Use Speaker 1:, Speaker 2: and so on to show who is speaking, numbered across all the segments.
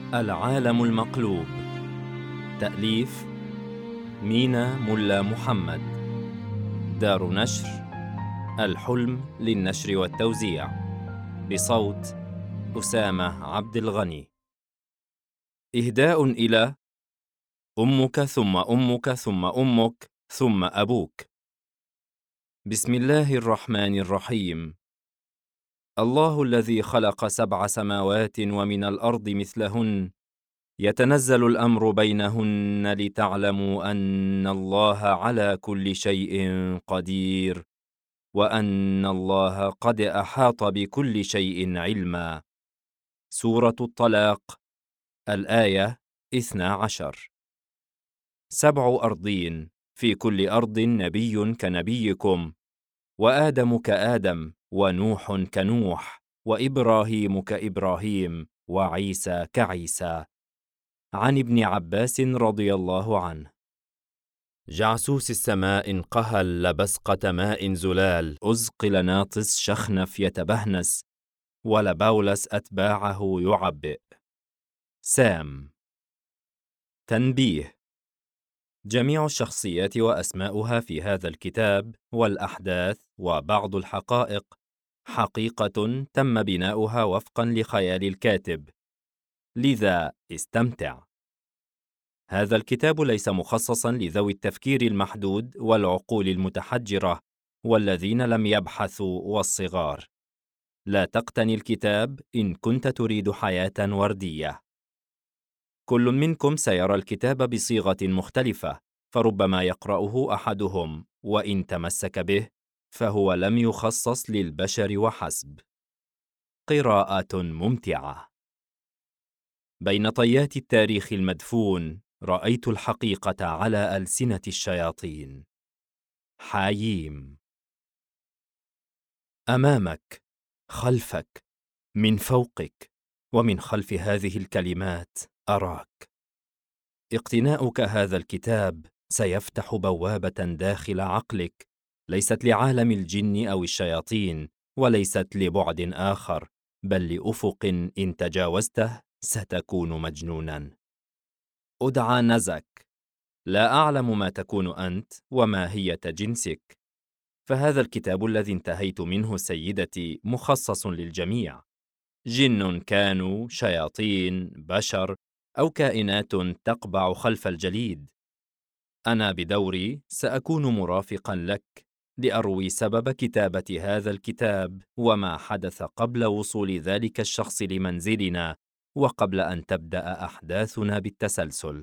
Speaker 1: العالم المقلوب. تأليف مينا ملا محمد. دار نشر الحلم للنشر والتوزيع، بصوت أسامة عبد الغني. إهداء إلى أمك ثم أمك ثم أمك ثم أبوك. بسم الله الرحمن الرحيم. الله الذي خلق 7 سماوات ومن الأرض مثلهن، يتنزل الأمر بينهن لتعلموا أن الله على كل شيء قدير، وأن الله قد أحاط بكل شيء علما. سورة الطلاق، الآية 12. 7 أرضين، في كل أرض نبي كنبيكم، وآدم كآدم، ونوح كنوح، وإبراهيم كإبراهيم، وعيسى كعيسى. عن ابن عباس رضي الله عنه: جعسوس السماء انقهل لبسقة ماء زلال، أزقل ناطس شخنف يتبهنس، ولبولس أتباعه يعبئ. سام. تنبيه: جميع الشخصيات وأسماؤها في هذا الكتاب والأحداث وبعض الحقائق حقيقة تم بناؤها وفقا لخيال الكاتب، لذا استمتع. هذا الكتاب ليس مخصصا لذوي التفكير المحدود والعقول المتحجرة والذين لم يبحثوا والصغار. لا تقتني الكتاب إن كنت تريد حياة وردية. كل منكم سيرى الكتاب بصيغة مختلفة، فربما يقرأه أحدهم، وإن تمسك به فهو لم يخصص للبشر وحسب. قراءة ممتعة. بين طيات التاريخ المدفون رأيت الحقيقة على ألسنة الشياطين. حاييم. أمامك، خلفك، من فوقك، ومن خلف هذه الكلمات أراك. اقتناؤك هذا الكتاب سيفتح بوابة داخل عقلك، ليست لعالم الجن أو الشياطين، وليست لبعد آخر، بل لأفق إن تجاوزته ستكون مجنوناً. أدعى نزك. لا أعلم ما تكون أنت وماهية جنسك، فهذا الكتاب الذي انتهيت منه سيدتي مخصص للجميع، جن كانوا، شياطين، بشر، أو كائنات تقبع خلف الجليد. أنا بدوري سأكون مرافقا لك لأروي سبب كتابة هذا الكتاب وما حدث قبل وصول ذلك الشخص لمنزلنا وقبل أن تبدأ أحداثنا بالتسلسل.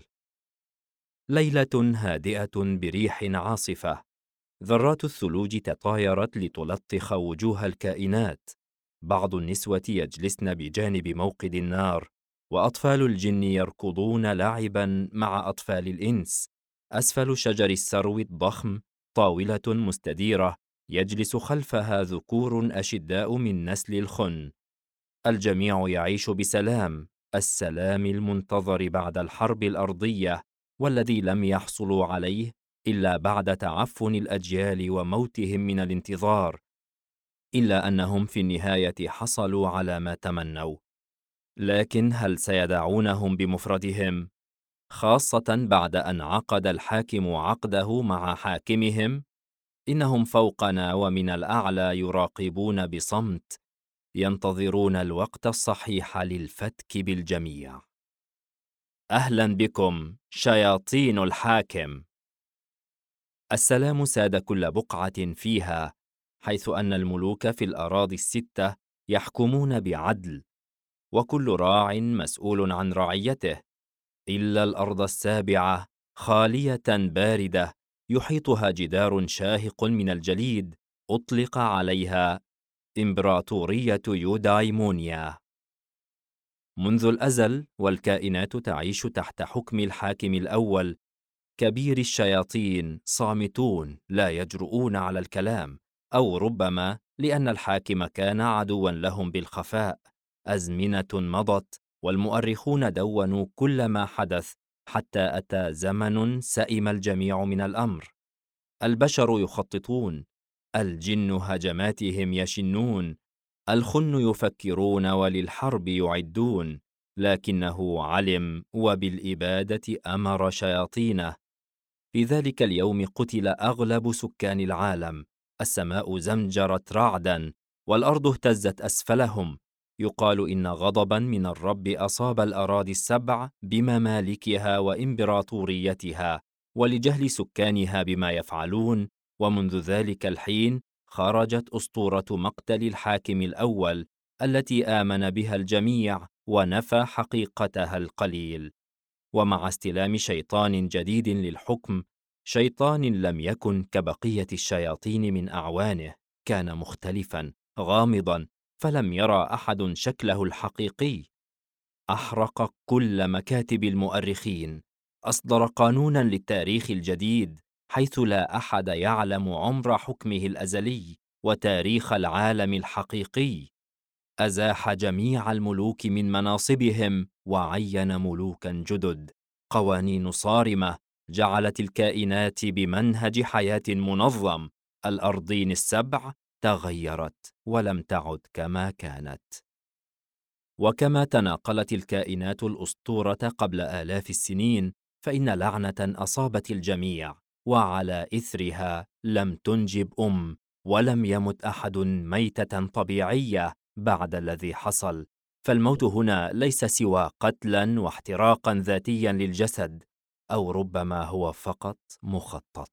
Speaker 1: ليلة هادئة بريح عاصفة، ذرات الثلوج تطايرت لتلطخ وجوه الكائنات، بعض النسوة يجلسن بجانب موقد النار، وأطفال الجن يركضون لعبا مع أطفال الإنس. أسفل شجر السرو الضخم طاولة مستديرة، يجلس خلفها ذكور أشداء من نسل الخن. الجميع يعيش بسلام، السلام المنتظر بعد الحرب الأرضية، والذي لم يحصلوا عليه إلا بعد تعفن الأجيال وموتهم من الانتظار، إلا أنهم في النهاية حصلوا على ما تمنوا. لكن هل سيدعونهم بمفردهم؟ خاصة بعد أن عقد الحاكم عقده مع حاكمهم؟ إنهم فوقنا ومن الأعلى يراقبون بصمت، ينتظرون الوقت الصحيح للفتك بالجميع. أهلا بكم شياطين الحاكم. السلام ساد كل بقعة فيها، حيث أن الملوك في الأراضي ال6 يحكمون بعدل، وكل راع مسؤول عن رعيته، إلا الأرض ال7 خالية باردة، يحيطها جدار شاهق من الجليد، أطلق عليها إمبراطورية يودايمونيا. منذ الأزل والكائنات تعيش تحت حكم الحاكم الأول، كبير الشياطين، صامتون لا يجرؤون على الكلام، أو ربما لأن الحاكم كان عدوا لهم بالخفاء. أزمنة مضت والمؤرخون دونوا كل ما حدث، حتى أتى زمن سئم الجميع من الأمر. البشر يخططون، الجن هجماتهم يشنون، الخن يفكرون وللحرب يعدون، لكنه علم وبالإبادة أمر شياطينه. في ذلك اليوم قتل أغلب سكان العالم، السماء زمجرت رعدا، والأرض اهتزت أسفلهم. يقال إن غضبا من الرب أصاب الأراضي السبع بممالكها وإمبراطوريتها، ولجهل سكانها بما يفعلون. ومنذ ذلك الحين خرجت أسطورة مقتل الحاكم الأول، التي آمن بها الجميع ونفى حقيقتها القليل. ومع استلام شيطان جديد للحكم، شيطان لم يكن كبقية الشياطين من أعوانه، كان مختلفا غامضا، فلم يرى أحد شكله الحقيقي. أحرق كل مكاتب المؤرخين، أصدر قانونا للتاريخ الجديد، حيث لا أحد يعلم عمر حكمه الأزلي وتاريخ العالم الحقيقي. أزاح جميع الملوك من مناصبهم وعين ملوكا جدد. قوانين صارمة جعلت الكائنات بمنهج حياة منظم. الأرضين السبع تغيرت ولم تعد كما كانت. وكما تناقلت الكائنات الأسطورة قبل آلاف السنين، فإن لعنة أصابت الجميع، وعلى إثرها لم تنجب ولم يمت أحد ميتة طبيعية بعد الذي حصل. فالموت هنا ليس سوى قتلا واحتراقا ذاتيا للجسد، أو ربما هو فقط مخطط.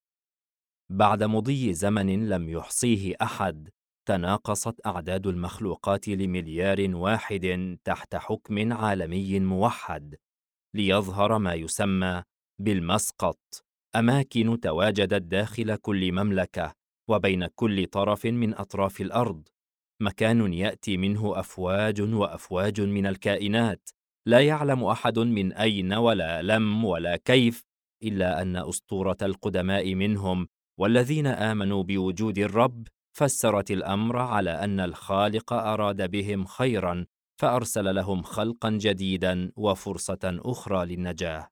Speaker 1: بعد مضي زمن لم يحصيه أحد، تناقصت أعداد المخلوقات لمليار واحد تحت حكم عالمي موحد، ليظهر ما يسمى بالمسقط، أماكن تواجدت داخل كل مملكة وبين كل طرف من أطراف الأرض، مكان يأتي منه أفواج وأفواج من الكائنات، لا يعلم أحد من أين ولا لم ولا كيف، إلا أن أسطورة القدماء منهم والذين آمنوا بوجود الرب فسرت الأمر على أن الخالق أراد بهم خيرا، فأرسل لهم خلقا جديدا وفرصة أخرى للنجاة.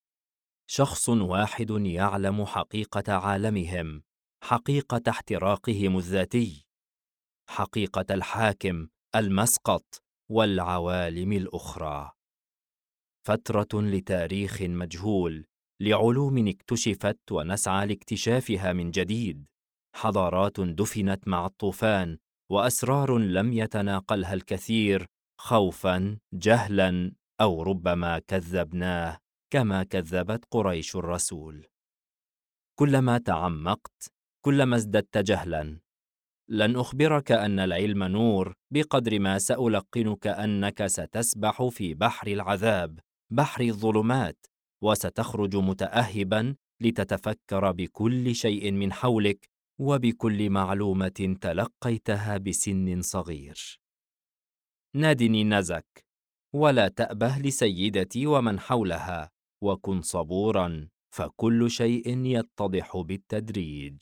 Speaker 1: شخص واحد يعلم حقيقة عالمهم، حقيقة احتراقهم الذاتي، حقيقة الحاكم، المسقط، والعوالم الأخرى. فترة لتاريخ مجهول، لعلوم اكتشفت ونسعى لاكتشافها من جديد، حضارات دفنت مع الطوفان، وأسرار لم يتناقلها الكثير، خوفا، جهلا، أو ربما كذبناه كما كذبت قريش الرسول. كلما تعمقت كلما ازددت جهلا. لن أخبرك أن العلم نور بقدر ما سألقنك أنك ستسبح في بحر العذاب، بحر الظلمات، وستخرج متأهبا لتتفكر بكل شيء من حولك وبكل معلومة تلقيتها بسن صغير. نادني نزك، ولا تأبه لسيدتي ومن حولها، وكن صبورا، فكل شيء يتضح بالتدريج.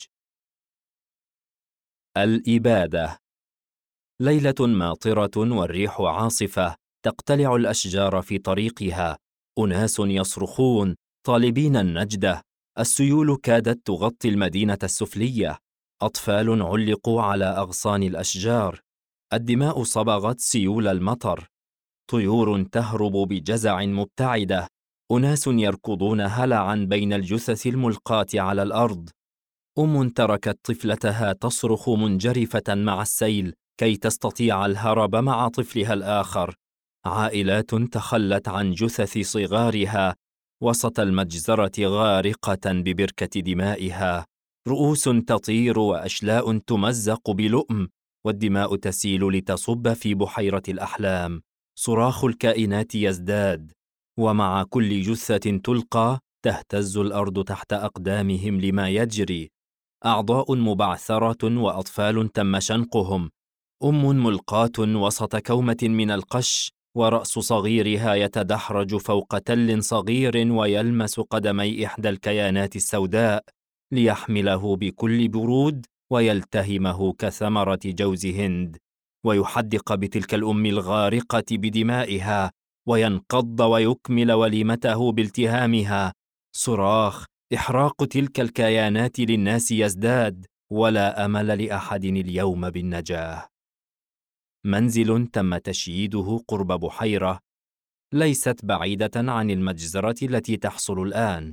Speaker 1: الإبادة. ليلة ماطرة والريح عاصفة، تقتلع الأشجار في طريقها، أناس يصرخون طالبين النجدة، السيول كادت تغطي المدينة السفلية، أطفال علقوا على أغصان الأشجار، الدماء صبغت سيول المطر، طيور تهرب بجزع مبتعدة، أناس يركضون هلعا بين الجثث الملقاة على الأرض، تركت طفلتها تصرخ منجرفة مع السيل كي تستطيع الهرب مع طفلها الآخر، عائلات تخلت عن جثث صغارها وسط المجزرة غارقة ببركة دمائها، رؤوس تطير وأشلاء تمزق بلؤم، والدماء تسيل لتصب في بحيرة الأحلام. صراخ الكائنات يزداد، ومع كل جثة تلقى تهتز الأرض تحت أقدامهم لما يجري، أعضاء مبعثرة وأطفال تم شنقهم، ملقاة وسط كومة من القش، ورأس صغيرها يتدحرج فوق تل صغير ويلمس قدمي إحدى الكيانات السوداء ليحمله بكل برود ويلتهمه كثمرة جوز هند، ويحدق بتلك الأم الغارقة بدمائها وينقض ويكمل وليمته بالتهامها. صراخ إحراق تلك الكيانات للناس يزداد، ولا أمل لأحد اليوم بالنجاة. منزل تم تشييده قرب بحيرة، ليست بعيدة عن المجزرة التي تحصل الآن.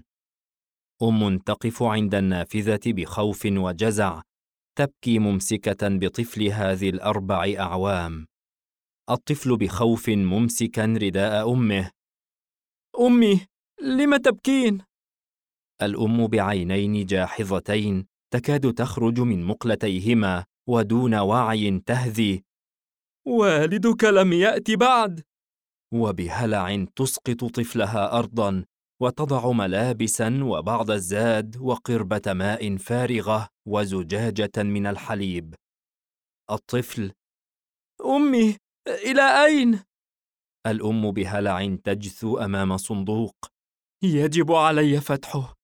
Speaker 1: تقف عند النافذة بخوف وجزع، تبكي ممسكة بطفل هذه ال4 أعوام. الطفل بخوف ممسكا رداء أمه. أمي، لم تبكين؟ الأم بعينين جاحظتين تكاد تخرج من مقلتيهما ودون وعي تهذي: والدك لم يأت بعد. وبهلع تسقط طفلها أرضاً وتضع ملابساً وبعض الزاد وقربة ماء فارغة وزجاجة من الحليب. الطفل: أمي، إلى أين؟ الأم بهلع تجثو أمام صندوق: يجب علي فتحه.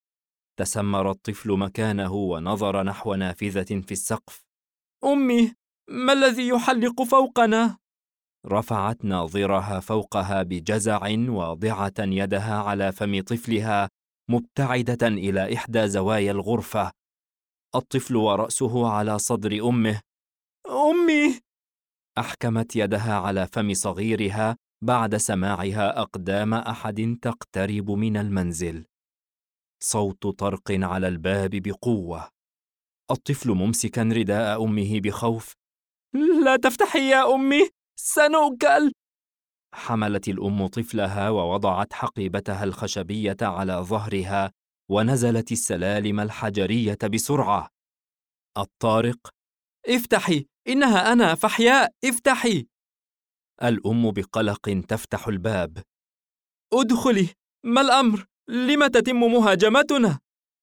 Speaker 1: تسمر الطفل مكانه ونظر نحو نافذة في السقف. أمي، ما الذي يحلق فوقنا؟ رفعت ناظرها فوقها بجزع واضعة يدها على فم طفلها مبتعدة إلى إحدى زوايا الغرفة. الطفل ورأسه على صدر أمه. أمي! أحكمت يدها على فم صغيرها بعد سماعها أقدام أحد تقترب من المنزل. صوت طرق على الباب بقوة. الطفل ممسكا رداء أمه بخوف. لا تفتحي يا أمي، سنؤكل. حملت الأم طفلها ووضعت حقيبتها الخشبية على ظهرها ونزلت السلالم الحجرية بسرعة. الطارق: افتحي، إنها أنا فحياء، افتحي. الأم بقلق تفتح الباب. ادخلي، ما الأمر؟ لم تتم مهاجمتنا؟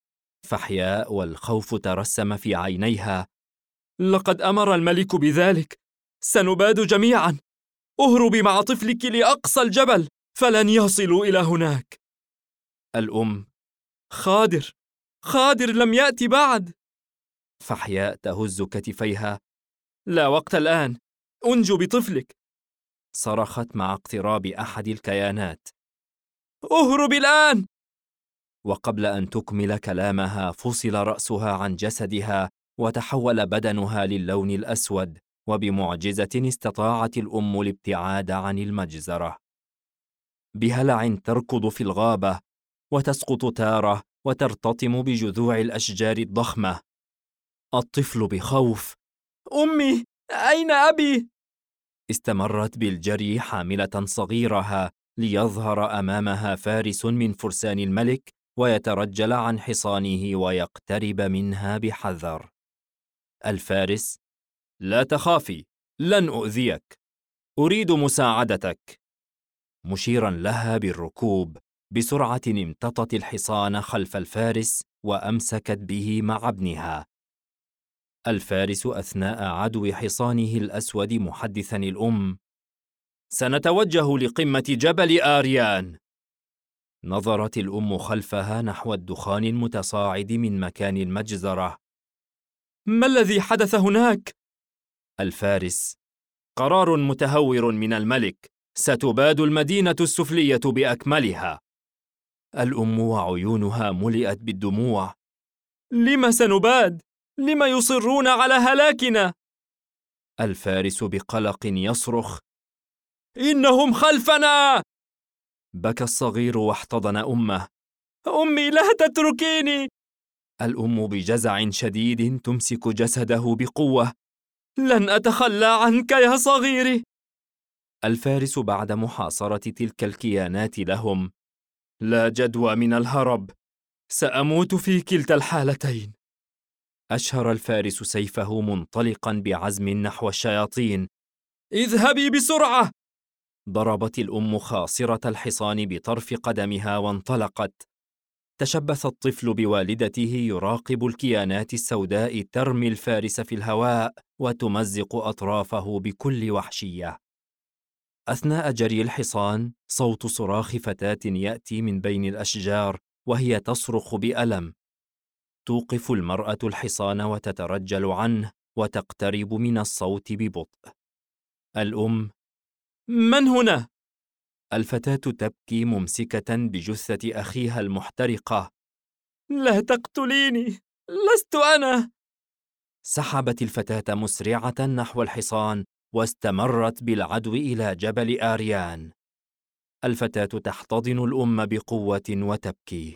Speaker 1: فحياء والخوف ترسم في عينيها. لقد أمر الملك بذلك، سنباد جميعا. اهربي مع طفلك لأقصى الجبل فلن يصلوا إلى هناك. الأم: خادر لم يأتي بعد. فحياء تهز كتفيها. لا وقت الآن، أنجو بطفلك. صرخت مع اقتراب أحد الكيانات. اهرب الآن. وقبل أن تكمل كلامها فصل رأسها عن جسدها وتحول بدنها للون الأسود، وبمعجزة استطاعت الأم الابتعاد عن المجزرة. بهلع تركض في الغابة وتسقط تارة وترتطم بجذوع الأشجار الضخمة. الطفل بخوف: أمي، أين أبي؟ استمرت بالجري حاملة صغيرها ليظهر أمامها فارس من فرسان الملك ويترجل عن حصانه ويقترب منها بحذر. الفارس: لا تخافي، لن أؤذيك، أريد مساعدتك. مشيرا لها بالركوب، بسرعة امتطت الحصان خلف الفارس وأمسكت به مع ابنها. الفارس أثناء عدو حصانه الأسود محدثا الأم: سنتوجه لقمة جبل آريان. نظرت الأم خلفها نحو الدخان المتصاعد من مكان المجزرة. ما الذي حدث هناك؟ الفارس: قرار متهور من الملك، ستباد المدينة السفلية بأكملها. الأم وعيونها ملئت بالدموع. لم سنباد؟ لم يصرون على هلاكنا؟ الفارس بقلق يصرخ: إنهم خلفنا! بكى الصغير واحتضن أمه. أمي، لا تتركيني! الأم بجزع شديد تمسك جسده بقوة. لن أتخلى عنك يا صغيري. الفارس بعد محاصرة تلك الكيانات لهم: لا جدوى من الهرب، سأموت في كلتا الحالتين. أشهر الفارس سيفه منطلقا بعزم نحو الشياطين. اذهبي بسرعة! ضربت الأم خاصرة الحصان بطرف قدمها وانطلقت. تشبث الطفل بوالدته يراقب الكيانات السوداء ترمي الفارس في الهواء وتمزق أطرافه بكل وحشية. أثناء جري الحصان صوت صراخ فتاة يأتي من بين الأشجار وهي تصرخ بألم. توقف المرأة الحصان وتترجل عنه وتقترب من الصوت ببطء. الأم: من هنا؟ الفتاة تبكي ممسكة بجثة أخيها المحترقة. لا تقتليني، لست أنا. سحبت الفتاة مسرعة نحو الحصان واستمرت بالعدو إلى جبل آريان. الفتاة تحتضن الأم بقوة وتبكي.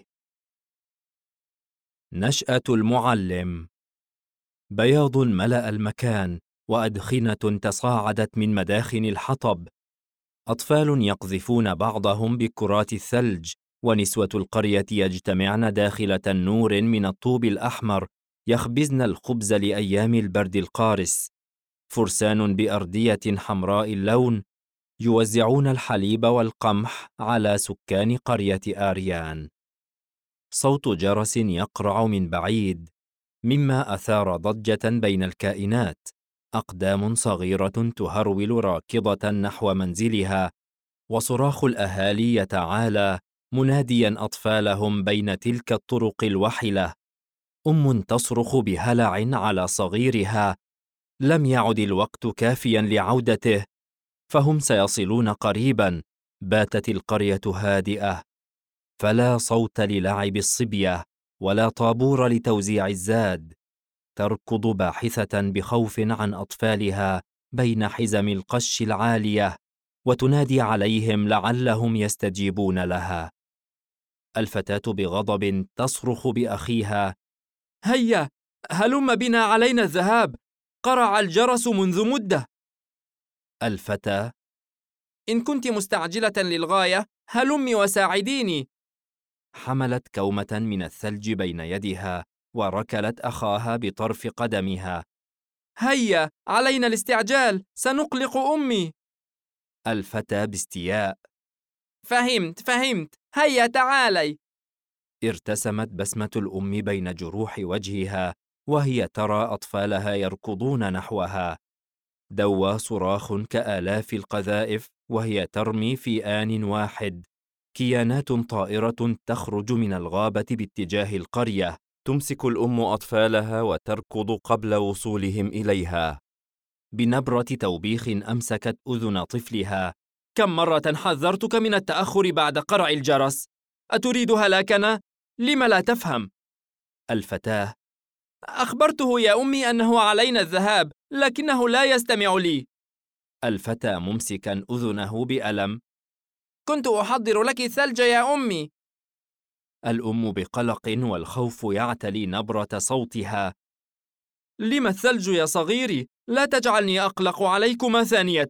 Speaker 1: نشأة المعلم. بياض ملأ المكان، وأدخنة تصاعدت من مداخن الحطب. أطفال يقذفون بعضهم بكرات الثلج، ونسوة القرية يجتمعن داخل تنور من الطوب الأحمر يخبزن الخبز لأيام البرد القارس. فرسان بأردية حمراء اللون يوزعون الحليب والقمح على سكان قرية آريان. صوت جرس يقرع من بعيد، مما أثار ضجة بين الكائنات. أقدام صغيرة تهرول راكضة نحو منزلها، وصراخ الأهالي يتعالى مناديا أطفالهم بين تلك الطرق الوحلة. تصرخ بهلع على صغيرها: لم يعد الوقت كافيا لعودته، فهم سيصلون قريبا. باتت القرية هادئة، فلا صوت للعب الصبية ولا طابور لتوزيع الزاد. تركض باحثة بخوف عن أطفالها بين حزم القش العالية، وتنادي عليهم لعلهم يستجيبون لها. الفتاة بغضب تصرخ بأخيها: هيا، هلم بنا، علينا الذهاب، قرع الجرس منذ مدة. الفتى: إن كنت مستعجلة للغاية، هلمي وساعديني. حملت كومة من الثلج بين يدها، وركلت أخاها بطرف قدمها. هيا، علينا الاستعجال، سنقلق أمي. الفتى باستياء: فهمت، هيا تعالي. ارتسمت بسمة الأم بين جروح وجهها، وهي ترى أطفالها يركضون نحوها. دوى صراخ كآلاف القذائف، وهي ترمي في آن واحد. كيانات طائرة تخرج من الغابة باتجاه القرية. تمسك الأم أطفالها وتركض قبل وصولهم إليها. بنبرة توبيخ أمسكت أذن طفلها: كم مرة حذرتك من التأخر بعد قرع الجرس؟ أتريد هلاكنا؟ لم لا تفهم؟ الفتاة: أخبرته يا أمي أنه علينا الذهاب، لكنه لا يستمع لي. الفتى ممسكا أذنه بألم: كنت أحضر لك الثلج يا أمي. الأم بقلق والخوف يعتلي نبرة صوتها: لم الثلج يا صغيري؟ لا تجعلني أقلق عليكما ثانية.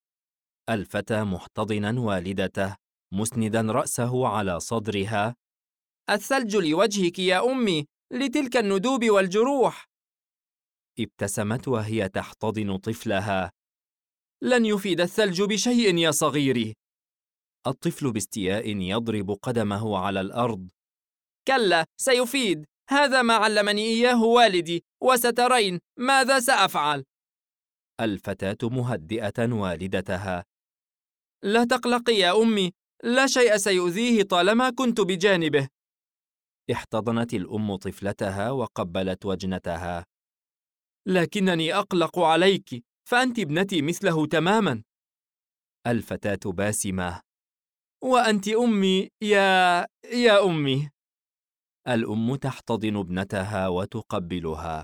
Speaker 1: الفتى محتضنا والدته، مسندا رأسه على صدرها: الثلج لوجهك يا أمي، لتلك الندوب والجروح. ابتسمت وهي تحتضن طفلها: لن يفيد الثلج بشيء يا صغيري. الطفل باستياء يضرب قدمه على الأرض: كلا، سيفيد، هذا ما علمني إياه والدي، وسترين ماذا سأفعل. الفتاة مهدئة والدتها: لا تقلقي يا أمي، لا شيء سيؤذيه طالما كنت بجانبه. احتضنت الأم طفلتها وقبلت وجنتها: لكنني أقلق عليك، فأنت ابنتي مثله تماما. الفتاة باسمة: وأنت أمي يا أمي. الأم تحتضن ابنتها وتقبلها.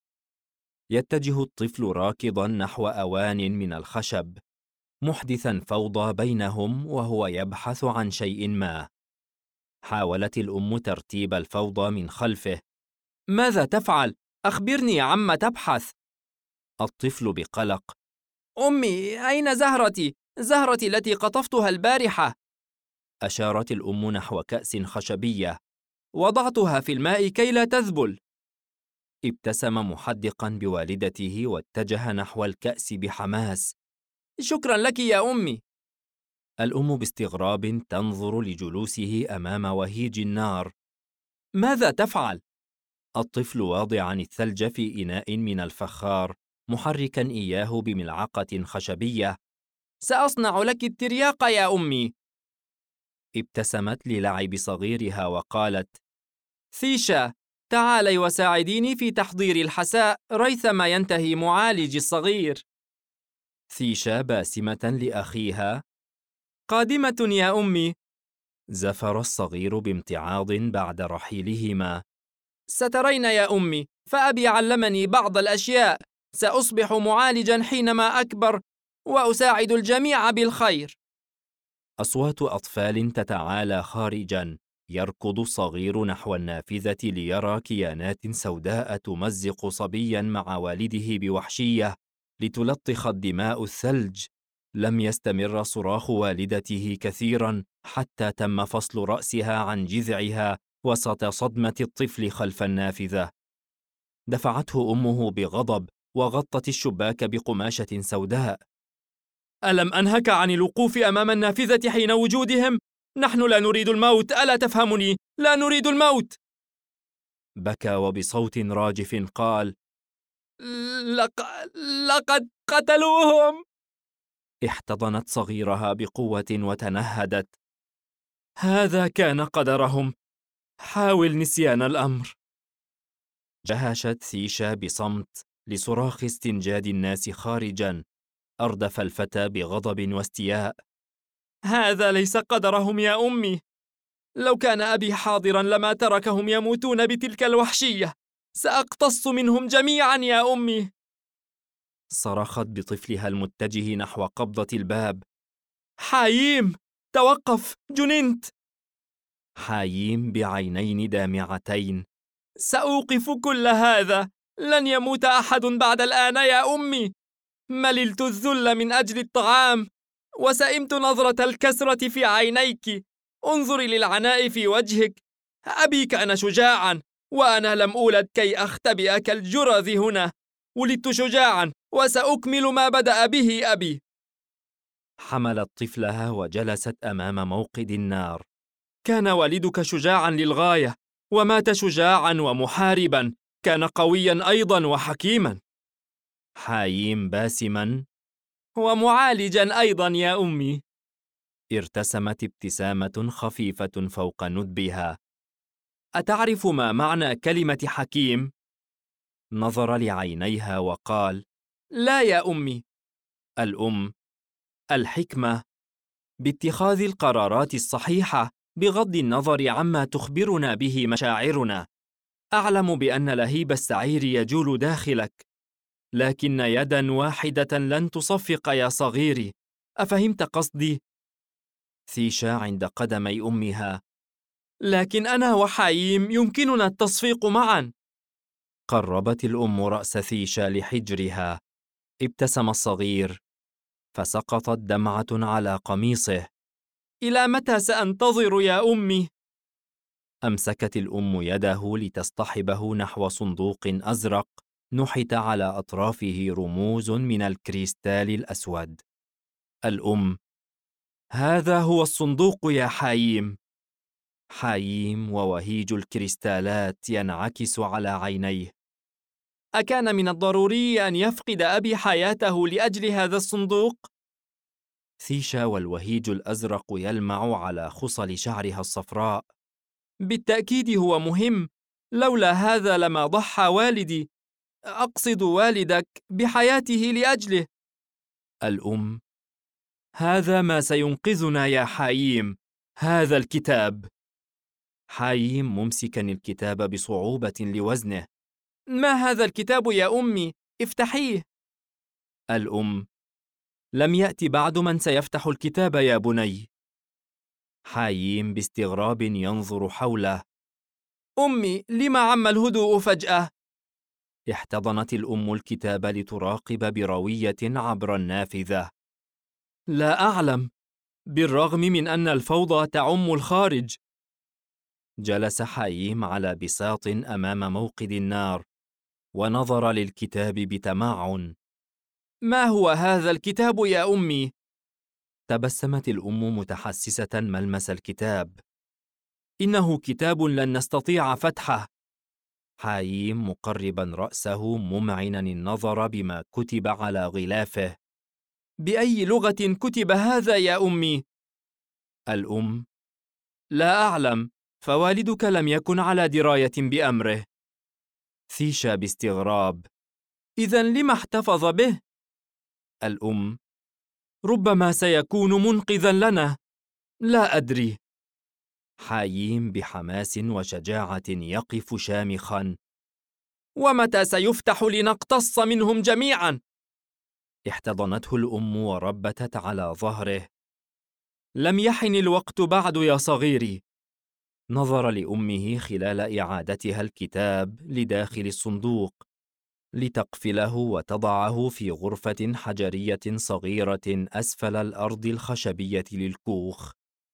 Speaker 1: يتجه الطفل راكضا نحو أوان من الخشب، محدثا فوضى بينهم وهو يبحث عن شيء ما. حاولت الأم ترتيب الفوضى من خلفه: ماذا تفعل؟ أخبرني عما تبحث. الطفل بقلق: أمي، أين زهرتي؟ زهرتي التي قطفتها البارحة. أشارت الأم نحو كأس خشبية: وضعتها في الماء كي لا تذبل. ابتسم محدقا بوالدته واتجه نحو الكأس بحماس: شكرا لك يا أمي. الأم باستغراب تنظر لجلوسه أمام وهيج النار. ماذا تفعل؟ الطفل واضعا الثلج في إناء من الفخار، محركا إياه بملعقة خشبية. سأصنع لك الترياق يا أمي. ابتسمت للعب صغيرها وقالت: ثيشا، تعالي وساعديني في تحضير الحساء ريثما ينتهي معالجي الصغير. ثيشا باسمة لأخيها: قادمة يا أمي. زفر الصغير بامتعاض بعد رحيلهما: سترين يا أمي، فأبي علمني بعض الأشياء. سأصبح معالجا حينما أكبر، وأساعد الجميع بالخير. أصوات أطفال تتعالى خارجاً. يركض الصغير نحو النافذة ليرى كيانات سوداء تمزق صبياً مع والده بوحشية لتلطخ الدماء الثلج. لم يستمر صراخ والدته كثيراً حتى تم فصل رأسها عن جذعها وسط صدمة الطفل خلف النافذة. دفعته أمه بغضب وغطت الشباك بقماشة سوداء. ألم أنهك عن الوقوف أمام النافذة حين وجودهم؟ نحن لا نريد الموت، ألا تفهمني؟ لا نريد الموت. بكى وبصوت راجف قال: لق... لقد قتلوهم. احتضنت صغيرها بقوة وتنهدت. هذا كان قدرهم، حاول نسيان الأمر. جهشت ثيشا بصمت لصراخ استنجاد الناس خارجاً. أردف الفتى بغضب واستياء. هذا ليس قدرهم يا أمي. لو كان أبي حاضراً لما تركهم يموتون بتلك الوحشية. سأقتص منهم جميعاً يا أمي. صرخت بطفلها المتجه نحو قبضة الباب. حاييم، توقف، جننت. حاييم بعينين دامعتين. سأوقف كل هذا. لن يموت أحد بعد الآن يا أمي. مللت الذل من أجل الطعام، وسئمت نظرة الكسرة في عينيك. انظري للعناء في وجهك. أبي كان شجاعاً، وأنا لم أولد كي أختبئ كالجرذ هنا. ولدت شجاعاً، وسأكمل ما بدأ به أبي. حملت طفلها وجلست أمام موقد النار. كان والدك شجاعاً للغاية، ومات شجاعاً ومحارباً. كان قوياً أيضاً وحكيماً. حايم باسماً: ومعالجاً أيضاً يا أمي. ارتسمت ابتسامة خفيفة فوق ندبها. أتعرف ما معنى كلمة حكيم؟ نظر لعينيها وقال: لا يا أمي. الأم: الحكمة باتخاذ القرارات الصحيحة بغض النظر عما تخبرنا به مشاعرنا. أعلم بأن لهيب السعير يجول داخلك، لكن يداً واحدة لن تصفق يا صغيري. أفهمت قصدي؟ ثيشا عند قدمي أمها. لكن أنا وحاييم يمكننا التصفيق معاً. قربت الأم رأس ثيشا لحجرها. ابتسم الصغير، فسقطت دمعة على قميصه. إلى متى سأنتظر يا أمي؟ أمسكت الأم يده لتصطحبه نحو صندوق أزرق نحت على أطرافه رموز من الكريستال الأسود. الأم: هذا هو الصندوق يا حاييم. حاييم ووهيج الكريستالات ينعكس على عينيه. أكان من الضروري أن يفقد أبي حياته لأجل هذا الصندوق؟ ثيشا والوهيج الأزرق يلمع على خصل شعرها الصفراء. بالتأكيد هو مهم. لولا هذا لما ضحى والدي، أقصد والدك، بحياته لأجله. الأم: هذا ما سينقذنا يا حاييم، هذا الكتاب. حاييم ممسكا الكتاب بصعوبة لوزنه. ما هذا الكتاب يا أمي؟ افتحيه. الأم: لم يأت بعد من سيفتح الكتاب يا بني. حاييم باستغراب ينظر حوله. أمي، لم عم الهدوء فجأة؟ احتضنت الأم الكتاب لتراقب بروية عبر النافذة. لا أعلم، بالرغم من أن الفوضى تعم الخارج. جلس حاييم على بساط أمام موقد النار ونظر للكتاب بتمعن. ما هو هذا الكتاب يا أمي؟ تبسمت الأم متحسسة ملمس الكتاب. إنه كتاب لن نستطيع فتحه. حاييم مقربا رأسه ممعنا النظر بما كتب على غلافه. بأي لغة كتب هذا يا أمي؟ الأم: لا أعلم، فوالدك لم يكن على دراية بأمره. ثيشا باستغراب: إذن لم احتفظ به؟ الأم: ربما سيكون منقذا لنا، لا أدري. حاييم بحماس وشجاعة يقف شامخا: ومتى سيفتح لنقتص منهم جميعا؟ احتضنته الأم وربتت على ظهره. لم يحن الوقت بعد يا صغيري. نظر لأمه خلال إعادتها الكتاب لداخل الصندوق لتقفله وتضعه في غرفة حجرية صغيرة أسفل الأرض الخشبية للكوخ.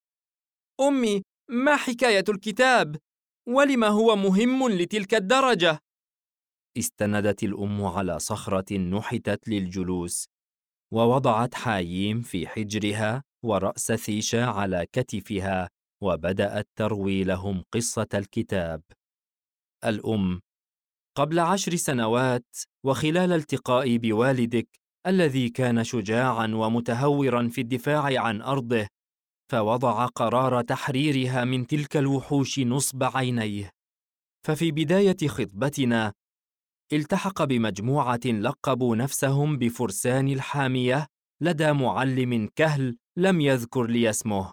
Speaker 1: أمي، ما حكاية الكتاب؟ ولم هو مهم لتلك الدرجة؟ استندت الأم على صخرة نحتت للجلوس، ووضعت حاييم في حجرها ورأس ثيشة على كتفها، وبدأت تروي لهم قصة الكتاب. الأم: قبل 10 سنوات، وخلال التقائي بوالدك الذي كان شجاعاً ومتهوراً في الدفاع عن أرضه، فوضع قرار تحريرها من تلك الوحوش نصب عينيه. ففي بداية خطبتنا التحق بمجموعة لقبوا نفسهم بفرسان الحامية لدى معلم كهل لم يذكر لي اسمه.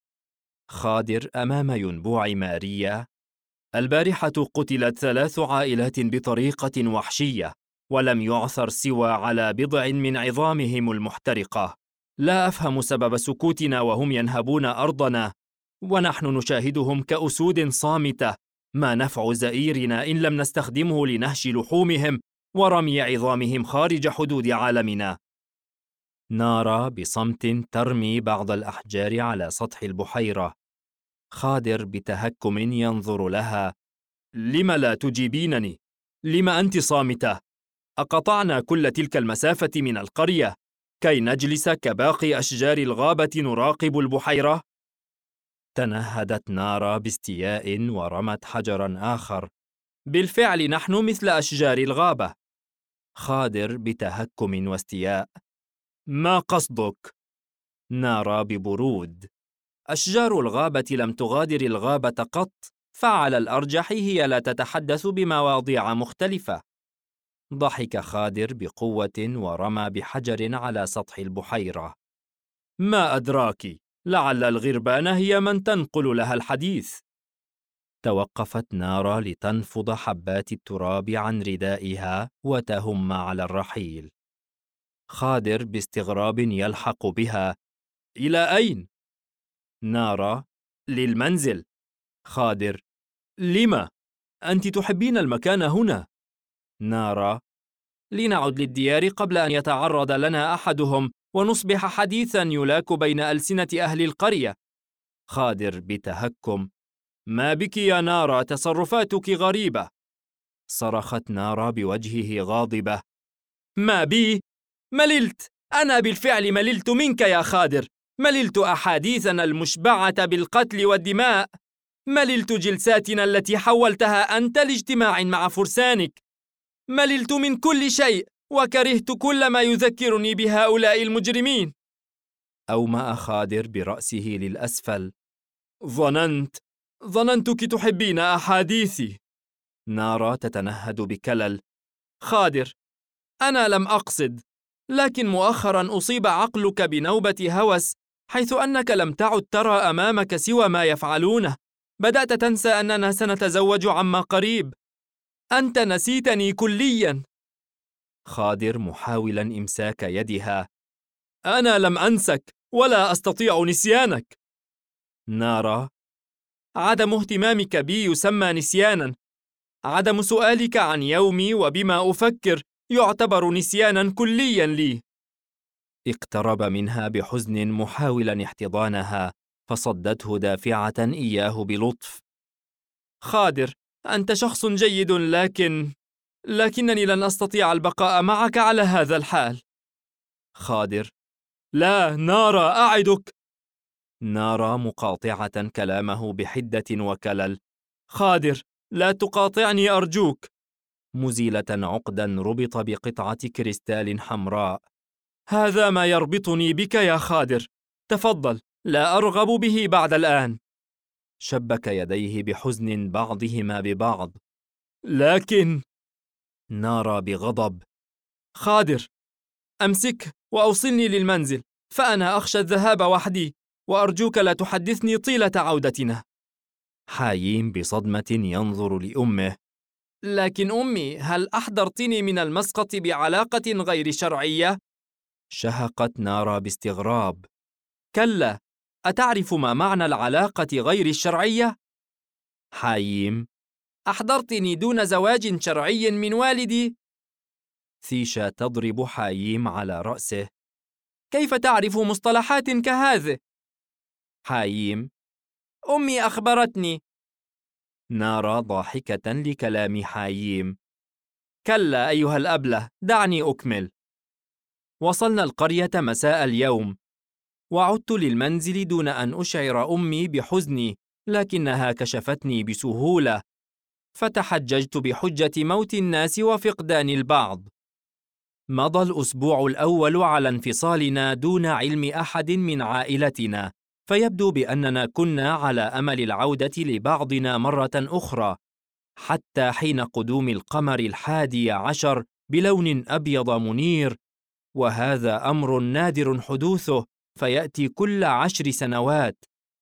Speaker 1: خادر أمام ينبوع ماريا: البارحة قتلت 3 عائلات بطريقة وحشية، ولم يعثر سوى على بضع من عظامهم المحترقة. لا أفهم سبب سكوتنا وهم ينهبون أرضنا، ونحن نشاهدهم كأسود صامتة. ما نفع زئيرنا إن لم نستخدمه لنهش لحومهم ورمي عظامهم خارج حدود عالمنا؟ نارا بصمت ترمي بعض الأحجار على سطح البحيرة. خادر بتهكم ينظر لها: لم لا تجيبينني؟ لم أنت صامتة؟ أقطعنا كل تلك المسافة من القرية كي نجلس كباقي أشجار الغابة نراقب البحيرة؟ تنهدت نارا باستياء ورمت حجرا آخر: بالفعل نحن مثل أشجار الغابة. خادر بتهكم واستياء: ما قصدك؟ نارا ببرود: أشجار الغابة لم تغادر الغابة قط، فعلى الأرجح هي لا تتحدث بمواضيع مختلفة. ضحك خادر بقوة ورمى بحجر على سطح البحيرة. ما أدراك، لعل الغربان هي من تنقل لها الحديث. توقفت نارا لتنفض حبات التراب عن ردائها وتهم على الرحيل. خادر باستغراب يلحق بها: إلى أين؟ نارا: للمنزل. خادر: لما؟ أنت تحبين المكان هنا. نارا: لنعد للديار قبل أن يتعرض لنا أحدهم ونصبح حديثا يلاك بين ألسنة أهل القرية. خادر بتهكم: ما بك يا نارا؟ تصرفاتك غريبة. صرخت نارا بوجهه غاضبة: ما بي؟ مللت، أنا بالفعل مللت منك يا خادر. مللت أحاديثنا المشبعة بالقتل والدماء. مللت جلساتنا التي حولتها أنت لاجتماع مع فرسانك. مللت من كل شيء، وكرهت كل ما يذكرني بهؤلاء المجرمين. أومأ خادر برأسه للأسفل: ظننتك تحبين أحاديثي. نارا تتنهد بكلل: خادر، أنا لم أقصد، لكن مؤخرا أصيب عقلك بنوبة هوس، حيث أنك لم تعد ترى أمامك سوى ما يفعلونه. بدأت تنسى أننا سنتزوج عما قريب. أنت نسيتني كليا. خادر محاولا إمساك يدها: أنا لم أنسك ولا أستطيع نسيانك. نارا: عدم اهتمامك بي يسمى نسيانا. عدم سؤالك عن يومي وبما أفكر يعتبر نسيانا كليا لي. اقترب منها بحزن محاولا احتضانها، فصدته دافعة إياه بلطف: خادر، أنت شخص جيد، لكنني لن أستطيع البقاء معك على هذا الحال. خادر: لا نارا، أعدك. نارا مقاطعة كلامه بحدة وكلل: خادر، لا تقاطعني أرجوك. مزيلة عقدا ربط بقطعة كريستال حمراء: هذا ما يربطني بك يا خادر. تفضل، لا أرغب به بعد الآن. شبك يديه بحزن بعضهما ببعض: لكن. نارا بغضب: خادر، أمسك وأوصلني للمنزل، فأنا أخشى الذهاب وحدي، وأرجوك لا تحدثني طيلة عودتنا. حايم بصدمة ينظر لأمه: لكن أمي، هل أحضرتني من المسقط بعلاقة غير شرعية؟ شهقت نارا باستغراب: كلا، أتعرف ما معنى العلاقة غير الشرعية؟ حاييم: أحضرتني دون زواج شرعي من والدي. ثيشا تضرب حاييم على رأسه: كيف تعرف مصطلحات كهذه؟ حاييم: أمي أخبرتني. نارا ضاحكة لكلام حاييم: كلا أيها الأبله، دعني أكمل. وصلنا القرية مساء اليوم، وعدت للمنزل دون أن أشعر أمي بحزني، لكنها كشفتني بسهولة، فتحججت بحجة موت الناس وفقدان البعض. مضى الأسبوع الأول على انفصالنا دون علم أحد من عائلتنا، فيبدو بأننا كنا على أمل العودة لبعضنا مرة أخرى، حتى حين قدوم القمر 11 بلون أبيض منير، وهذا أمر نادر حدوثه، فيأتي كل 10 سنوات.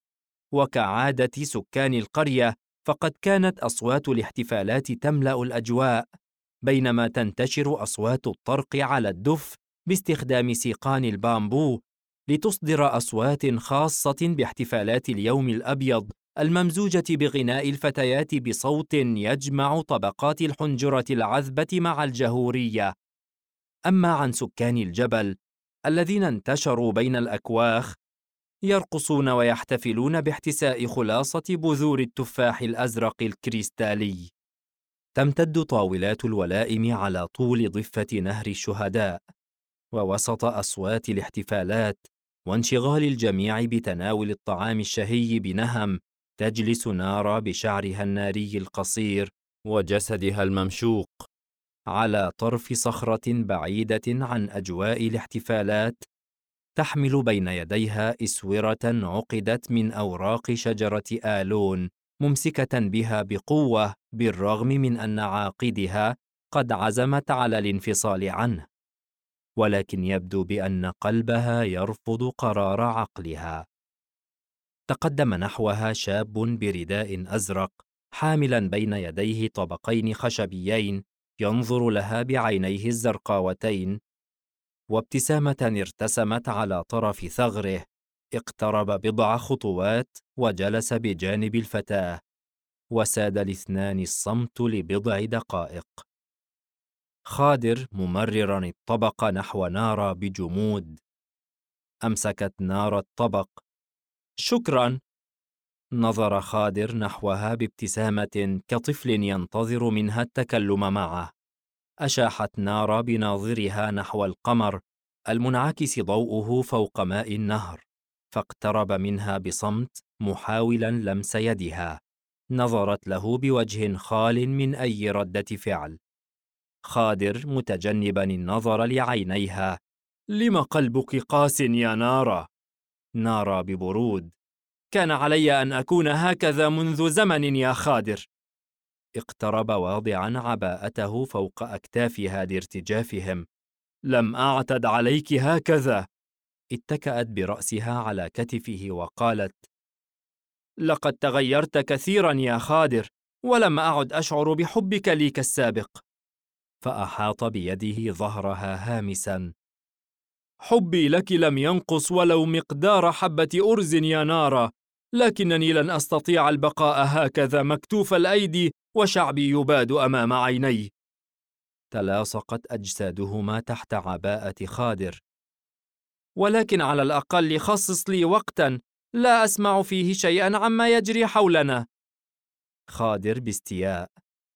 Speaker 1: وكعادة سكان القرية، فقد كانت أصوات الاحتفالات تملأ الأجواء، بينما تنتشر أصوات الطرق على الدف باستخدام سيقان البامبو لتصدر أصوات خاصة باحتفالات اليوم الأبيض الممزوجة بغناء الفتيات بصوت يجمع طبقات الحنجرة العذبة مع الجهورية. أما عن سكان الجبل الذين انتشروا بين الأكواخ، يرقصون ويحتفلون باحتساء خلاصة بذور التفاح الأزرق الكريستالي. تمتد طاولات الولائم على طول ضفة نهر الشهداء، ووسط أصوات الاحتفالات وانشغال الجميع بتناول الطعام الشهي بنهم، تجلس نارا بشعرها الناري القصير وجسدها الممشوق على طرف صخرة بعيدة عن أجواء الاحتفالات، تحمل بين يديها إسورة عقدت من أوراق شجرة آلون، ممسكة بها بقوة بالرغم من أن عاقدها قد عزمت على الانفصال عنه، ولكن يبدو بأن قلبها يرفض قرار عقلها. تقدم نحوها شاب برداء أزرق، حاملا بين يديه طبقين خشبيين، ينظر لها بعينيه الزرقاوتين، وابتسامة ارتسمت على طرف ثغره. اقترب بضع خطوات وجلس بجانب الفتاة، وساد الاثنان الصمت لبضع دقائق. خادر ممررا الطبق نحو نارا بجمود. أمسكت نارا الطبق. شكرا. نظر خادر نحوها بابتسامة كطفل ينتظر منها التكلم معه. أشاحت نارا بناظرها نحو القمر المنعكس ضوءه فوق ماء النهر، فاقترب منها بصمت محاولا لمس يدها. نظرت له بوجه خال من أي ردة فعل. خادر متجنبا النظر لعينيها: لم قلبك قاس يا نارا؟ نارا ببرود: كان علي أن أكون هكذا منذ زمن يا خادر. اقترب واضعا عباءته فوق أكتافها لارتجافهم: لم أعتد عليك هكذا. اتكأت برأسها على كتفه وقالت: لقد تغيرت كثيرا يا خادر، ولم أعد أشعر بحبك لي كالسابق. فأحاط بيده ظهرها هامسا: حبي لك لم ينقص ولو مقدار حبة أرز يا نارا، لكنني لن أستطيع البقاء هكذا مكتوف الأيدي وشعبي يباد أمام عيني. تلاصقت أجسادهما تحت عباءة خادر. ولكن على الأقل خصص لي وقتا لا أسمع فيه شيئا عما يجري حولنا. خادر باستياء: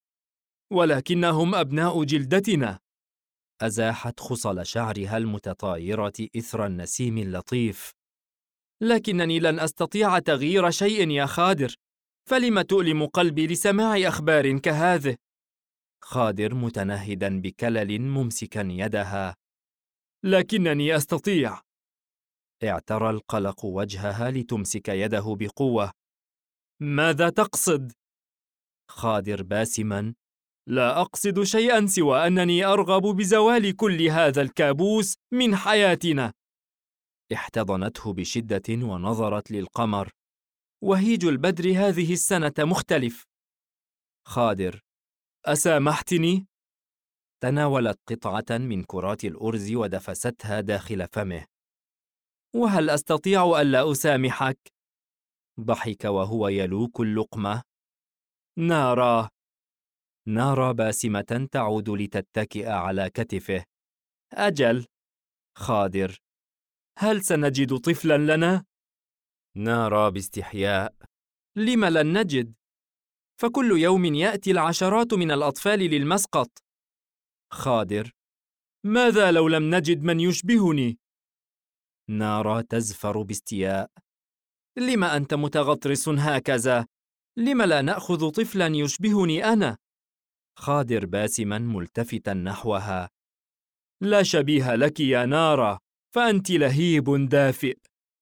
Speaker 1: ولكنهم أبناء جلدتنا. أزاحت خصل شعرها المتطايرة إثر النسيم اللطيف. لكنني لن أستطيع تغيير شيء يا خادر، فلم تؤلم قلبي لسماع أخبار كهذه؟ خادر متنهدا بكلل ممسكا يدها: لكنني أستطيع. اعترى القلق وجهها لتمسك يده بقوة. ماذا تقصد؟ خادر باسما: لا أقصد شيئا سوى أنني أرغب بزوال كل هذا الكابوس من حياتنا. احتضنته بشدة ونظرت للقمر. وهيج البدر هذه السنة مختلف. خادر: أسامحتني؟ تناولت قطعة من كرات الأرز ودفستها داخل فمه. وهل أستطيع ألا أسامحك؟ ضحك وهو يلوك اللقمة. نارا. نارا باسمة تعود لتتكئ على كتفه. أجل. خادر: هل سنجد طفلا لنا؟ نارا باستحياء: لم لن نجد؟ فكل يوم يأتي العشرات من الأطفال للمسقط. خادر: ماذا لو لم نجد من يشبهني؟ نارا تزفر باستياء: لم أنت متغطرس هكذا؟ لم لا نأخذ طفلا يشبهني أنا؟ خادر باسما ملتفتا نحوها: لا شبيه لك يا نارا، فأنت لهيب دافئ.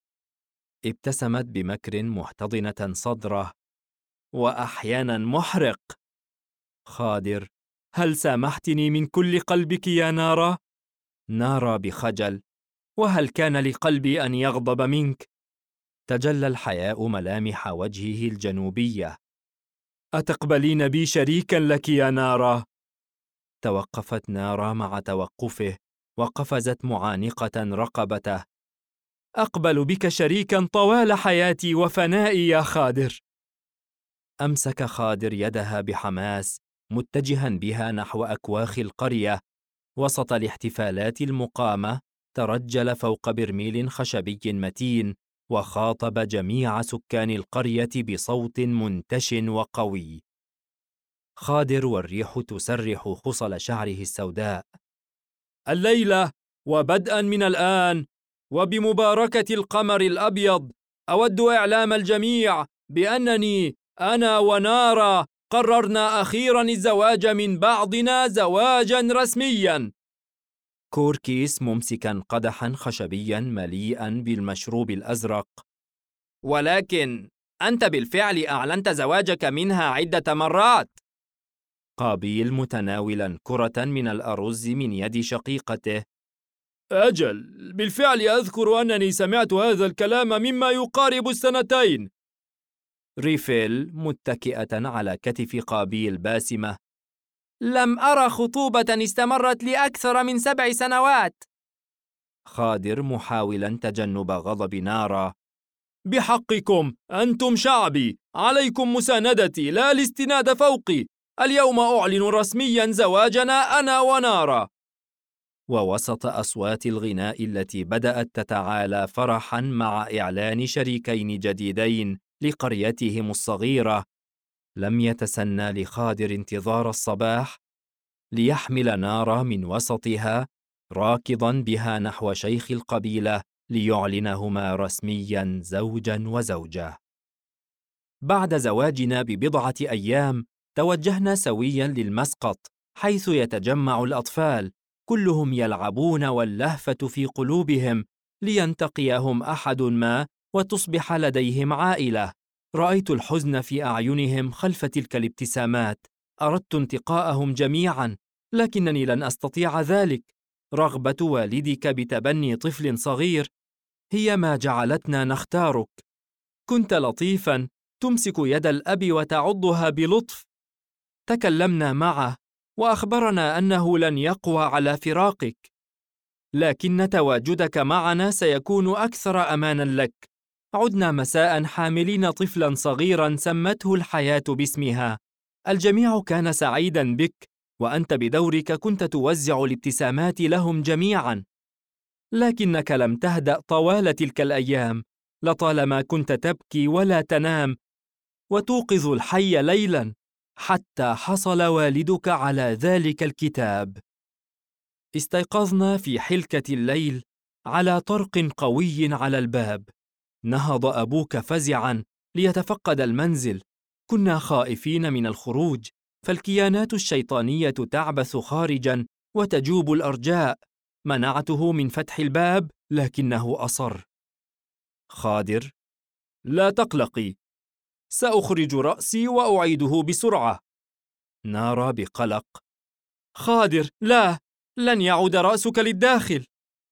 Speaker 1: ابتسمت بمكر محتضنة صدره: وأحيانا محرق. خادر: هل سامحتني من كل قلبك يا نارا؟ نارا بخجل: وهل كان لقلبي أن يغضب منك؟ تجلى الحياء ملامح وجهه الجنوبية. أتقبلين بي شريكا لك يا نارا؟ توقفت نارا مع توقفه وقفزت معانقة رقبته. أقبل بك شريكا طوال حياتي وفنائي يا خادر. أمسك خادر يدها بحماس متجها بها نحو أكواخ القرية. وسط الاحتفالات المقامة ترجل فوق برميل خشبي متين وخاطب جميع سكان القرية بصوت منتش وقوي. خادر والريح تسرح خصل شعره السوداء. الليلة وبدءا من الآن وبمباركة القمر الأبيض، أود إعلام الجميع بأنني أنا ونارا قررنا أخيرا الزواج من بعضنا زواجا رسميا. كوركيس ممسكا قدحا خشبيا مليئا بالمشروب الأزرق. ولكن أنت بالفعل أعلنت زواجك منها عدة مرات. قابيل متناولا كرة من الأرز من يد شقيقته. أجل، بالفعل أذكر أنني سمعت هذا الكلام مما يقارب السنتين. ريفيل متكئة على كتف قابيل باسمة. لم أرى خطوبة استمرت لأكثر من 7 سنوات. خادر محاولا تجنب غضب نارا. بحقكم، أنتم شعبي، عليكم مساندتي لا الاستناد فوقي. اليوم أعلن رسميا زواجنا أنا ونارا. ووسط أصوات الغناء التي بدأت تتعالى فرحا مع إعلان شريكين جديدين لقريتهم الصغيرة، لم يتسنى لخادر انتظار الصباح ليحمل نارا من وسطها راكضا بها نحو شيخ القبيلة ليعلنهما رسميا زوجا وزوجة. بعد زواجنا ببضعة أيام توجهنا سويا للمسقط، حيث يتجمع الأطفال كلهم يلعبون واللهفة في قلوبهم لينتقيهم أحد ما وتصبح لديهم عائلة. رأيت الحزن في أعينهم خلف تلك الابتسامات. أردت انتقاءهم جميعا، لكنني لن أستطيع ذلك. رغبة والدك بتبني طفل صغير هي ما جعلتنا نختارك. كنت لطيفا، تمسك يد الأب وتعضها بلطف. تكلمنا معه وأخبرنا أنه لن يقوى على فراقك، لكن تواجدك معنا سيكون أكثر أمانا لك. عدنا مساء حاملين طفلا صغيرا سمته الحياة باسمها. الجميع كان سعيدا بك، وأنت بدورك كنت توزع الابتسامات لهم جميعا. لكنك لم تهدأ طوال تلك الأيام. لطالما كنت تبكي ولا تنام وتوقظ الحي ليلا، حتى حصل والدك على ذلك الكتاب. استيقظنا في حلكة الليل على طرق قوي على الباب. نهض أبوك فزعا ليتفقد المنزل. كنا خائفين من الخروج، فالكيانات الشيطانية تعبث خارجا وتجوب الأرجاء. منعته من فتح الباب لكنه أصر. خادر: لا تقلقي، سأخرج رأسي وأعيده بسرعة. نارا بقلق: خادر، لا، لن يعود رأسك للداخل.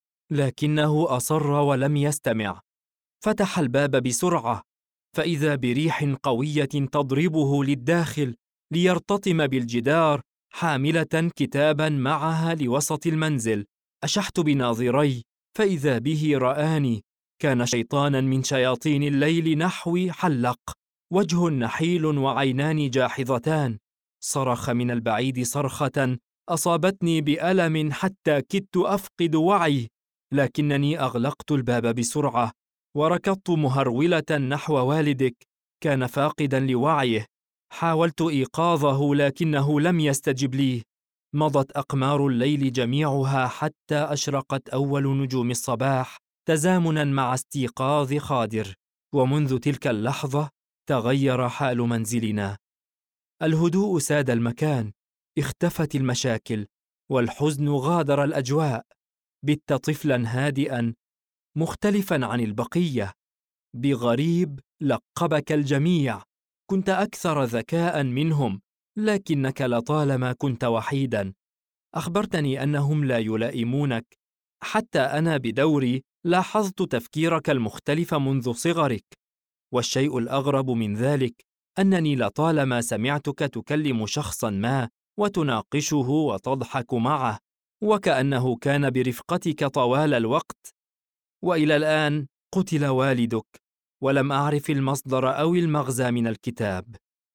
Speaker 1: لكنه أصر ولم يستمع. فتح الباب بسرعة، فإذا بريح قوية تضربه للداخل ليرتطم بالجدار، حاملة كتابا معها لوسط المنزل. أشحت بناظري، فإذا به رآني. كان شيطانا من شياطين الليل نحوي حلق، وجه نحيل وعينان جاحظتان. صرخ من البعيد صرخة أصابتني بألم حتى كدت أفقد وعي، لكنني أغلقت الباب بسرعة وركضت مهرولة نحو والدك. كان فاقدا لوعيه. حاولت إيقاظه لكنه لم يستجب لي. مضت أقمار الليل جميعها حتى أشرقت أول نجوم الصباح تزامنا مع استيقاظ خادر، ومنذ تلك اللحظة تغير حال منزلنا. الهدوء ساد المكان، اختفت المشاكل، والحزن غادر الأجواء. بت طفلا هادئا مختلفا عن البقية. بغريب لقبك الجميع، كنت أكثر ذكاء منهم، لكنك لطالما كنت وحيدا. أخبرتني أنهم لا يلائمونك. حتى أنا بدوري لاحظت تفكيرك المختلف منذ صغرك، والشيء الأغرب من ذلك أنني لطالما سمعتك تكلم شخصا ما وتناقشه وتضحك معه، وكأنه كان برفقتك طوال الوقت. وإلى الآن قتل والدك، ولم أعرف المصدر أو المغزى من الكتاب.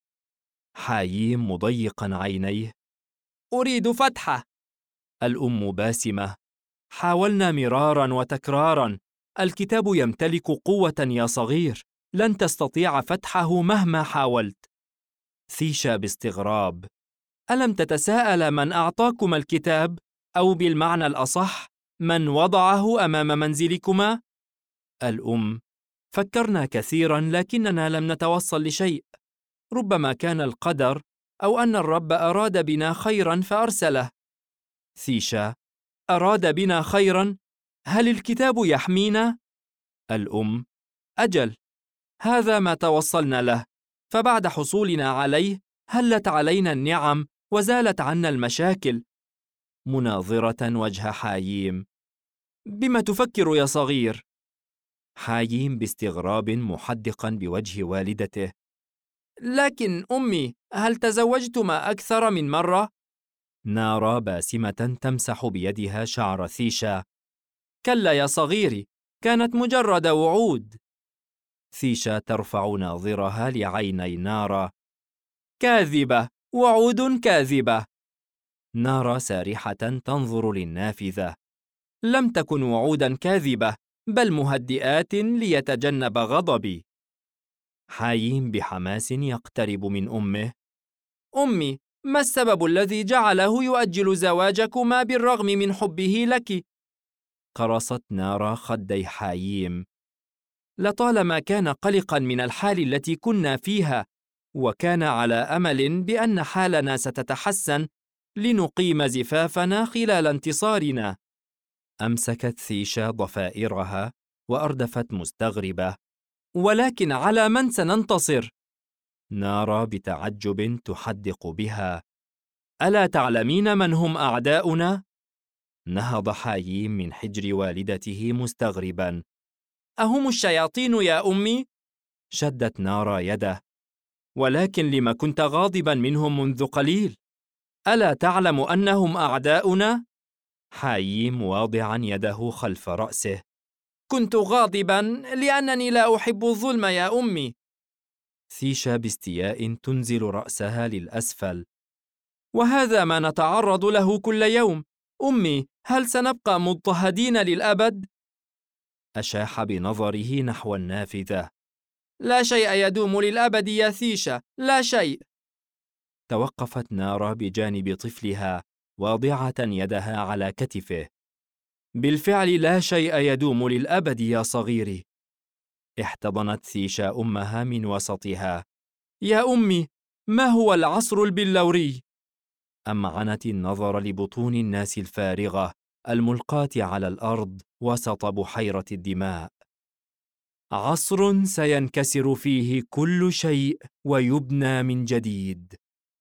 Speaker 1: حاييم مضيقا عينيه: أريد فتحه. الأم باسمة: حاولنا مرارا وتكرارا، الكتاب يمتلك قوة يا صغير، لن تستطيع فتحه مهما حاولت. ثيشا باستغراب: ألم تتساءل من أعطاكما الكتاب؟ أو بالمعنى الأصح، من وضعه أمام منزلكما؟ الأم: فكرنا كثيرا لكننا لم نتوصل لشيء. ربما كان القدر، أو أن الرب أراد بنا خيرا فأرسله. ثيشا: أراد بنا خيرا؟ هل الكتاب يحمينا؟ الأم: أجل، هذا ما توصلنا له، فبعد حصولنا عليه هلت علينا النعم وزالت عنا المشاكل. مناظرة وجه حاييم: بما تفكر يا صغير؟ حاييم باستغراب محدقا بوجه والدته: لكن أمي، هل تزوجتما أكثر من مرة؟ نارا باسمة تمسح بيدها شعر ثيشا: كلا يا صغيري، كانت مجرد وعود. ثيشا ترفع ناظرها لعيني نارا: كاذبة، وعود كاذبة. نارا سارحة تنظر للنافذة: لم تكن وعودا كاذبة، بل مهدئات ليتجنب غضبي. حاييم بحماس يقترب من أمه: أمي، ما السبب الذي جعله يؤجل زواجكما بالرغم من حبه لك؟ قرصت نارا خدي حاييم: لطالما كان قلقا من الحال التي كنا فيها، وكان على أمل بأن حالنا ستتحسن لنقيم زفافنا خلال انتصارنا. أمسكت ثيشا ضفائرها وأردفت مستغربة: ولكن على من سننتصر؟ نارا بتعجب تحدق بها: ألا تعلمين من هم أعداؤنا؟ نهض حاييم من حجر والدته مستغربا: أهم الشياطين يا أمي؟ شدت نارا يده: ولكن لما كنت غاضبا منهم منذ قليل؟ ألا تعلم أنهم أعداؤنا؟ حاييم واضعا يده خلف رأسه: كنت غاضبا لأنني لا أحب الظلم يا أمي. ثيشا باستياء تنزل رأسها للأسفل: وهذا ما نتعرض له كل يوم. أمي، هل سنبقى مضطهدين للأبد؟ أشاح بنظره نحو النافذة: لا شيء يدوم للأبد يا ثيشا، لا شيء. توقفت نارا بجانب طفلها واضعة يدها على كتفه: بالفعل لا شيء يدوم للأبد يا صغيري. احتضنت ثيشا أمها من وسطها: يا أمي، ما هو العصر البلوري؟ أمعنت النظر لبطون الناس الفارغة الملقاة على الأرض وسط بحيرة الدماء: عصر سينكسر فيه كل شيء ويبنى من جديد.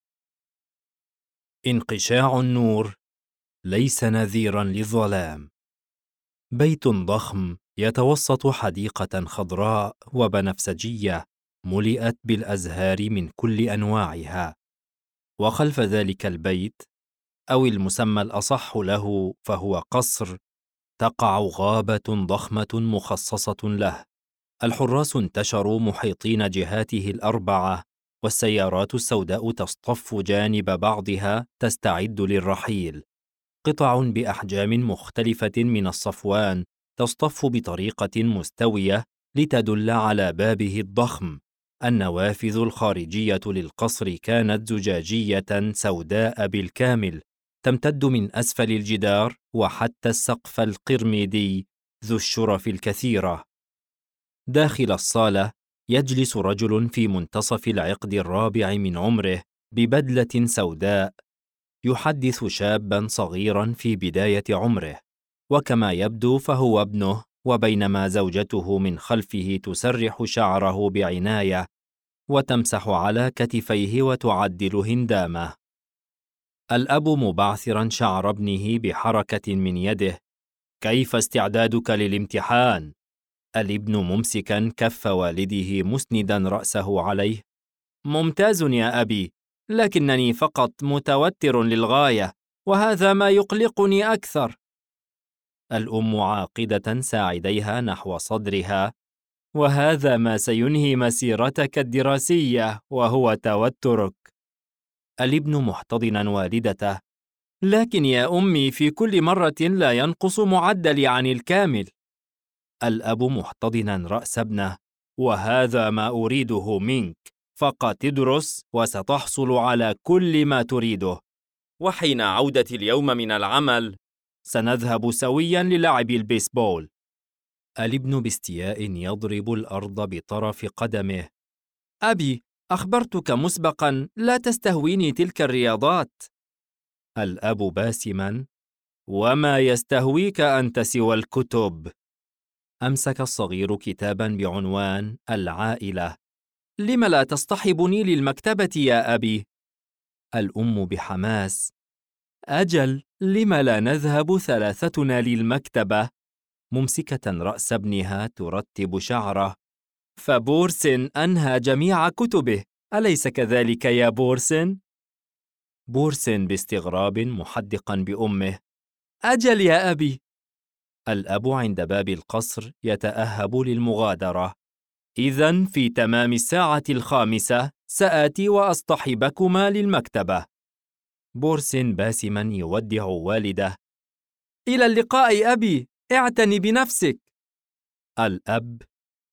Speaker 1: انقشاع النور ليس نذيرا للظلام. بيت ضخم يتوسط حديقة خضراء وبنفسجية ملئت بالأزهار من كل أنواعها، وخلف ذلك البيت، أو المسمى الأصح له فهو قصر، تقع غابة ضخمة مخصصة له. الحراس انتشروا محيطين جهاته الأربعة، والسيارات السوداء تصطف جانب بعضها تستعد للرحيل. قطع بأحجام مختلفة من الصفوان تصطف بطريقة مستوية لتدل على بابه الضخم. النوافذ الخارجية للقصر كانت زجاجية سوداء بالكامل، تمتد من أسفل الجدار وحتى السقف القرميدي ذو الشرف الكثيرة. داخل الصالة يجلس رجل في منتصف العقد الرابع من عمره ببدلة سوداء، يحدث شابا صغيرا في بداية عمره، وكما يبدو فهو ابنه، وبينما زوجته من خلفه تسرح شعره بعناية وتمسح على كتفيه وتعدل هندامه. الأب مبعثرا شعر ابنه بحركة من يده. كيف استعدادك للامتحان؟ الابن ممسكا كف والده مسندا رأسه عليه. ممتاز يا أبي، لكنني فقط متوتر للغاية، وهذا ما يقلقني أكثر. الأم عاقدة ساعديها نحو صدرها. وهذا ما سينهي مسيرتك الدراسية، وهو توترك. الابن محتضنا والدته. لكن يا أمي، في كل مرة لا ينقص معدلي عن الكامل. الأب محتضنا رأس ابنه. وهذا ما أريده منك، فقط ادرس وستحصل على كل ما تريده. وحين عودتي اليوم من العمل سنذهب سويا للعب البيسبول. الابن باستياء يضرب الأرض بطرف قدمه. أبي، أخبرتك مسبقا لا تستهويني تلك الرياضات. الأب باسما. وما يستهويك أنت سوى الكتب؟ أمسك الصغير كتابا بعنوان العائلة. لم لا تصطحبني للمكتبة يا أبي؟ الأم بحماس. أجل، لم لا نذهب ثلاثتنا للمكتبة؟ ممسكة رأس ابنها ترتب شعره. فبورسن أنهى جميع كتبه، أليس كذلك يا بورسن؟ بورسن باستغراب محدقا بأمه. أجل يا أبي. الأب عند باب القصر يتأهب للمغادرة. إذن في تمام الساعة 5 سآتي وأصطحبكما للمكتبة. بورسن باسما يودع والده. إلى اللقاء أبي، اعتني بنفسك. الأب.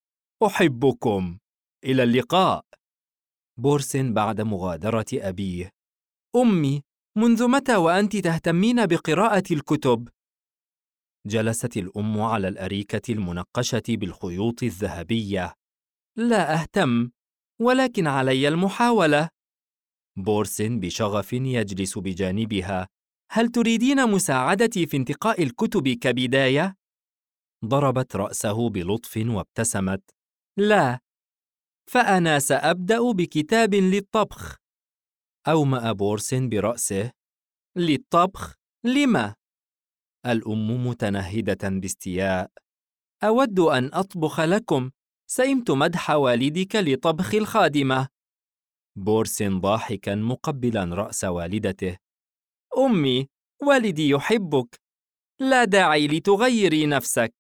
Speaker 1: أحبكم. إلى اللقاء. بورسن بعد مغادرة أبيه. أمي، منذ متى وأنت تهتمين بقراءة الكتب؟ جلست الأم على الأريكة المنقشة بالخيوط الذهبية. لا أهتم، ولكن علي المحاولة. بورسن بشغف يجلس بجانبها. هل تريدين مساعدتي في انتقاء الكتب كبداية؟ ضربت رأسه بلطف وابتسمت. لا، فأنا سأبدأ بكتاب للطبخ. أومأ بورسن برأسه. للطبخ؟ لما؟ الأم متنهدة باستياء. أود أن أطبخ لكم. سئمت مدح والدك لطبخ الخادمة. بورسن ضاحكا مقبلا رأس والدته. أمي، والدي يحبك، لا داعي لتغيري نفسك.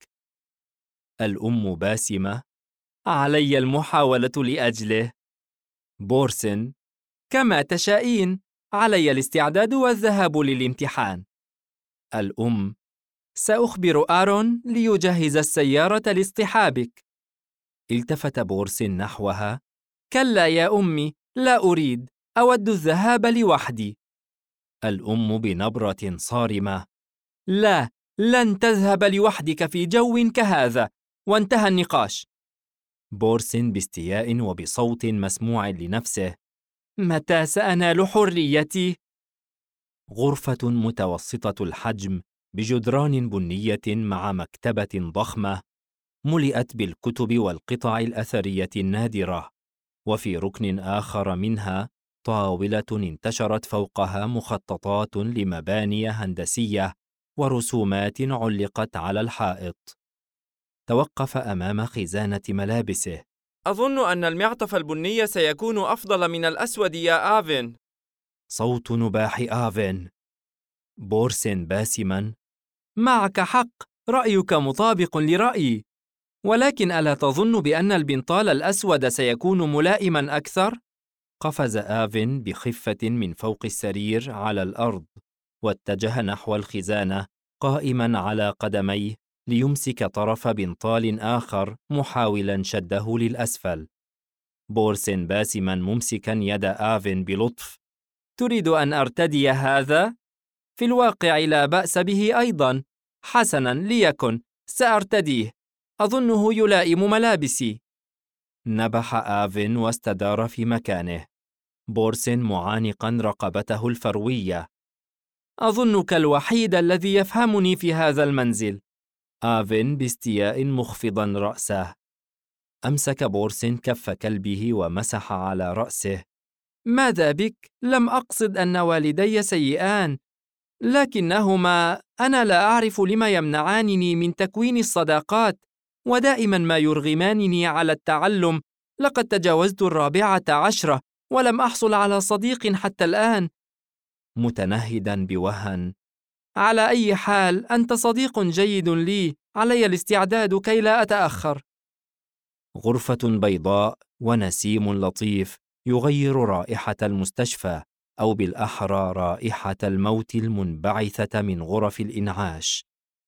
Speaker 1: الأم باسمة. علي المحاولة لأجله. بورسن. كما تشائين، علي الاستعداد والذهاب للامتحان. الأم. سأخبر آرون ليجهز السيارة لاصطحابك. التفت بورسن نحوها. كلا يا أمي، لا أريد، أود الذهاب لوحدي. الأم بنبرة صارمة. لا، لن تذهب لوحدك في جو كهذا، وانتهى النقاش. بورسن باستياء وبصوت مسموع لنفسه. متى سأنال حريتي؟ غرفة متوسطة الحجم بجدران بنية مع مكتبة ضخمة ملئت بالكتب والقطع الأثرية النادرة، وفي ركن آخر منها طاولة انتشرت فوقها مخططات لمباني هندسية ورسومات علقت على الحائط. توقف أمام خزانة ملابسه.
Speaker 2: أظن أن المعطف البني سيكون أفضل من الأسود يا آفن.
Speaker 1: صوت نباح آفن. بورسن باسما. معك حق، رأيك مطابق لرأيي، ولكن ألا تظن بأن البنطال الأسود سيكون ملائماً أكثر؟ قفز آفن بخفة من فوق السرير على الأرض، واتجه نحو الخزانة قائماً على قدميه ليمسك طرف بنطال آخر محاولاً شده للأسفل. بورسن باسماً ممسكاً يد آفن بلطف: تريد أن أرتدي هذا؟ في الواقع لا بأس به أيضاً. حسناً، ليكن، سأرتديه، أظنه يلائم ملابسي. نبح آفن واستدار في مكانه، بورسن معانقاً رقبته الفروية. أظنك الوحيد الذي يفهمني في هذا المنزل. آفن باستياء مخفضاً رأسه. أمسك بورسن كف كلبه ومسح على رأسه. ماذا بك؟ لم أقصد أن والدي سيئان، لكنهما أنا لا أعرف لما يمنعانني من تكوين الصداقات، ودائما ما يرغمانني على التعلم. لقد تجاوزت 14 ولم أحصل على صديق حتى الآن. متنهدا بوهن: على أي حال، أنت صديق جيد لي، علي الاستعداد كي لا أتأخر. غرفة بيضاء ونسيم لطيف يغير رائحة المستشفى، أو بالأحرى رائحة الموت المنبعثة من غرف الإنعاش.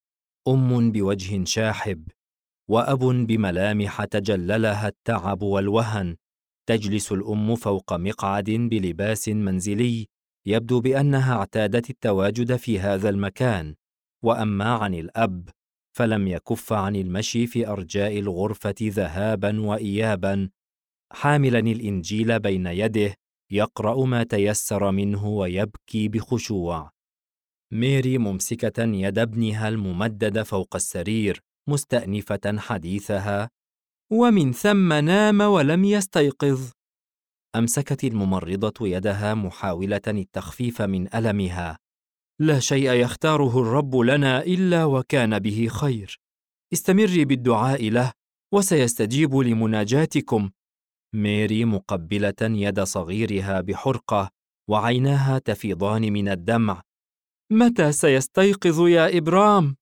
Speaker 1: أم بوجه شاحب، وأب بملامح تجللها التعب والوهن. تجلس الأم فوق مقعد بلباس منزلي، يبدو بأنها اعتادت التواجد في هذا المكان. وأما عن الأب فلم يكف عن المشي في أرجاء الغرفة ذهابا وإيابا، حاملا الإنجيل بين يده، يقرأ ما تيسر منه ويبكي بخشوع. ميري ممسكة يد ابنها الممدد فوق السرير، مستأنفة حديثها: ومن ثم نام ولم يستيقظ. أمسكت الممرضة يدها محاولة التخفيف من ألمها. لا شيء يختاره الرب لنا إلا وكان به خير. استمري بالدعاء له وسيستجيب لمناجاتكم. ميري مقبلة يد صغيرها بحرقة، وعيناها تفيضان من الدمع. متى سيستيقظ يا إبرام؟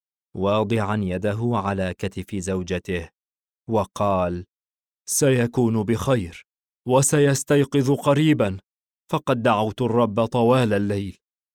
Speaker 1: واضعا يده على كتف زوجته، وقال: سيكون بخير وسيستيقظ قريبا، فقد دعوت الرب طوال الليل.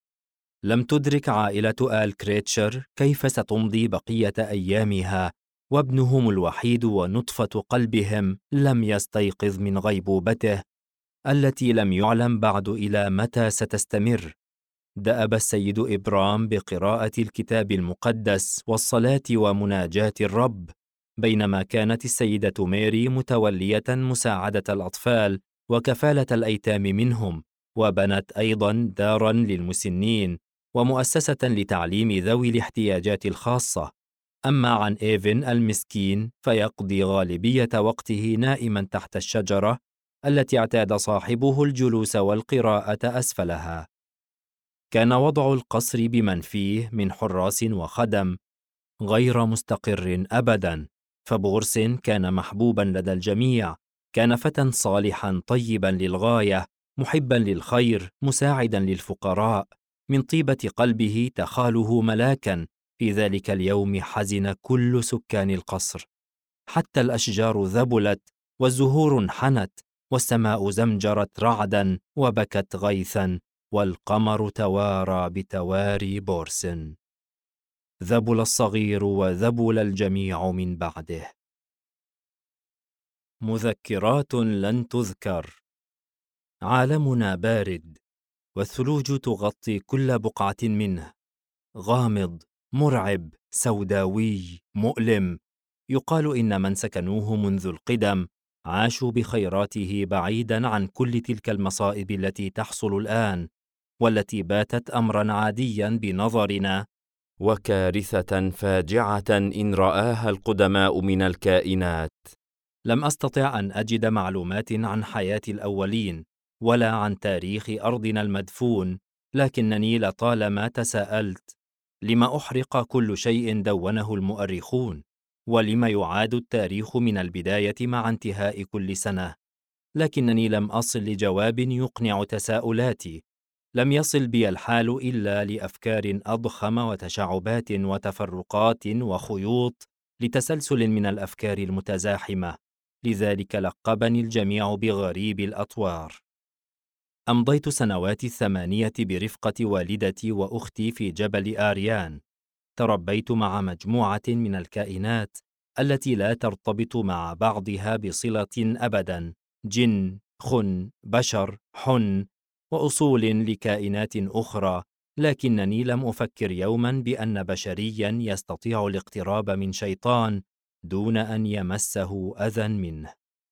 Speaker 1: لم تدرك عائلة آل كريتشر كيف ستمضي بقية أيامها، وابنهم الوحيد ونطفة قلبهم لم يستيقظ من غيبوبته التي لم يعلم بعد إلى متى ستستمر. دأب السيد إبرام بقراءة الكتاب المقدس والصلاة ومناجاة الرب، بينما كانت السيدة ميري متولية مساعدة الأطفال وكفالة الأيتام منهم، وبنت أيضا دارا للمسنين ومؤسسة لتعليم ذوي الاحتياجات الخاصة. أما عن إيفن المسكين فيقضي غالبية وقته نائما تحت الشجرة التي اعتاد صاحبه الجلوس والقراءة أسفلها. كان وضع القصر بمن فيه من حراس وخدم غير مستقر أبدا، فبورس كان محبوبا لدى الجميع. كان فتى صالحا طيبا للغاية، محبا للخير، مساعدا للفقراء. من طيبة قلبه تخاله ملاكا. في ذلك اليوم حزن كل سكان القصر، حتى الأشجار ذبلت والزهور انحنت والسماء زمجرت رعدا وبكت غيثا، والقمر توارى بتواري بورس. ذبل الصغير وذبل الجميع من بعده. مذكرات لن تذكر. عالمنا بارد، والثلوج تغطي كل بقعة منه. غامض، مرعب، سوداوي، مؤلم. يقال إن من سكنوه منذ القدم عاشوا بخيراته بعيدا عن كل تلك المصائب التي تحصل الآن، والتي باتت أمرا عاديا بنظرنا، وكارثة فاجعة إن رآها القدماء من الكائنات. لم أستطع أن أجد معلومات عن حياة الأولين ولا عن تاريخ أرضنا المدفون، لكنني لطالما تساءلت: لم أحرق كل شيء دونه المؤرخون؟ ولم يعاد التاريخ من البداية مع انتهاء كل سنة؟ لكنني لم أصل لجواب يقنع تساؤلاتي. لم يصل بي الحال إلا لأفكار أضخم وتشعبات وتفرقات وخيوط لتسلسل من الأفكار المتزاحمة، لذلك لقبني الجميع بغريب الأطوار. أمضيت سنواتي 8 برفقة والدتي وأختي في جبل آريان. تربيت مع مجموعة من الكائنات التي لا ترتبط مع بعضها بصلة أبدا، جن، خن، بشر، حن، وأصول لكائنات أخرى، لكنني لم أفكر يوما بأن بشريا يستطيع الاقتراب من شيطان دون أن يمسه أذى منه.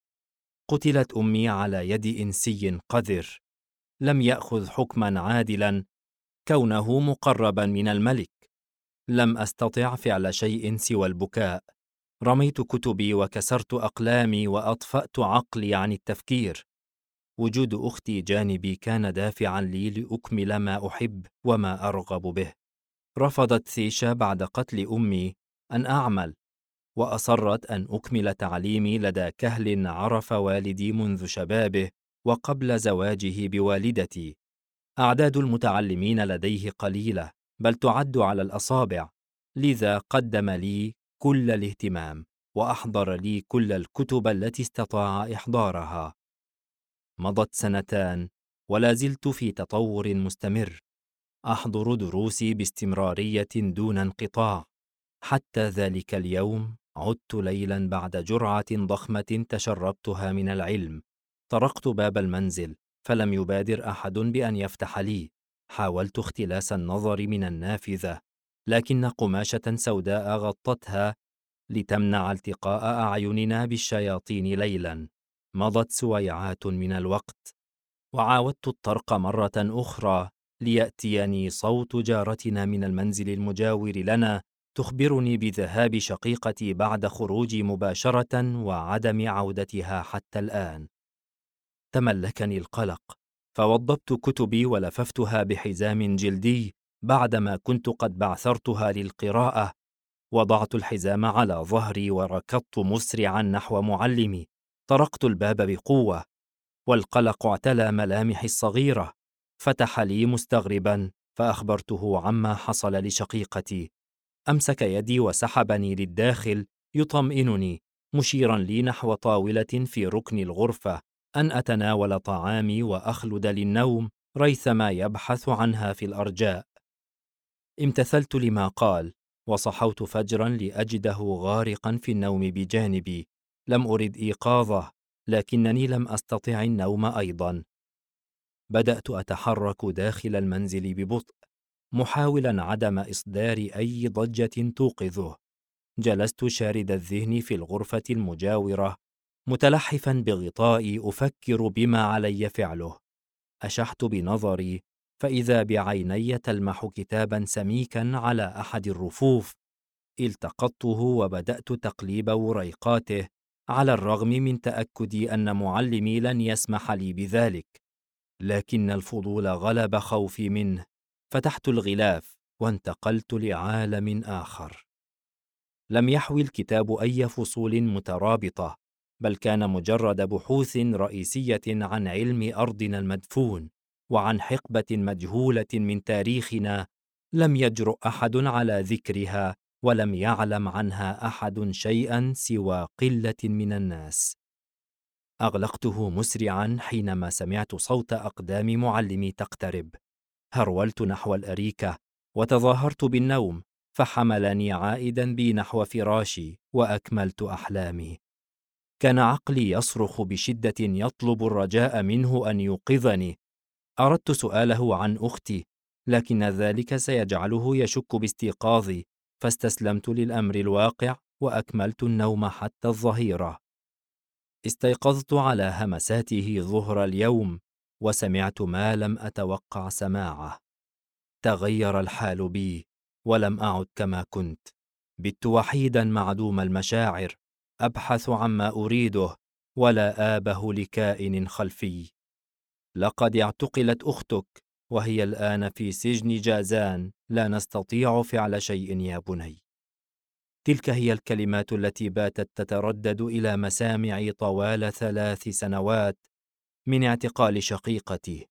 Speaker 1: قتلت أمي على يد إنسي قذر لم يأخذ حكما عادلا كونه مقربا من الملك. لم أستطع فعل شيء سوى البكاء. رميت كتبي وكسرت أقلامي وأطفأت عقلي عن التفكير. وجود أختي جانبي كان دافعا لي لأكمل ما أحب وما أرغب به. رفضت ثيشا بعد قتل أمي أن أعمل، وأصرت أن أكمل تعليمي لدى كهل عرف والدي منذ شبابه وقبل زواجه بوالدتي. أعداد المتعلمين لديه قليلة، بل تعد على الأصابع، لذا قدم لي كل الاهتمام وأحضر لي كل الكتب التي استطاع إحضارها. مضت 2 ولا زلت في تطور مستمر، أحضر دروسي باستمرارية دون انقطاع. حتى ذلك اليوم عدت ليلا بعد جرعة ضخمة تشربتها من العلم. طرقت باب المنزل فلم يبادر أحد بأن يفتح لي. حاولت اختلاس النظر من النافذة، لكن قماشة سوداء غطتها لتمنع التقاء أعيننا بالشياطين ليلا. مضت سويعات من الوقت، وعاودت الطرق مرة أخرى ليأتيني صوت جارتنا من المنزل المجاور لنا تخبرني بذهاب شقيقتي بعد خروجي مباشرة وعدم عودتها حتى الآن. تملكني القلق، فوضبت كتبي ولففتها بحزام جلدي بعدما كنت قد بعثرتها للقراءة. وضعت الحزام على ظهري وركضت مسرعا نحو معلمي. طرقت الباب بقوة، والقلق اعتلى ملامحي الصغيرة. فتح لي مستغربا، فأخبرته عما حصل لشقيقتي. أمسك يدي وسحبني للداخل يطمئنني، مشيرا لي نحو طاولة في ركن الغرفة أن أتناول طعامي وأخلد للنوم ريثما يبحث عنها في الأرجاء. امتثلت لما قال، وصحوت فجرا لأجده غارقا في النوم بجانبي. لم أرد إيقاظه، لكنني لم أستطع النوم أيضا. بدأت أتحرك داخل المنزل ببطء، محاولا عدم إصدار أي ضجة توقظه. جلست شارد الذهن في الغرفة المجاورة، متلحفا بغطائي أفكر بما علي فعله. أشحت بنظري، فإذا بعيني تلمح كتابا سميكا على أحد الرفوف. التقطته وبدأت تقليب وريقاته، على الرغم من تأكدي أن معلمي لن يسمح لي بذلك. لكن الفضول غلب خوفي منه. فتحت الغلاف وانتقلت لعالم آخر. لم يحوي الكتاب أي فصول مترابطة، بل كان مجرد بحوث رئيسية عن علم أرضنا المدفون، وعن حقبة مجهولة من تاريخنا لم يجرؤ أحد على ذكرها، ولم يعلم عنها أحد شيئا سوى قلة من الناس. أغلقته مسرعا حينما سمعت صوت أقدام معلمي تقترب. هرولت نحو الأريكة وتظاهرت بالنوم، فحملني عائدا بي نحو فراشي وأكملت أحلامي. كان عقلي يصرخ بشدة يطلب الرجاء منه أن يوقظني. أردت سؤاله عن أختي، لكن ذلك سيجعله يشك باستيقاظي، فاستسلمت للأمر الواقع وأكملت النوم حتى الظهيرة. استيقظت على همساته ظهر اليوم، وسمعت ما لم أتوقع سماعه. تغير الحال بي، ولم أعد كما كنت. بت وحيدا معدوم المشاعر، أبحث عما أريده ولا آبه لكائن خلفي. لقد اعتقلت أختك، وهي الآن في سجن جازان. لا نستطيع فعل شيء يا بني. تلك هي الكلمات التي باتت تتردد إلى مسامعي طوال 3 سنوات من اعتقال شقيقتي.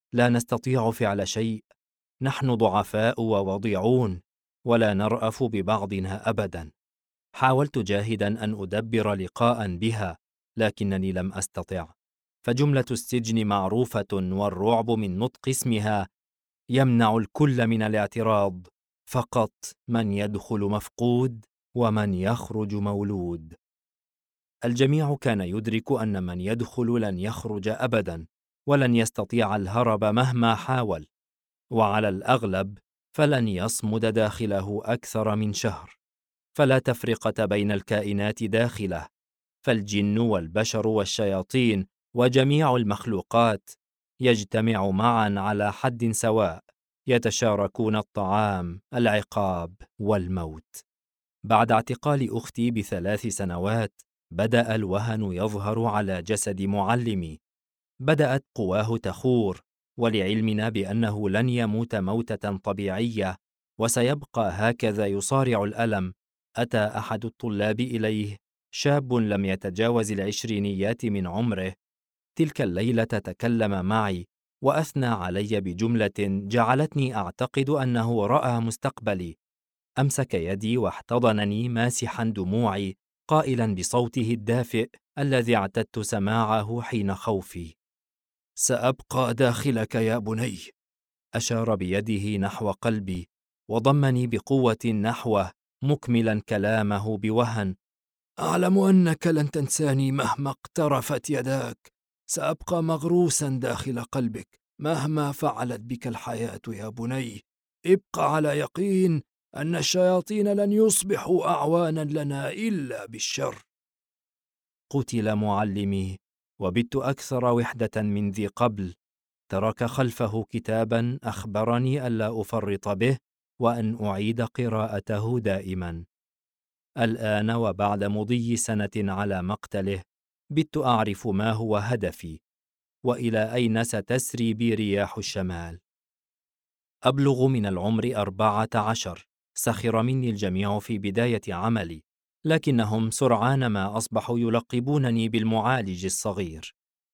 Speaker 1: لا نستطيع فعل شيء، نحن ضعفاء ووضيعون، ولا نرأف ببعضنا أبدا. حاولت جاهدا أن أدبر لقاء بها، لكنني لم أستطع، فجملة السجن معروفة، والرعب من نطق اسمها يمنع الكل من الاعتراض. فقط من يدخل مفقود، ومن يخرج مولود. الجميع كان يدرك أن من يدخل لن يخرج أبدا، ولن يستطيع الهرب مهما حاول، وعلى الأغلب فلن يصمد داخله أكثر من شهر. فلا تفرقة بين الكائنات داخله، فالجن والبشر والشياطين وجميع المخلوقات يجتمع معا على حد سواء، يتشاركون الطعام، العقاب والموت. بعد اعتقال أختي ب3 سنوات بدأ الوهن يظهر على جسد معلمي، بدأت قواه تخور، ولعلمنا بأنه لن يموت موتة طبيعية وسيبقى هكذا يصارع الألم، أتى أحد الطلاب إليه، شاب لم يتجاوز ال20 من عمره. تلك الليلة تكلم معي وأثنى علي بجملة جعلتني أعتقد أنه رأى مستقبلي. أمسك يدي واحتضنني ماسحا دموعي، قائلا بصوته الدافئ الذي اعتدت سماعه حين خوفي: سأبقى داخلك يا بني. أشار بيده نحو قلبي وضمني بقوة نحوه، مكملا كلامه بوهن: أعلم أنك لن تنساني مهما اقترفت يداك، سأبقى مغروسا داخل قلبك مهما فعلت بك الحياة يا بني. ابق على يقين أن الشياطين لن يصبحوا أعوانا لنا إلا بالشر. قتل معلمي، وبت أكثر وحدة من ذي قبل. ترك خلفه كتابا أخبرني ألا أفرط به، وأن أعيد قراءته دائما. الآن وبعد مضي سنة على مقتله، بت أعرف ما هو هدفي، وإلى أين ستسري بي رياح الشمال. أبلغ من العمر 14. سخر مني الجميع في بداية عملي، لكنهم سرعان ما أصبحوا يلقبونني بالمعالج الصغير.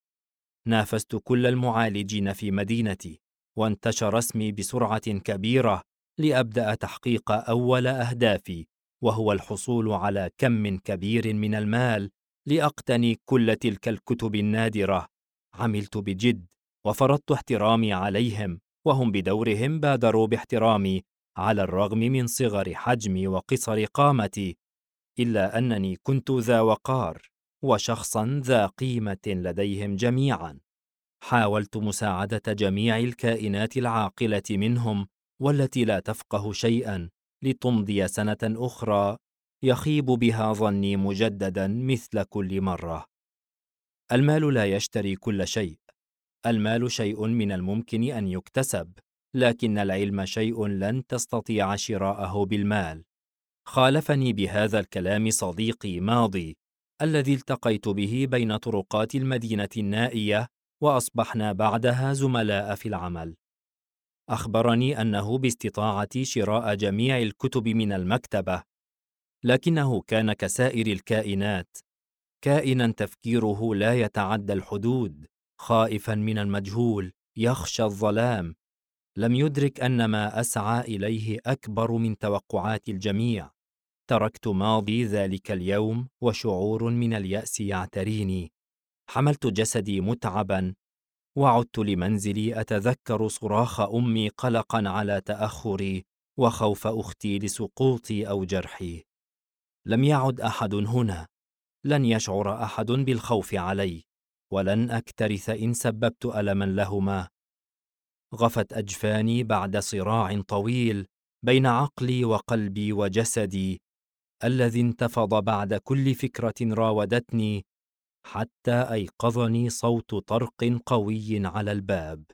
Speaker 1: نافست كل المعالجين في مدينتي، وانتشر اسمي بسرعة كبيرة لأبدأ تحقيق أول أهدافي، وهو الحصول على كم كبير من المال لأقتني كل تلك الكتب النادرة. عملت بجد وفرضت احترامي عليهم، وهم بدورهم بادروا باحترامي على الرغم من صغر حجمي وقصر قامتي، إلا أنني كنت ذا وقار وشخصا ذا قيمة لديهم جميعا. حاولت مساعدة جميع الكائنات العاقلة منهم والتي لا تفقه شيئا، لتمضي سنة أخرى يخيب بها ظني مجددا مثل كل مرة. المال لا يشتري كل شيء، المال شيء من الممكن أن يكتسب، لكن العلم شيء لن تستطيع شراءه بالمال. خالفني بهذا الكلام صديقي ماضي الذي التقيت به بين طرقات المدينة النائية، وأصبحنا بعدها زملاء في العمل. أخبرني أنه باستطاعتي شراء جميع الكتب من المكتبة، لكنه كان كسائر الكائنات، كائنا تفكيره لا يتعدى الحدود، خائفا من المجهول، يخشى الظلام. لم يدرك أن ما أسعى إليه أكبر من توقعات الجميع. تركت ماضي ذلك اليوم وشعور من اليأس يعتريني. حملت جسدي متعبا، وعدت لمنزلي أتذكر صراخ أمي قلقا على تأخري، وخوف أختي لسقوطي أو جرحي. لم يعد أحد هنا، لن يشعر أحد بالخوف علي، ولن أكترث إن سببت ألما لهما. غفت أجفاني بعد صراع طويل بين عقلي وقلبي وجسدي، الذي انتفض بعد كل فكرة راودتني، حتى أيقظني صوت طرق قوي على الباب.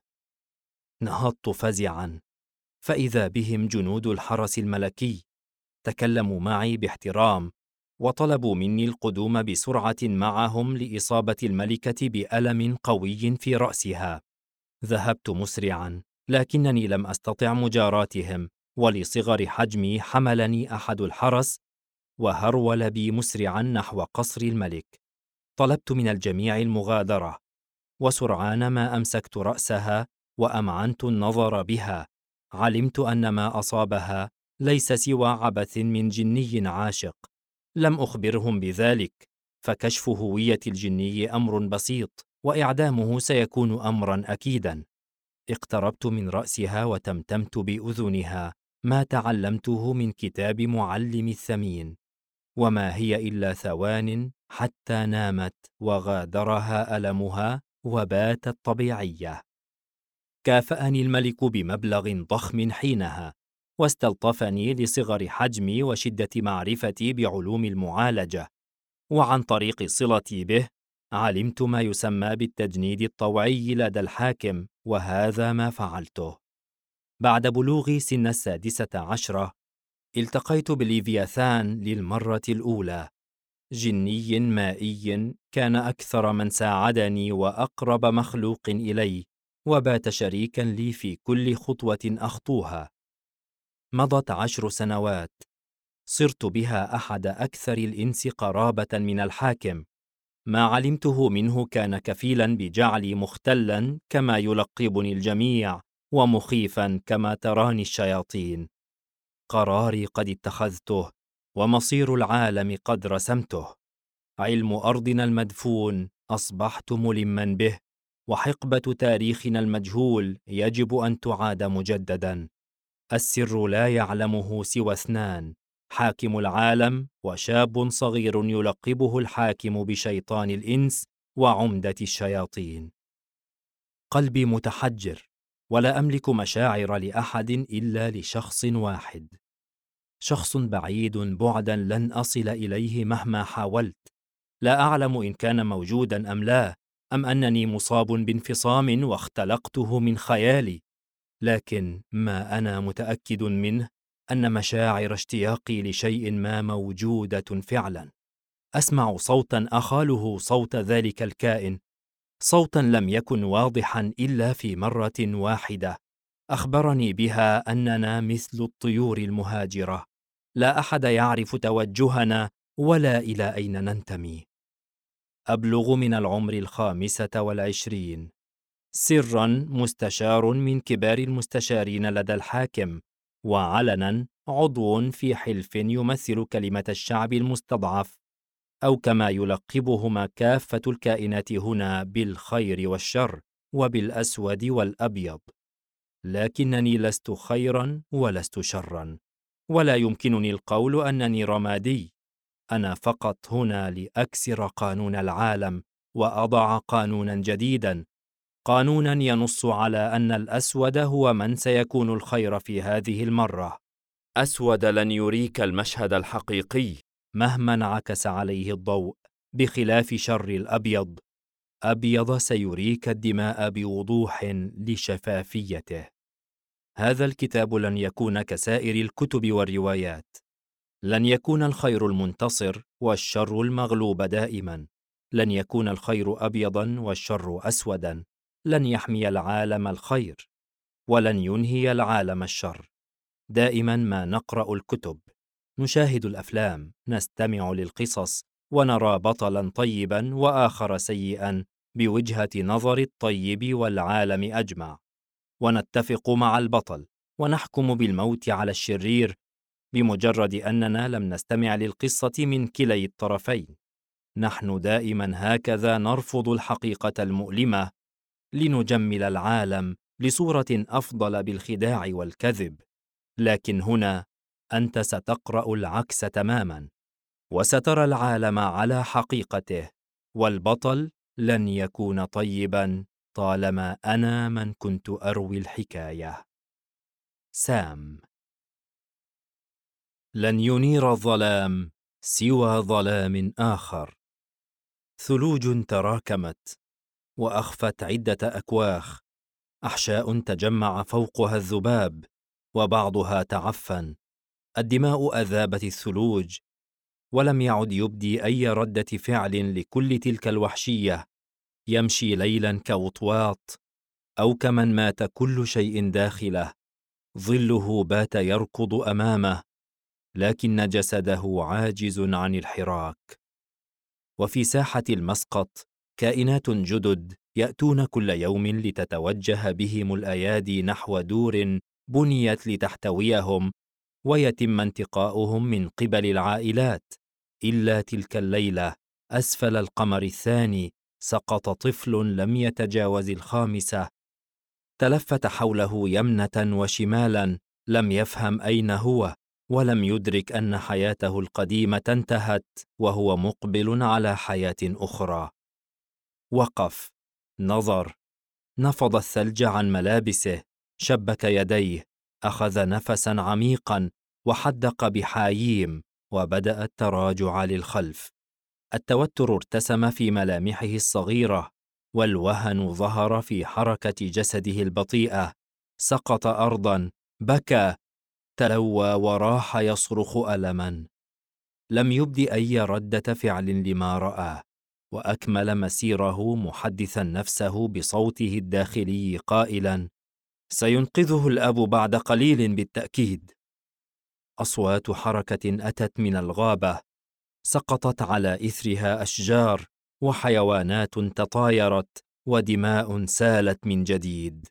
Speaker 1: نهضت فزعا، فإذا بهم جنود الحرس الملكي. تكلموا معي باحترام، وطلبوا مني القدوم بسرعة معهم لإصابة الملكة بألم قوي في رأسها. ذهبت مسرعا، لكنني لم أستطع مجاراتهم، ولصغر حجمي حملني أحد الحرس وهرول بي مسرعا نحو قصر الملك. طلبت من الجميع المغادرة، وسرعان ما أمسكت رأسها وأمعنت النظر بها، علمت أن ما أصابها ليس سوى عبث من جني عاشق. لم أخبرهم بذلك، فكشف هوية الجني أمر بسيط، وإعدامه سيكون أمرا أكيدا. اقتربت من رأسها وتمتمت بأذنها ما تعلمته من كتاب معلم الثمين، وما هي إلا ثوان حتى نامت وغادرها ألمها وباتت طبيعية. كافأني الملك بمبلغ ضخم حينها، واستلطفني لصغر حجمي وشدة معرفتي بعلوم المعالجة، وعن طريق صلتي به علمت ما يسمى بالتجنيد الطوعي لدى الحاكم، وهذا ما فعلته. بعد بلوغي سن 16 التقيت بليفياثان للمرة الأولى، جني مائي كان أكثر من ساعدني وأقرب مخلوق إلي، وبات شريكا لي في كل خطوة أخطوها. مضت 10 سنوات، صرت بها أحد أكثر الإنس قرابة من الحاكم. ما علمته منه كان كفيلا بجعلي مختلا كما يلقبني الجميع، ومخيفا كما تراني الشياطين. قراري قد اتخذته، ومصير العالم قد رسمته. علم أرضنا المدفون أصبحت ملما به، وحقبة تاريخنا المجهول يجب أن تعاد مجددا. السر لا يعلمه سوى 2: حاكم العالم وشاب صغير يلقبه الحاكم بشيطان الإنس وعمدة الشياطين. قلبي متحجر، ولا أملك مشاعر لأحد إلا لشخص واحد، شخص بعيد بعدا لن أصل إليه مهما حاولت. لا أعلم إن كان موجودا أم لا، أم أنني مصاب بانفصام واختلقته من خيالي، لكن ما أنا متأكد منه أن مشاعر اشتياقي لشيء ما موجودة فعلا. أسمع صوتا أخاله صوت ذلك الكائن، صوتا لم يكن واضحا إلا في مرة واحدة أخبرني بها أننا مثل الطيور المهاجرة، لا أحد يعرف توجهنا ولا إلى أين ننتمي. أبلغ من العمر 25، سرا مستشار من كبار المستشارين لدى الحاكم، وعلنا عضو في حلف يمثل كلمة الشعب المستضعف، أو كما يلقبهما كافة الكائنات هنا بالخير والشر، وبالأسود والأبيض. لكنني لست خيرا ولست شرا، ولا يمكنني القول أنني رمادي. أنا فقط هنا لأكسر قانون العالم وأضع قانونا جديدا، قانونا ينص على أن الأسود هو من سيكون الخير في هذه المرة.
Speaker 2: أسود لن يريك المشهد الحقيقي
Speaker 1: مهما انعكس عليه الضوء، بخلاف شر الأبيض. أبيض سيريك الدماء بوضوح لشفافيته. هذا الكتاب لن يكون كسائر الكتب والروايات، لن يكون الخير المنتصر والشر المغلوب دائما، لن يكون الخير أبيضا والشر أسودا، لن يحمي العالم الخير ولن ينهي العالم الشر. دائما ما نقرأ الكتب، نشاهد الأفلام، نستمع للقصص، ونرى بطلا طيبا وآخر سيئا بوجهة نظر الطيب والعالم أجمع، ونتفق مع البطل ونحكم بالموت على الشرير بمجرد أننا لم نستمع للقصة من كلي الطرفين. نحن دائما هكذا نرفض الحقيقة المؤلمة لنجمل العالم لصورة أفضل بالخداع والكذب. لكن هنا أنت ستقرأ العكس تماما، وسترى العالم على حقيقته، والبطل لن يكون طيبا طالما أنا من كنت أروي الحكاية. سام. لن ينير الظلام سوى ظلام آخر. ثلوج تراكمت وأخفت عدة أكواخ، أحشاء تجمع فوقها الذباب وبعضها تعفن. الدماء أذابت الثلوج، ولم يعد يبدي أي ردة فعل لكل تلك الوحشية. يمشي ليلا كوطواط، أو كمن مات كل شيء داخله. ظله بات يركض أمامه، لكن جسده عاجز عن الحراك. وفي ساحة المسقط كائنات جدد يأتون كل يوم لتتوجه بهم الأيادي نحو دور بنيت لتحتويهم، ويتم انتقاؤهم من قبل العائلات. إلا تلك الليلة أسفل القمر الثاني سقط طفل لم يتجاوز 5. تلفت حوله يمنة وشمالا، لم يفهم أين هو، ولم يدرك أن حياته القديمة انتهت وهو مقبل على حياة أخرى. وقف، نظر، نفض الثلج عن ملابسه، شبك يديه، أخذ نفسا عميقا وحدق بحاييم، وبدأ التراجع للخلف. التوتر ارتسم في ملامحه الصغيرة، والوهن ظهر في حركة جسده البطيئة. سقط أرضا، بكى، تلوى وراح يصرخ ألما. لم يبد أي ردة فعل لما رآه، وأكمل مسيره محدثا نفسه بصوته الداخلي قائلا: سينقذه الأب بعد قليل بالتأكيد. أصوات حركة أتت من الغابة، سقطت على إثرها أشجار وحيوانات تطايرت، ودماء سالت من جديد.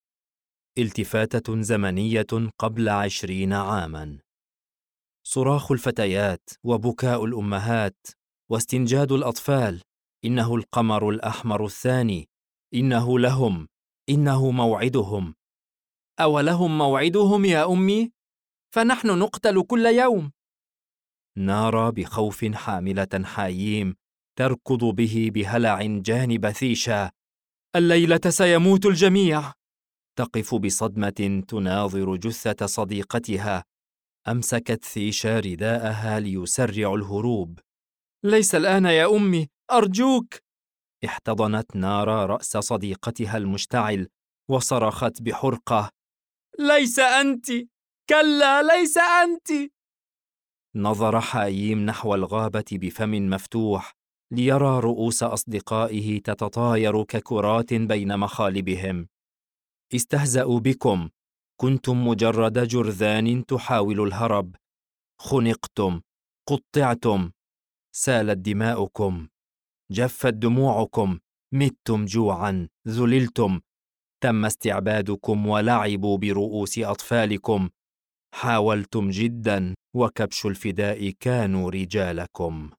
Speaker 1: التفاتة زمنية قبل 20 عاما. صراخ الفتيات وبكاء الأمهات واستنجاد الأطفال. إنه القمر الأحمر الثاني، إنه لهم، إنه موعدهم.
Speaker 2: أولهم موعدهم يا أمي؟ فنحن نقتل كل يوم.
Speaker 1: نارا بخوف حاملة حاييم تركض به بهلع جانب ثيشا.
Speaker 2: الليلة سيموت الجميع.
Speaker 1: تقف بصدمة تناظر جثة صديقتها. أمسكت ثيشا رداءها ليسرع الهروب.
Speaker 2: ليس الآن يا أمي، أرجوك.
Speaker 1: احتضنت نارا رأس صديقتها المشتعل وصرخت بحرقة:
Speaker 2: ليس أنت، كلا ليس أنت.
Speaker 1: نظر حاييم نحو الغابة بفم مفتوح ليرى رؤوس أصدقائه تتطاير ككرات بين مخالبهم. استهزأوا بكم، كنتم مجرد جرذان تحاول الهرب. خنقتم، قطعتم، سالت دماؤكم، جفت دموعكم، متم جوعا، ذللتم، تم استعبادكم ولعبوا برؤوس أطفالكم. حاولتم جدا، وكبش الفداء كانوا رجالكم.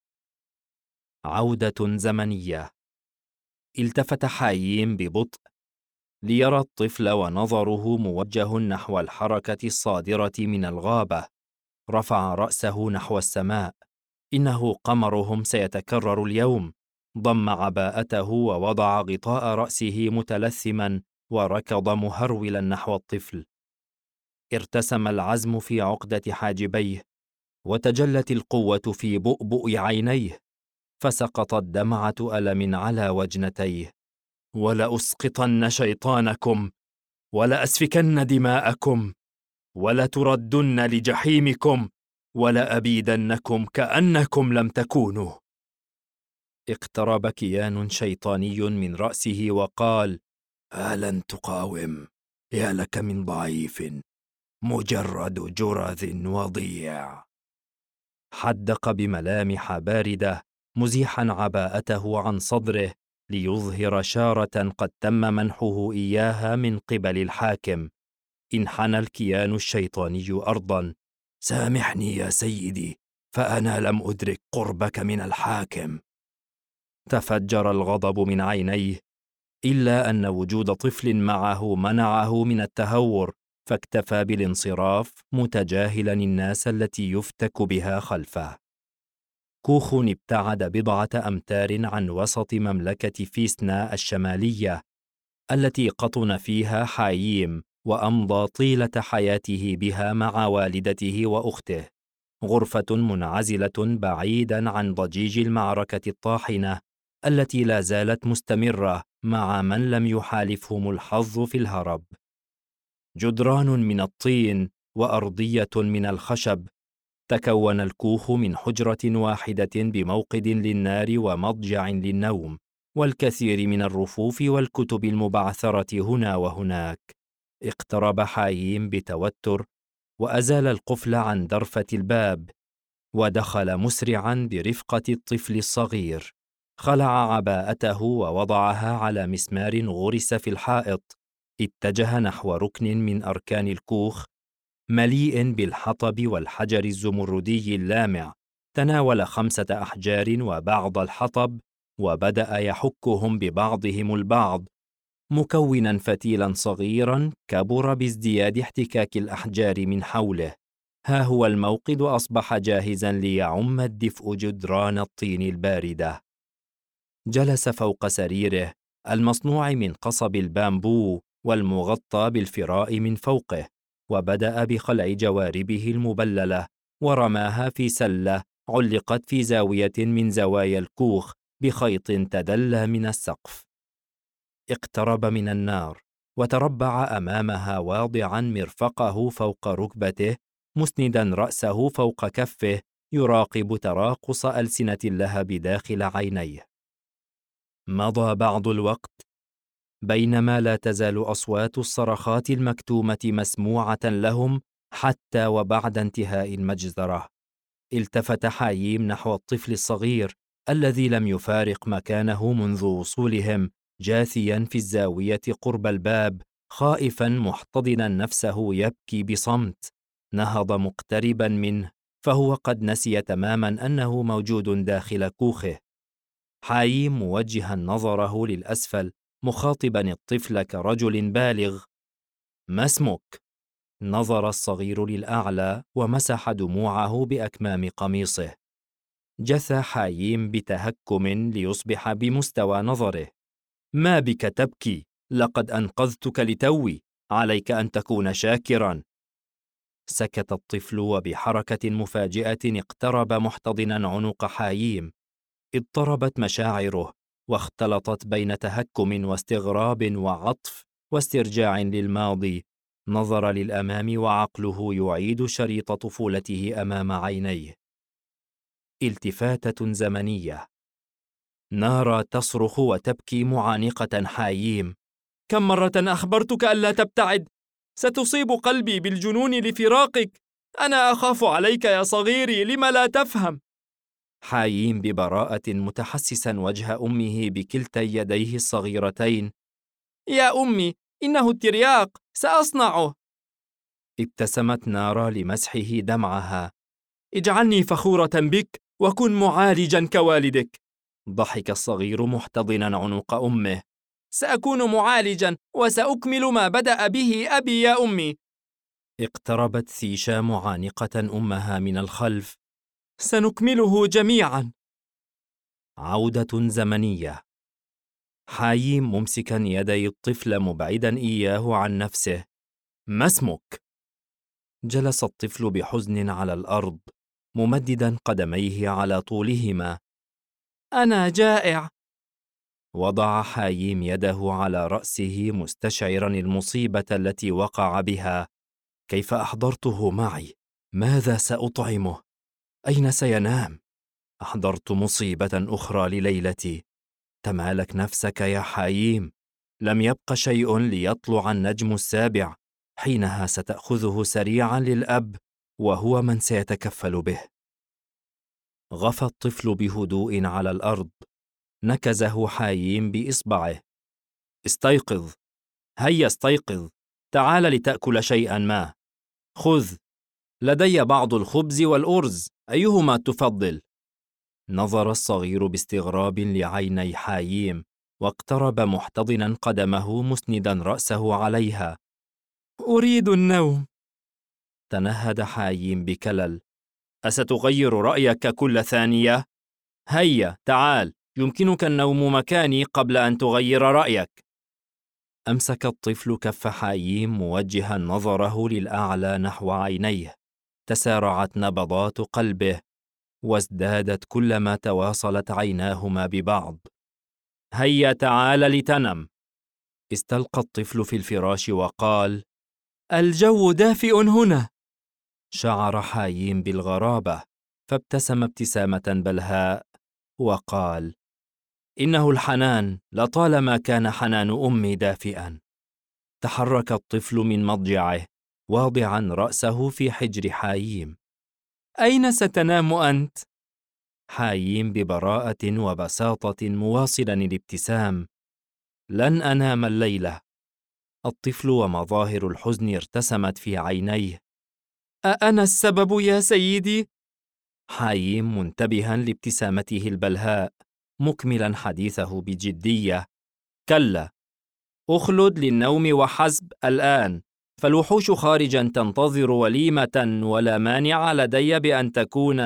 Speaker 1: عودة زمنية. التفت حاييم ببطء ليرى الطفل، ونظره موجه نحو الحركة الصادرة من الغابة. رفع رأسه نحو السماء. إنه قمرهم سيتكرر اليوم. ضم عباءته ووضع غطاء رأسه متلثما، وركض مهرولا نحو الطفل. ارتسم العزم في عقدة حاجبيه، وتجلت القوة في بؤبؤ عينيه، فسقطت دمعة ألم على وجنتيه. ولأسقطن شيطانكم، ولأسفكن دماءكم، ولتردن لجحيمكم، ولأبيدنكم كأنكم لم تكونوا. اقترب كيان شيطاني من رأسه وقال: ألن تقاوم؟ يا لك من ضعيف، مجرد جرذ وضيع. حدق بملامح باردة، مزيحا عباءته عن صدره ليظهر شارة قد تم منحه إياها من قبل الحاكم. انحنى الكيان الشيطاني أرضا. سامحني يا سيدي، فأنا لم أدرك قربك من الحاكم. تفجر الغضب من عينيه، إلا أن وجود طفل معه منعه من التهور، فاكتفى بالانصراف متجاهلا الناس التي يفتك بها خلفه. كوخ ابتعد 4 أمتار عن وسط مملكة فيسنا الشمالية التي قطن فيها حاييم، وأمضى طيلة حياته بها مع والدته وأخته. غرفة منعزلة بعيدا عن ضجيج المعركة الطاحنة التي لا زالت مستمرة مع من لم يحالفهم الحظ في الهرب. جدران من الطين وأرضية من الخشب. تكون الكوخ من حجرة واحدة بموقد للنار ومضجع للنوم، والكثير من الرفوف والكتب المبعثرة هنا وهناك. اقترب حاييم بتوتر، وأزال القفل عن درفة الباب، ودخل مسرعا برفقة الطفل الصغير. خلع عباءته ووضعها على مسمار غرس في الحائط. اتجه نحو ركن من أركان الكوخ مليء بالحطب والحجر الزمردي اللامع. تناول 5 أحجار وبعض الحطب وبدأ يحكهم ببعضهم البعض، مكونا فتيلا صغيرا كبر بازدياد احتكاك الأحجار من حوله. ها هو الموقد أصبح جاهزا ليعم الدفء جدران الطين الباردة. جلس فوق سريره المصنوع من قصب البامبو والمغطى بالفراء من فوقه، وبدأ بخلع جواربه المبللة ورماها في سلة علقت في زاوية من زوايا الكوخ بخيط تدلى من السقف. اقترب من النار وتربع أمامها واضعا مرفقه فوق ركبته، مسندا رأسه فوق كفه، يراقب تراقص ألسنة اللهب داخل عينيه. مضى بعض الوقت بينما لا تزال أصوات الصرخات المكتومة مسموعة لهم حتى وبعد انتهاء المجزرة. التفت حاييم نحو الطفل الصغير الذي لم يفارق مكانه منذ وصولهم، جاثيا في الزاوية قرب الباب، خائفا محتضنا نفسه يبكي بصمت. نهض مقتربا منه فهو قد نسي تماما أنه موجود داخل كوخه. حاييم موجها نظره للأسفل مخاطبا الطفل كرجل بالغ. ما اسمك؟ نظر الصغير للأعلى ومسح دموعه بأكمام قميصه. جثى حاييم بتهكم ليصبح بمستوى نظره. ما بك تبكي؟ لقد أنقذتك لتوي، عليك أن تكون شاكرا. سكت الطفل وبحركة مفاجئة اقترب محتضنا عنق حاييم. اضطربت مشاعره واختلطت بين تهكم واستغراب وعطف واسترجاع للماضي. نظر للأمام وعقله يعيد شريط طفولته أمام عينيه. التفاتة زمنية. نارا تصرخ وتبكي معانقة حاييم.
Speaker 2: كم مرة أخبرتك ألا تبتعد؟ ستصيب قلبي بالجنون لفراقك. أنا أخاف عليك يا صغيري، لم لا تفهم؟
Speaker 1: حاييم ببراءة متحسسا وجه أمه بكلتا يديه الصغيرتين.
Speaker 2: يا أمي، إنه الترياق، سأصنعه.
Speaker 1: ابتسمت نارا لمسحه دمعها.
Speaker 2: اجعلني فخورة بك وكن معالجا كوالدك.
Speaker 1: ضحك الصغير محتضنا عنق أمه.
Speaker 2: سأكون معالجا وسأكمل ما بدأ به أبي يا أمي.
Speaker 1: اقتربت ثيشا معانقة أمها من الخلف.
Speaker 2: سنكمله جميعا.
Speaker 1: عودة زمنية. حاييم ممسكا يدي الطفل مبعدا إياه عن نفسه. ما اسمك؟ جلس الطفل بحزن على الأرض ممددا قدميه على طولهما.
Speaker 2: أنا جائع.
Speaker 1: وضع حاييم يده على رأسه مستشعرا المصيبة التي وقع بها. كيف أحضرته معي؟ ماذا سأطعمه؟ أين سينام؟ أحضرت مصيبة أخرى لليلتي. تمالك نفسك يا حاييم، لم يبق شيء ليطلع النجم السابع، حينها ستأخذه سريعا للأب وهو من سيتكفل به. غفى الطفل بهدوء على الأرض. نكزه حاييم بإصبعه. استيقظ، هيا استيقظ، تعال لتأكل شيئا ما. خذ، لدي بعض الخبز والأرز، أيهما تفضل؟ نظر الصغير باستغراب لعيني حاييم واقترب محتضنا قدمه مسندا رأسه عليها.
Speaker 2: أريد النوم.
Speaker 1: تنهد حاييم بكلل. أستغير رأيك كل ثانية؟ هيا تعال، يمكنك النوم مكاني قبل أن تغير رأيك. أمسك الطفل كف حاييم موجها نظره للأعلى نحو عينيه. تسارعت نبضات قلبه وازدادت كلما تواصلت عيناهما ببعض. هيا تعال لتنم. استلقى الطفل في الفراش وقال:
Speaker 2: الجو دافئ هنا.
Speaker 1: شعر حاييم بالغرابة فابتسم ابتسامة بلهاء وقال: إنه الحنان، لطالما كان حنان أمي دافئا. تحرك الطفل من مضجعه واضعا رأسه في حجر حاييم.
Speaker 2: أين ستنام أنت؟
Speaker 1: حاييم ببراءة وبساطة مواصلا الابتسام: لن أنام الليلة. الطفل ومظاهر الحزن ارتسمت في عينيه.
Speaker 2: أأنا السبب يا سيدي؟
Speaker 1: حاييم منتبها لابتسامته البلهاء، مكملا حديثه بجدية: كلا، أخلد للنوم وحسب الآن، فالوحوش خارجا تنتظر وليمة، ولا مانع لدي بأن تكون.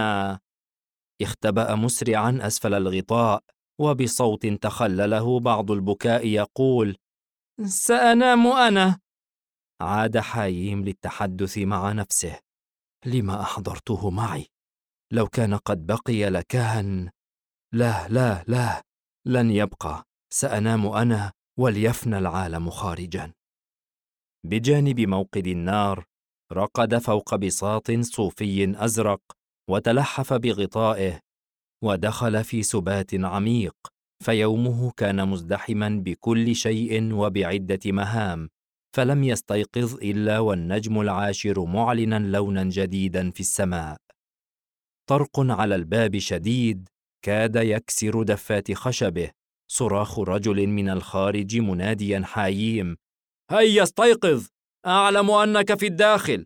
Speaker 1: اختبأ مسرعا أسفل الغطاء، وبصوت تخلله بعض البكاء يقول:
Speaker 2: سأنام أنا.
Speaker 1: عاد حاييم للتحدث مع نفسه: لما أحضرته معي؟ لو كان قد بقي لكان. لا لا لا، لن يبقى، سأنام أنا وليفنى العالم خارجا. بجانب موقد النار رقد فوق بساط صوفي أزرق، وتلحف بغطائه، ودخل في سبات عميق. فيومه كان مزدحما بكل شيء وبعدة مهام، فلم يستيقظ إلا والنجم العاشر معلنا لونا جديدا في السماء. طرق على الباب شديد كاد يكسر دفات خشبه. صراخ رجل من الخارج مناديا حاييم:
Speaker 2: هيا استيقظ، أعلم أنك في الداخل.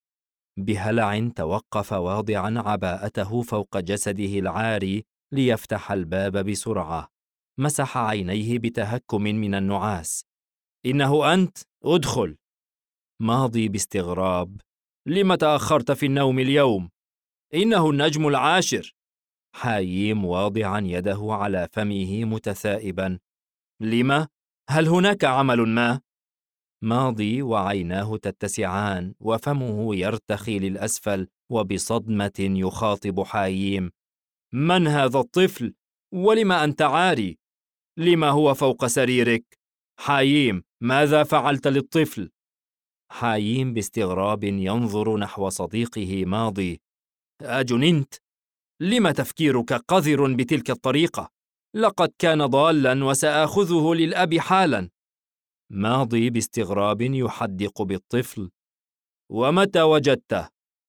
Speaker 1: بهلع توقف واضعا عباءته فوق جسده العاري ليفتح الباب بسرعة. مسح عينيه بتهكم من النعاس.
Speaker 2: إنه أنت؟ ادخل.
Speaker 1: ماضي باستغراب:
Speaker 2: لم تأخرت في النوم اليوم؟ إنه النجم العاشر.
Speaker 1: حاييم واضعا يده على فمه متثائبا:
Speaker 2: لم؟ هل هناك عمل ما؟
Speaker 1: ماضي وعيناه تتسعان وفمه يرتخي للأسفل، وبصدمة يخاطب حاييم:
Speaker 2: من هذا الطفل؟ ولم أنت عاري؟ لما هو فوق سريرك؟ حاييم، ماذا فعلت للطفل؟
Speaker 1: حاييم باستغراب ينظر نحو صديقه ماضي:
Speaker 2: أجننت؟ لم تفكيرك قذر بتلك الطريقة؟ لقد كان ضالا وسآخذه للأب حالا.
Speaker 1: ماضي باستغراب يحدق بالطفل:
Speaker 2: ومتى وجدته؟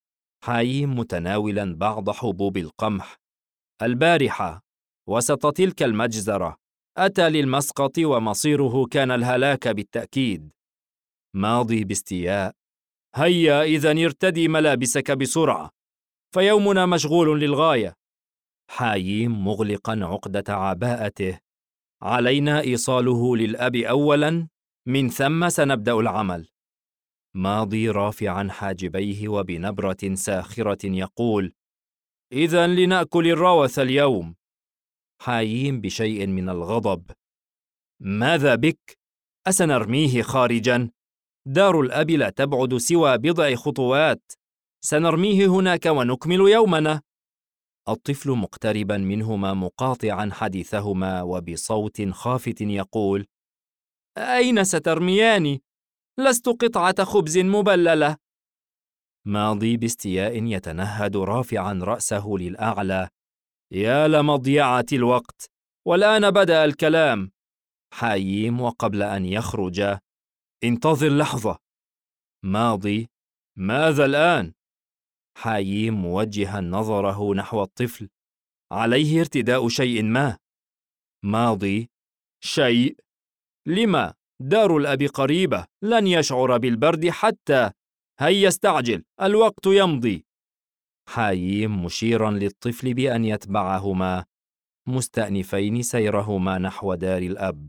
Speaker 1: حاييم متناولا بعض حبوب القمح: البارحة، وسط تلك المجزرة.
Speaker 2: أتى للمسقط ومصيره كان الهلاك بالتأكيد.
Speaker 1: ماضي باستياء:
Speaker 2: هيا إذن ارتدي ملابسك بسرعة، فيومنا مشغول للغاية.
Speaker 1: حاييم مغلقا عقدة عباءته: علينا إيصاله للأب أولا، من ثم سنبدأ العمل. ماضي رافعا حاجبيه وبنبرة ساخرة يقول:
Speaker 2: إذن لنأكل الروث اليوم.
Speaker 1: حاييم بشيء من الغضب:
Speaker 2: ماذا بك؟ أسنرميه خارجا؟ دار الأب لا تبعد سوى بضع خطوات، سنرميه هناك ونكمل يومنا.
Speaker 1: الطفل مقتربا منهما مقاطعا حديثهما وبصوت خافت يقول:
Speaker 2: أين سترمياني؟ لست قطعة خبز مبللة.
Speaker 1: ماضي باستياء يتنهد رافعا رأسه للأعلى:
Speaker 2: يا لمضيعة الوقت، والآن بدأ الكلام.
Speaker 1: حاييم وقبل أن يخرج:
Speaker 2: انتظر لحظة.
Speaker 1: ماضي:
Speaker 2: ماذا الآن؟
Speaker 1: حاييم موجها نظره نحو الطفل:
Speaker 2: عليه ارتداء شيء ما.
Speaker 1: ماضي:
Speaker 2: شيء؟ لما؟ دار الأب قريبة، لن يشعر بالبرد حتى. هيا استعجل، الوقت يمضي.
Speaker 1: حاييم مشيرا للطفل بأن يتبعهما، مستأنفين سيرهما نحو دار الأب.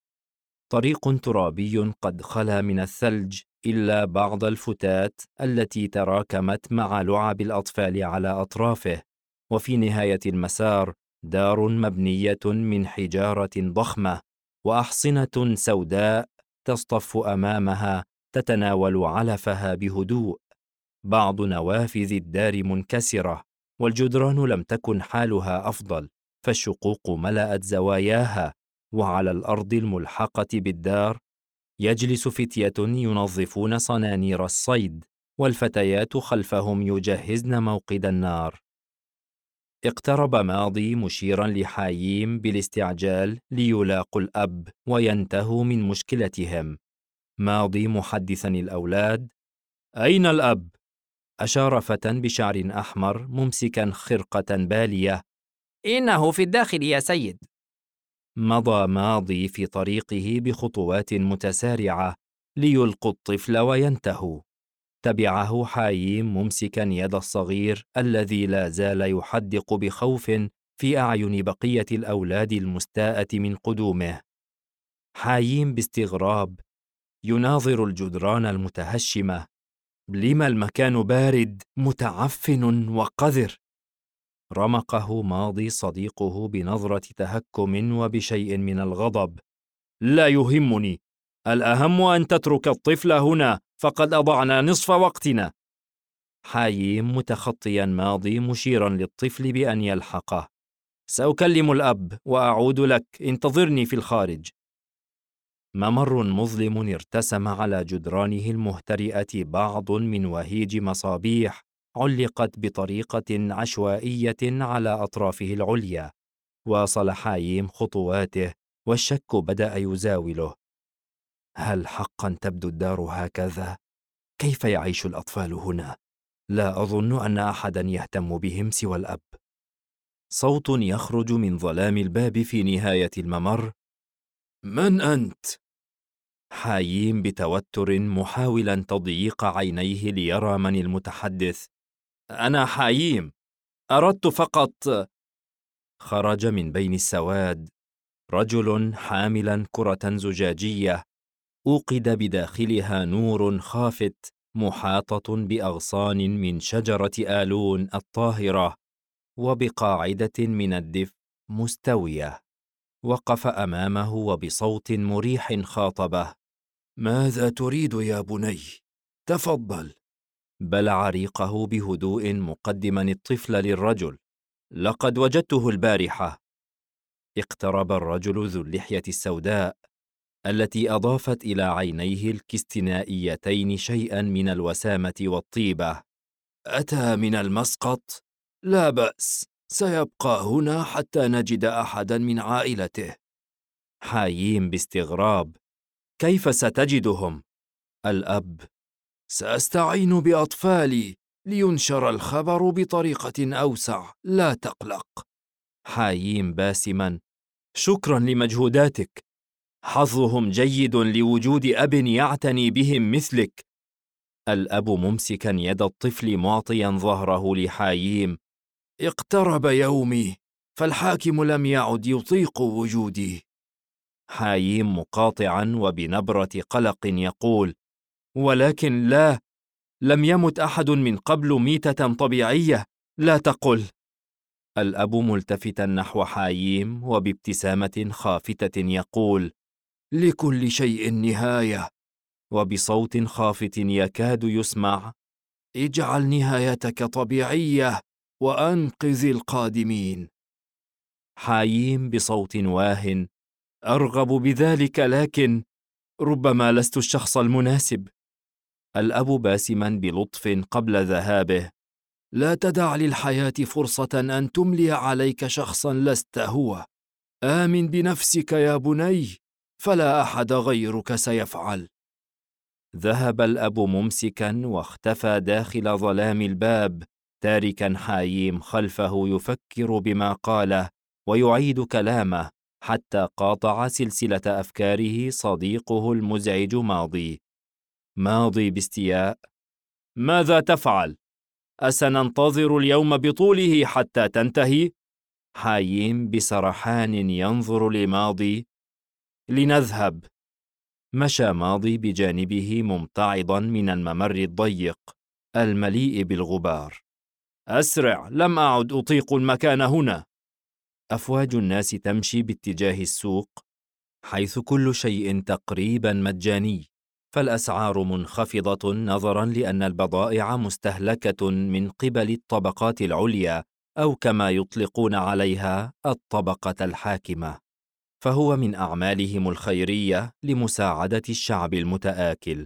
Speaker 1: طريق ترابي قد خلا من الثلج إلا بعض الفتات التي تراكمت مع لعب الأطفال على أطرافه. وفي نهاية المسار دار مبنية من حجارة ضخمة، وأحصنة سوداء تصطف أمامها تتناول علفها بهدوء. بعض نوافذ الدار منكسرة، والجدران لم تكن حالها أفضل، فالشقوق ملأت زواياها. وعلى الأرض الملحقة بالدار يجلس فتية ينظفون صنانير الصيد، والفتيات خلفهم يجهزن موقد النار. اقترب ماضي مشيرا لحاييم بالاستعجال ليلاقوا الأب وينتهوا من مشكلتهم. ماضي محدثا الأولاد:
Speaker 2: أين الأب؟
Speaker 1: أشار فتى بشعر أحمر ممسكا خرقة بالية:
Speaker 2: إنه في الداخل يا سيد.
Speaker 1: مضى ماضي في طريقه بخطوات متسارعة ليلقوا الطفل وينتهوا. تبعه حاييم ممسكا يد الصغير الذي لا زال يحدق بخوف في أعين بقية الأولاد المستاءة من قدومه. حاييم باستغراب يناظر الجدران المتهشمة. لما المكان بارد متعفن وقذر؟ رمقه ماضي صديقه بنظرة تهكم وبشيء من الغضب. لا يهمني، الأهم أن تترك الطفل هنا، فقد أضعنا نصف وقتنا. حاييم متخطيا ماضي مشيرا للطفل بأن يلحقه. سأكلم الأب وأعود لك، انتظرني في الخارج. ممر مظلم ارتسم على جدرانه المهترئة بعض من وهيج مصابيح علقت بطريقة عشوائية على أطرافه العليا. واصل حاييم خطواته والشك بدأ يزاوله. هل حقا تبدو الدار هكذا؟ كيف يعيش الأطفال هنا؟ لا أظن أن أحدا يهتم بهم سوى الأب. صوت يخرج من ظلام الباب في نهاية الممر. من أنت؟ حاييم بتوتر محاولا تضييق عينيه ليرى من المتحدث. أنا حاييم، أردت فقط. خرج من بين السواد رجل حاملا كرة زجاجية أوقد بداخلها نور خافت محاطة بأغصان من شجرة آلون الطاهرة وبقاعدة من الدفء مستوية. وقف أمامه وبصوت مريح خاطبه. ماذا تريد يا بني؟ تفضل. بلع ريقه بهدوء مقدما الطفل للرجل. لقد وجدته البارحة. اقترب الرجل ذو اللحية السوداء التي أضافت إلى عينيه الكستنائيتين شيئا من الوسامة والطيبة. أتى من المسقط؟ لا بأس، سيبقى هنا حتى نجد أحدا من عائلته. حاييم باستغراب. كيف ستجدهم؟ الأب. سأستعين بأطفالي لينشر الخبر بطريقة أوسع، لا تقلق. حاييم باسما. شكرا لمجهوداتك. حظهم جيد لوجود أب يعتني بهم مثلك. الأب ممسكا يد الطفل معطيا ظهره لحاييم. اقترب يومي، فالحاكم لم يعد يطيق وجودي. حاييم مقاطعا وبنبرة قلق يقول. ولكن لا، لم يمت أحد من قبل ميتة طبيعية، لا تقل. الأب ملتفتا نحو حاييم وبابتسامة خافتة يقول. لكل شيء نهاية. وبصوت خافت يكاد يسمع. اجعل نهايتك طبيعية وأنقذ القادمين. حاييم بصوت واه. أرغب بذلك، لكن ربما لست الشخص المناسب. الأب باسما بلطف قبل ذهابه. لا تدع للحياة فرصة أن تملي عليك شخصا لست هو. آمن بنفسك يا بني، فلا أحد غيرك سيفعل. ذهب الأب ممسكا واختفى داخل ظلام الباب، تاركا حاييم خلفه يفكر بما قاله ويعيد كلامه حتى قاطع سلسلة أفكاره صديقه المزعج ماضي. ماضي باستياء. ماذا تفعل؟ أسننتظر اليوم بطوله حتى تنتهي؟ حاييم بسرحان ينظر لماضي. لنذهب. مشى ماضي بجانبه ممتعضا من الممر الضيق المليء بالغبار. أسرع، لم أعد أطيق المكان هنا. أفواج الناس تمشي باتجاه السوق حيث كل شيء تقريبا مجاني، فالأسعار منخفضة نظرا لأن البضائع مستهلكة من قبل الطبقات العليا، أو كما يطلقون عليها الطبقة الحاكمة، فهو من أعمالهم الخيرية لمساعدة الشعب المتآكل.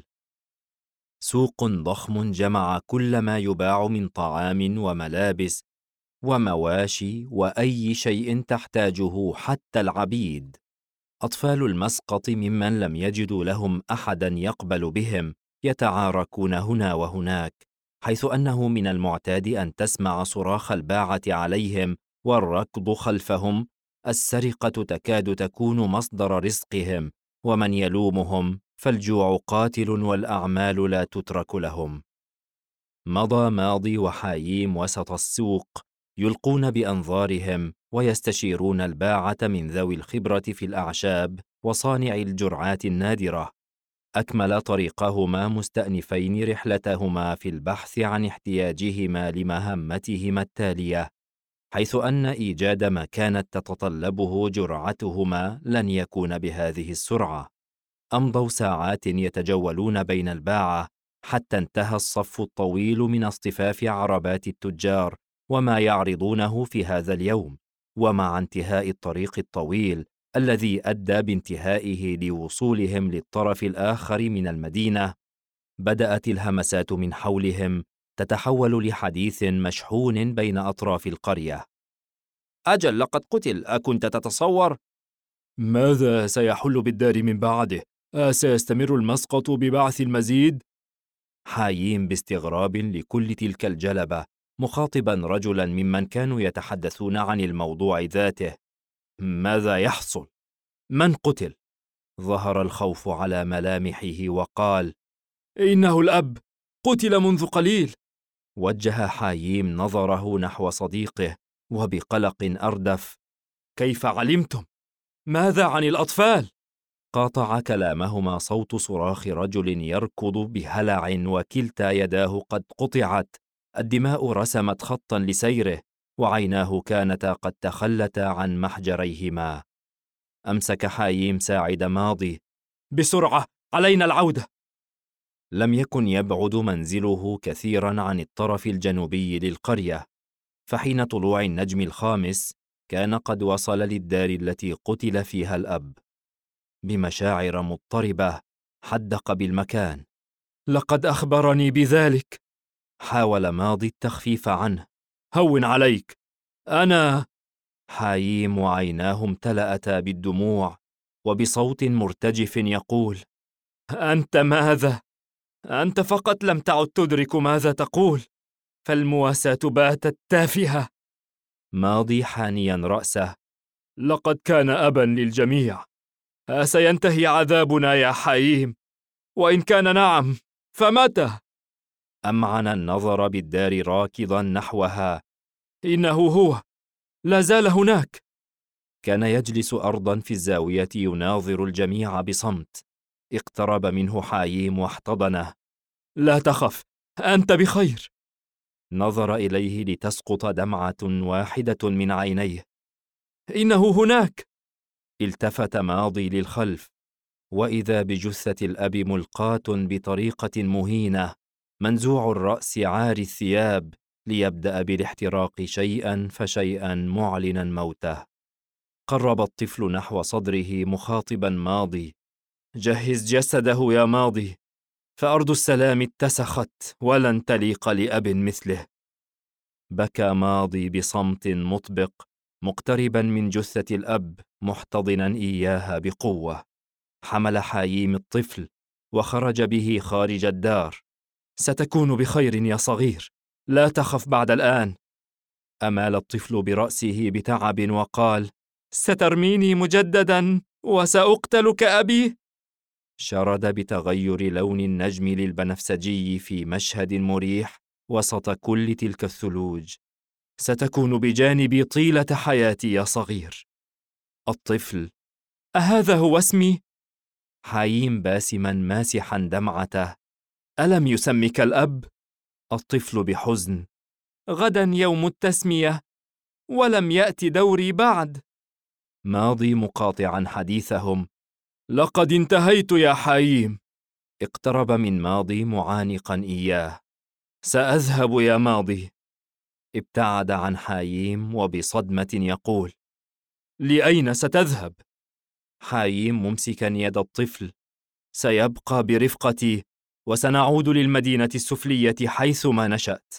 Speaker 1: سوق ضخم جمع كل ما يباع من طعام وملابس ومواشي وأي شيء تحتاجه حتى العبيد. أطفال المسقط ممن لم يجدوا لهم أحدا يقبل بهم يتعاركون هنا وهناك، حيث أنه من المعتاد أن تسمع صراخ الباعة عليهم والركض خلفهم، السرقة تكاد تكون مصدر رزقهم، ومن يلومهم فالجوع قاتل والأعمال لا تترك لهم. مضى ماضي وحاييم وسط السوق، يلقون بأنظارهم ويستشيرون الباعة من ذوي الخبرة في الأعشاب وصانع الجرعات النادرة. أكمل طريقهما مستأنفين رحلتهما في البحث عن احتياجهما لمهمتهما التالية، حيث أن إيجاد ما كانت تتطلبه جرعتهما لن يكون بهذه السرعة. أمضوا ساعات يتجولون بين الباعة، حتى انتهى الصف الطويل من اصطفاف عربات التجار وما يعرضونه في هذا اليوم. ومع انتهاء الطريق الطويل الذي أدى بانتهائه لوصولهم للطرف الآخر من المدينة، بدأت الهمسات من حولهم تتحول لحديث مشحون بين أطراف القرية.
Speaker 2: أجل، لقد قتل، أكنت تتصور؟
Speaker 3: ماذا سيحل بالدار من بعده؟ سيستمر المسقط ببعث المزيد؟
Speaker 1: حاييم باستغراب لكل تلك الجلبة، مخاطبا رجلا ممن كانوا يتحدثون عن الموضوع ذاته. ماذا يحصل؟ من قتل؟ ظهر الخوف على ملامحه وقال:
Speaker 3: إنه الأب، قتل منذ قليل.
Speaker 1: وجه حاييم نظره نحو صديقه وبقلق أردف:
Speaker 3: كيف علمتم؟ ماذا عن الأطفال؟
Speaker 1: قاطع كلامهما صوت صراخ رجل يركض بهلع وكلتا يداه قد قطعت، الدماء رسمت خطا لسيره، وعيناه كانتا قد تخلتا عن محجريهما. أمسك حاييم ساعد ماضي:
Speaker 3: بسرعة، علينا العودة.
Speaker 1: لم يكن يبعد منزله كثيرا عن الطرف الجنوبي للقرية، فحين طلوع النجم الخامس كان قد وصل للدار التي قتل فيها الأب. بمشاعر مضطربة حدق بالمكان.
Speaker 3: لقد أخبرني بذلك.
Speaker 1: حاول ماضي التخفيف عنه:
Speaker 3: هون عليك، أنا.
Speaker 1: حاييم وعيناه امتلأتا بالدموع، وبصوت مرتجف يقول:
Speaker 3: أنت ماذا؟ أنت فقط لم تعد تدرك ماذا تقول، فالمواساة باتت تافهة.
Speaker 1: ماضي حانيا رأسه:
Speaker 3: لقد كان أبا للجميع. سينتهي عذابنا يا حاييم؟ وإن كان نعم، فمتى؟
Speaker 1: أمعن النظر بالدار راكضا نحوها.
Speaker 3: إنه هو، لا زال هناك.
Speaker 1: كان يجلس أرضا في الزاوية يناظر الجميع بصمت. اقترب منه حاييم واحتضنه.
Speaker 3: لا تخف، أنت بخير.
Speaker 1: نظر إليه لتسقط دمعة واحدة من عينيه.
Speaker 3: إنه هناك.
Speaker 1: التفت ماضي للخلف، وإذا بجثة الأب ملقاة بطريقة مهينة، منزوع الرأس عاري الثياب، ليبدأ بالاحتراق شيئا فشيئا معلنا موته. قرب الطفل نحو صدره مخاطبا ماضي:
Speaker 3: جهز جسده يا ماضي، فأرض السلام اتسخت ولن تليق لأب مثله.
Speaker 1: بكى ماضي بصمت مطبق، مقتربا من جثة الأب محتضنا إياها بقوة. حمل حاييم الطفل وخرج به خارج الدار.
Speaker 3: ستكون بخير يا صغير، لا تخف بعد الآن.
Speaker 1: أمال الطفل برأسه بتعب وقال:
Speaker 3: سترميني مجددا وسأقتل كأبي؟
Speaker 1: شرد بتغير لون النجم للبنفسجي في مشهد مريح وسط كل تلك الثلوج.
Speaker 3: ستكون بجانبي طيلة حياتي يا صغير.
Speaker 1: الطفل:
Speaker 3: أهذا هو اسمي؟
Speaker 1: حاييم باسما ماسحا دمعته:
Speaker 3: ألم يسمك الأب؟
Speaker 1: الطفل بحزن:
Speaker 3: غدا يوم التسمية، ولم يأتي دوري بعد.
Speaker 1: ماضي مقاطعا حديثهم:
Speaker 3: لقد انتهيت يا حاييم.
Speaker 1: اقترب من ماضي معانقا إياه:
Speaker 3: سأذهب يا ماضي.
Speaker 1: ابتعد عن حاييم وبصدمة يقول:
Speaker 3: لأين ستذهب؟
Speaker 1: حاييم ممسكا يد الطفل: سيبقى برفقتي، وسنعود للمدينة السفلية حيثما نشأت.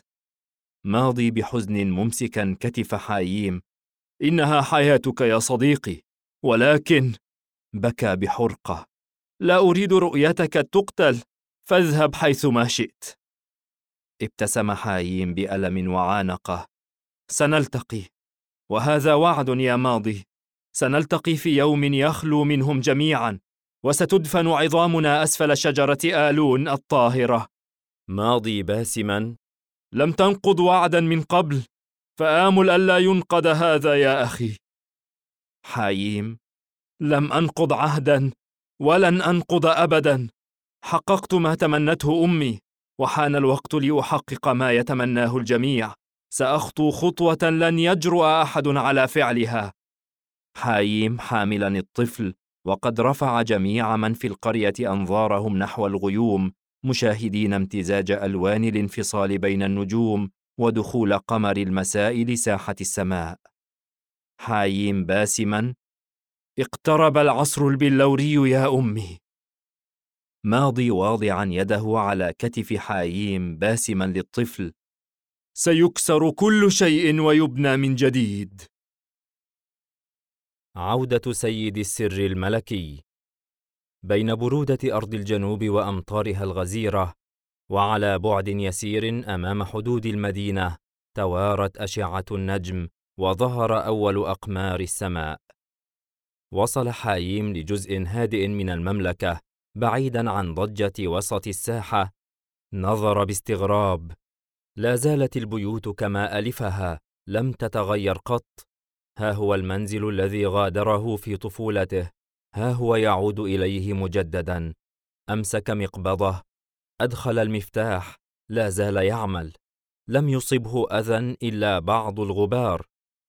Speaker 1: ماضي بحزن ممسكا كتف حاييم:
Speaker 3: إنها حياتك يا صديقي، ولكن...
Speaker 1: بكى بحرقة:
Speaker 3: لا أريد رؤيتك تقتل، فاذهب حيثما شئت.
Speaker 1: ابتسم حاييم بألم وعانقه:
Speaker 3: سنلتقي. وهذا وعد يا ماضي، سنلتقي في يوم يخلو منهم جميعا، وستدفن عظامنا أسفل شجرة آلون الطاهرة.
Speaker 2: ماضي باسما:
Speaker 3: لم تنقض وعدا من قبل، فآمل ألا ينقض هذا يا أخي.
Speaker 2: حاييم:
Speaker 3: لم أنقض عهدا، ولن أنقض أبدا. حققت ما تمنته أمي، وحان الوقت لأحقق ما يتمناه الجميع. سأخطو خطوة لن يجرؤ أحد على فعلها.
Speaker 2: حاييم حاملا الطفل، وقد رفع جميع من في القرية أنظارهم نحو الغيوم، مشاهدين امتزاج ألوان الانفصال بين النجوم ودخول قمر المساء لساحة السماء. حاييم باسما:
Speaker 3: اقترب العصر البلوري يا أمي.
Speaker 2: ماضي واضعا يده على كتف حاييم باسما للطفل:
Speaker 3: سيكسر كل شيء ويبنى من جديد.
Speaker 2: عودة سيد السر الملكي. بين برودة أرض الجنوب وأمطارها الغزيرة، وعلى بعد يسير أمام حدود المدينة، توارت أشعة النجم وظهر أول أقمار السماء. وصل حاييم لجزء هادئ من المملكة بعيدا عن ضجة وسط الساحة. نظر باستغراب. لا زالت البيوت كما ألفها، لم تتغير قط. ها هو المنزل الذي غادره في طفولته، ها هو يعود إليه مجددا. أمسك مقبضه، أدخل المفتاح، لا زال يعمل. لم يصبه أذى إلا بعض الغبار.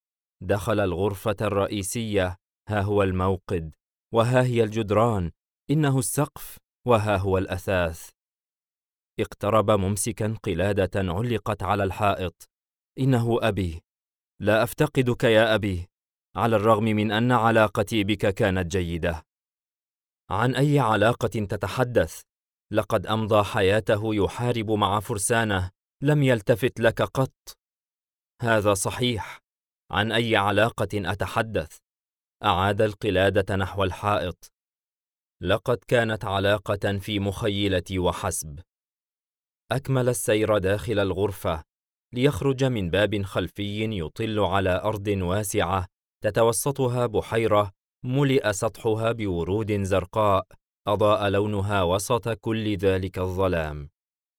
Speaker 2: دخل الغرفة الرئيسية، ها هو الموقد، وها هي الجدران، إنه السقف، وها هو الأثاث. اقترب ممسكا قلادة علقت على الحائط. إنه أبي. لا أفتقدك يا أبي، على الرغم من أن علاقتي بك كانت جيدة. عن أي علاقة تتحدث؟ لقد أمضى حياته يحارب مع فرسانه، لم يلتفت لك قط. هذا صحيح. عن أي علاقة أتحدث؟ أعاد القلادة نحو الحائط. لقد كانت علاقة في مخيلتي وحسب. أكمل السير داخل الغرفة، ليخرج من باب خلفي يطل على أرض واسعة تتوسطها بحيرة ملئ سطحها بورود زرقاء أضاء لونها وسط كل ذلك الظلام.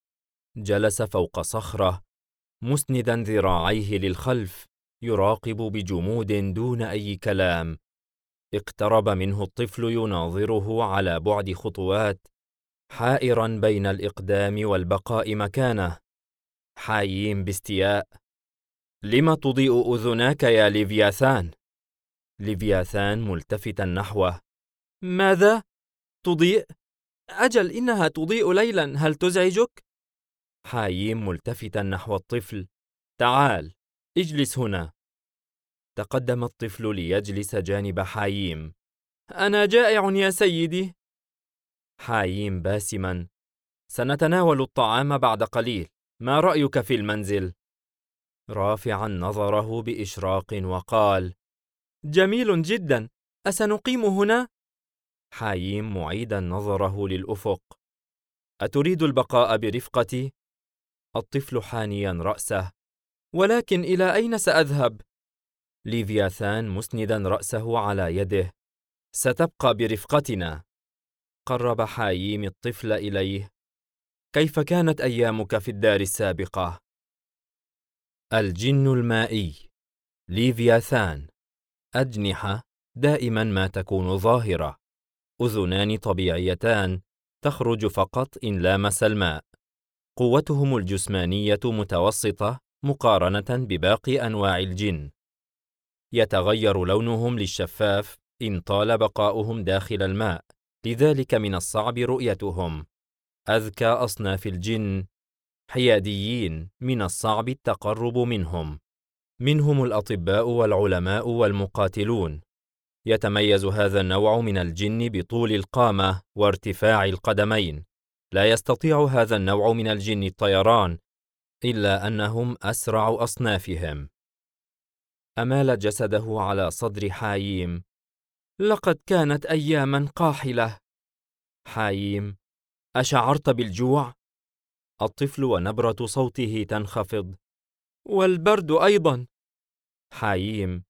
Speaker 2: جلس فوق صخرة مسندا ذراعيه للخلف، يراقب بجمود دون أي كلام. اقترب منه الطفل يناظره على بعد خطوات، حائرا بين الإقدام والبقاء مكانه. حاييم باستياء: لم تضيء أذناك يا ليفياثان؟ ليفياثان ملتفتا نحوه:
Speaker 3: ماذا؟ تضيء؟ أجل، إنها تضيء ليلا، هل تزعجك؟
Speaker 2: حاييم ملتفتا نحو الطفل: تعال، اجلس هنا. تقدم الطفل ليجلس جانب حاييم.
Speaker 3: أنا جائع يا سيدي.
Speaker 2: حاييم باسما: سنتناول الطعام بعد قليل، ما رأيك في المنزل؟ رافعا نظره بإشراق وقال:
Speaker 3: جميل جدا، أسنقيم هنا؟
Speaker 2: حاييم معيدا نظره للأفق: أتريد البقاء برفقتي؟ الطفل حانيا رأسه:
Speaker 3: ولكن إلى أين سأذهب؟
Speaker 2: ليفياثان مسندا رأسه على يده: ستبقى برفقتنا. قرب حاييم الطفل إليه: كيف كانت أيامك في الدار السابقة؟ الجن المائي. ليفياثان: أجنحة دائما ما تكون ظاهرة، أذنان طبيعيتان تخرج فقط إن لامس الماء، قوتهم الجسمانية متوسطة مقارنة بباقي أنواع الجن، يتغير لونهم للشفاف إن طال بقاؤهم داخل الماء، لذلك من الصعب رؤيتهم. أذكى أصناف الجن حياديين، من الصعب التقرب منهم. منهم الأطباء والعلماء والمقاتلون. يتميز هذا النوع من الجن بطول القامة وارتفاع القدمين. لا يستطيع هذا النوع من الجن الطيران، إلا أنهم أسرع أصنافهم. أمال جسده على صدر حاييم.
Speaker 3: لقد كانت أياما قاحلة.
Speaker 2: حاييم: أشعرت بالجوع؟ الطفل ونبرة صوته تنخفض:
Speaker 3: والبرد أيضا.
Speaker 2: حاييم: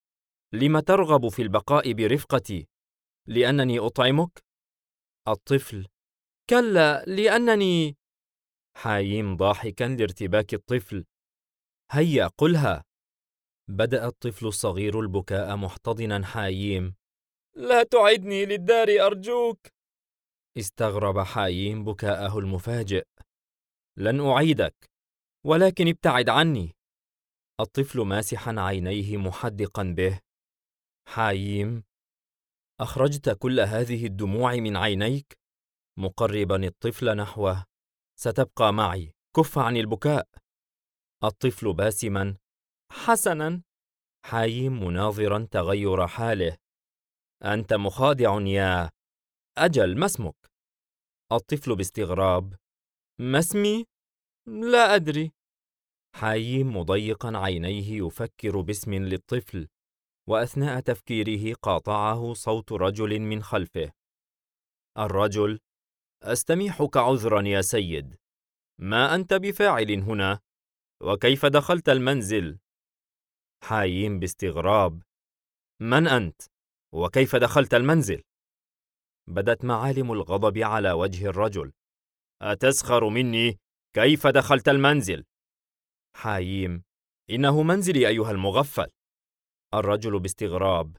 Speaker 2: لم ترغب في البقاء برفقتي؟ لأنني أطعمك؟ الطفل: كلا، لأنني… حايم ضاحكا لارتباك الطفل: هيا قلها. بدأ الطفل الصغير البكاء محتضنا حايم. لا تعدني للدار أرجوك. استغرب حايم بكاءه المفاجئ. لن أعيدك، ولكن ابتعد عني. الطفل ماسحا عينيه محدقا به. حايم: أخرجت كل هذه الدموع من عينيك؟ مقربا الطفل نحوه: ستبقى معي، كف عن البكاء. الطفل باسما: حسنا. حايم مناظرا تغير حاله: أنت مخادع يا… أجل، ما اسمك؟ الطفل باستغراب: ما اسمي؟ لا أدري. حايم مضيقا عينيه يفكر باسم للطفل، وأثناء تفكيره قاطعه صوت رجل من خلفه. الرجل: أستميحك عذرا يا سيد، ما أنت بفاعل هنا؟ وكيف دخلت المنزل؟ حايم باستغراب: من أنت؟ وكيف دخلت المنزل؟ بدت معالم الغضب على وجه الرجل. أتسخر مني؟ كيف دخلت المنزل؟ حايم: إنه منزلي أيها المغفل. الرجل باستغراب: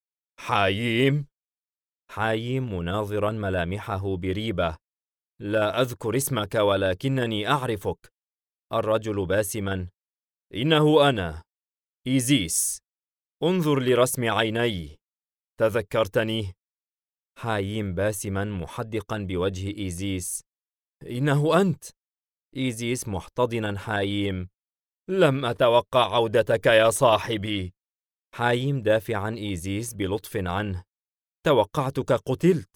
Speaker 2: حايم؟ حايم مناظرا ملامحه بريبة: لا أذكر اسمك ولكنني أعرفك. الرجل باسما: إنه أنا، إيزيس. انظر لرسم عيني، تذكرتني؟ حايم باسما محدقا بوجه إيزيس: إنه أنت. إيزيس محتضنا حايم: لم أتوقع عودتك يا صاحبي. حايم دافع عن إيزيس بلطف عنه: توقعتك قتلت.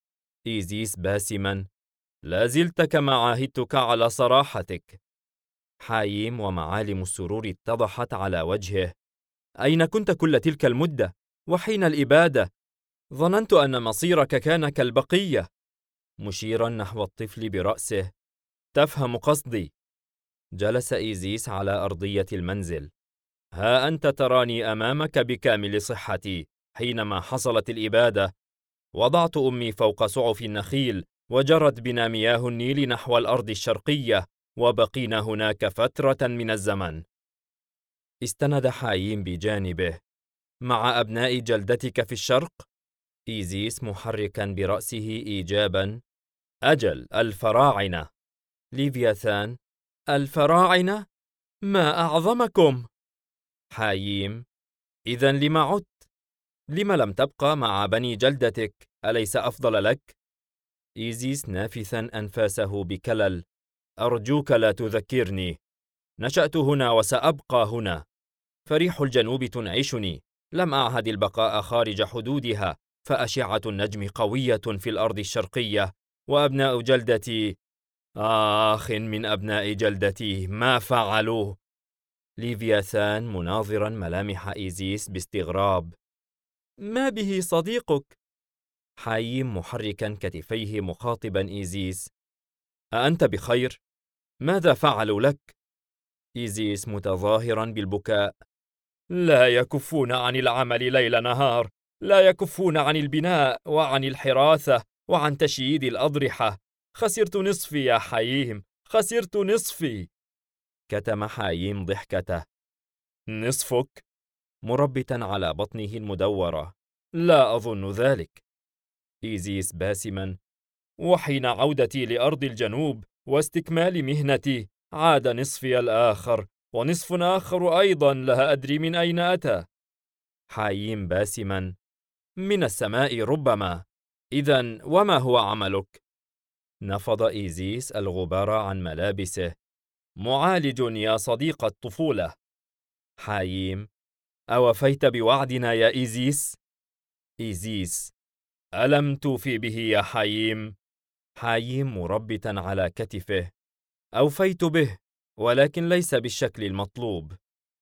Speaker 2: إيزيس باسما: لا زلت كما عاهدتك على صراحتك. حايم ومعالم السرور اتضحت على وجهه: أين كنت كل تلك المدة؟ وحين الإبادة؟ ظننت أن مصيرك كان كالبقية. مشيرا نحو الطفل برأسه: تفهم قصدي. جلس إيزيس على أرضية المنزل. ها أنت تراني أمامك بكامل صحتي. حينما حصلت الإبادة، وضعت أمي فوق سعف النخيل، وجرت بنا مياه النيل نحو الأرض الشرقية، وبقينا هناك فترة من الزمن. استند حايم بجانبه: مع أبناء جلدتك في الشرق؟ إيزيس محركا برأسه إيجابا: أجل، الفراعنة. ليفياثان: الفراعنة؟ ما أعظمكم! حايم: إذن لم عدت؟ لم لم تبقى مع بني جلدتك؟ أليس أفضل لك؟ إيزيس نافثا أنفاسه بكلل: أرجوك لا تذكرني. نشأت هنا وسأبقى هنا. فريح الجنوب تنعشني. لم أعهد البقاء خارج حدودها، فأشعة النجم قوية في الأرض الشرقية، وأبناء جلدتي… آخ من أبناء جلدتي، ما فعلوه؟ ليفياثان مناظرا ملامح إيزيس باستغراب: ما به صديقك؟ حايم محركا كتفيه مخاطبا إيزيس: أأنت بخير؟ ماذا فعلوا لك؟ إيزيس متظاهرا بالبكاء: لا يكفون عن العمل ليل نهار، لا يكفون عن البناء وعن الحراثة وعن تشييد الأضرحة. خسرت نصفي يا حايم، خسرت نصفي. كتم حايم ضحكته: نصفك؟ مربتا على بطنه المدورة: لا أظن ذلك. إيزيس باسما: وحين عودتي لأرض الجنوب واستكمال مهنتي، عاد نصفي الآخر، ونصف آخر أيضا لا أدري من أين أتى. حايم باسما: من السماء ربما. إذن وما هو عملك؟ نفض إيزيس الغبار عن ملابسه: معالج يا صديق الطفولة. حايم: أوفيت بوعدنا يا إيزيس؟ إيزيس: ألم توفي به يا حايم؟ حايم مربتا على كتفه: أوفيت به، ولكن ليس بالشكل المطلوب.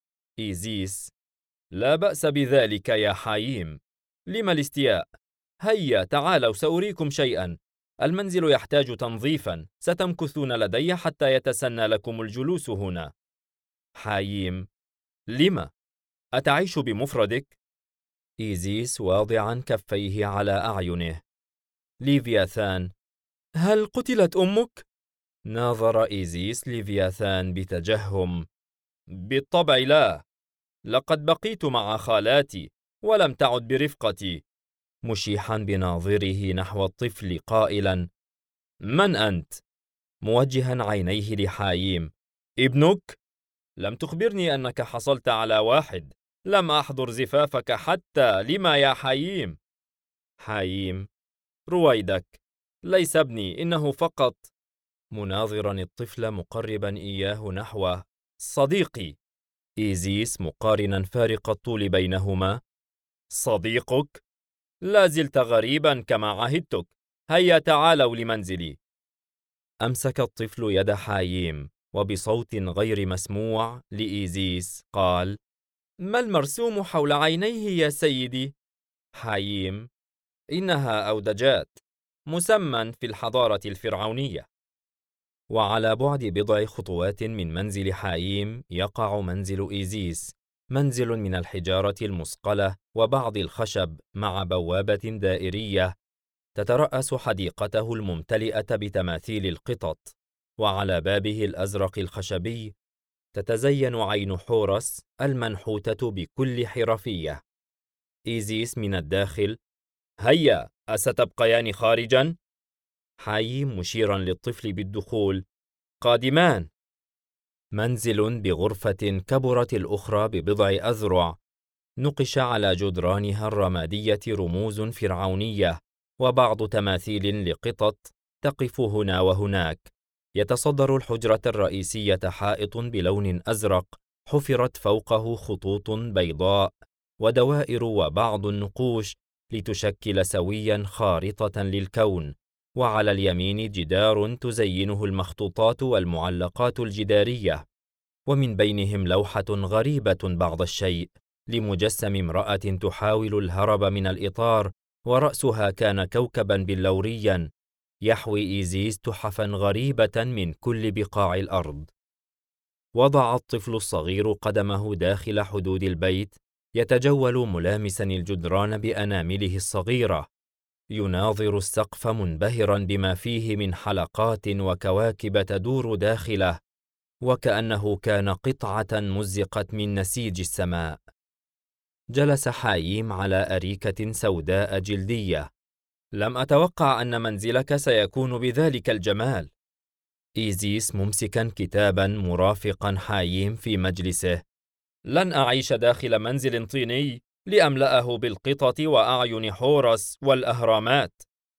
Speaker 2: إيزيس: لا بأس بذلك يا حايم. لم الاستياء؟ هيا تعالوا سأريكم شيئا. المنزل يحتاج تنظيفا، ستمكثون لدي حتى يتسنى لكم الجلوس هنا. حايم: لم؟ أتعيش بمفردك؟ إيزيس واضعا كفيه على أعينه. ليفياثان: هل قتلت أمك؟ ناظر إيزيس ليفياثان بتجهم. بالطبع لا، لقد بقيت مع خالاتي ولم تعد برفقتي، مشيحا بناظره نحو الطفل قائلا: من أنت؟ موجها عينيه لحاييم: ابنك؟ لم تخبرني أنك حصلت على واحد، لم أحضر زفافك حتى، لما يا حاييم؟ حاييم: رويدك، ليس ابني، إنه فقط، مناظرا الطفل مقربا إياه نحوه: صديقي. إيزيس مقارنا فارق الطول بينهما: صديقك؟ لا زلت غريبا كما عهدتك، هيا تعالوا لمنزلي. أمسك الطفل يد حاييم وبصوت غير مسموع لإيزيس قال: ما المرسوم حول عينيه يا سيدي؟ حاييم: إنها أودجات، مسمى في الحضارة الفرعونية. وعلى بعد بضع خطوات من منزل حاييم يقع منزل إيزيس، منزل من الحجارة المصقلة وبعض الخشب مع بوابة دائرية تترأس حديقته الممتلئة بتماثيل القطط، وعلى بابه الأزرق الخشبي تتزين عين حورس المنحوتة بكل حرفية. إيزيس من الداخل: هيا، أستبقيان خارجا؟ حاييم مشيرا للطفل بالدخول: قادمان. منزل بغرفة كبرت الأخرى ببضع أذرع، نقش على جدرانها الرمادية رموز فرعونية وبعض تماثيل لقطط تقف هنا وهناك. يتصدر الحجرة الرئيسية حائط بلون أزرق حفرت فوقه خطوط بيضاء ودوائر وبعض النقوش لتشكل سويا خارطة للكون، وعلى اليمين جدار تزينه المخطوطات والمعلقات الجدارية، ومن بينهم لوحة غريبة بعض الشيء لمجسم امرأة تحاول الهرب من الإطار، ورأسها كان كوكبا بلوريا يحوي إيزيس تحفا غريبة من كل بقاع الأرض. وضع الطفل الصغير قدمه داخل حدود البيت، يتجول ملامسا الجدران بأنامله الصغيرة، يناظر السقف منبهرا بما فيه من حلقات وكواكب تدور داخله، وكأنه كان قطعة مزقت من نسيج السماء. جلس حاييم على أريكة سوداء جلدية. لم أتوقع أن منزلك سيكون بذلك الجمال. إيزيس ممسكا كتابا مرافقا حاييم في مجلسه: لن أعيش داخل منزل طيني لأملأه بالقطط وأعين حورس والأهرامات.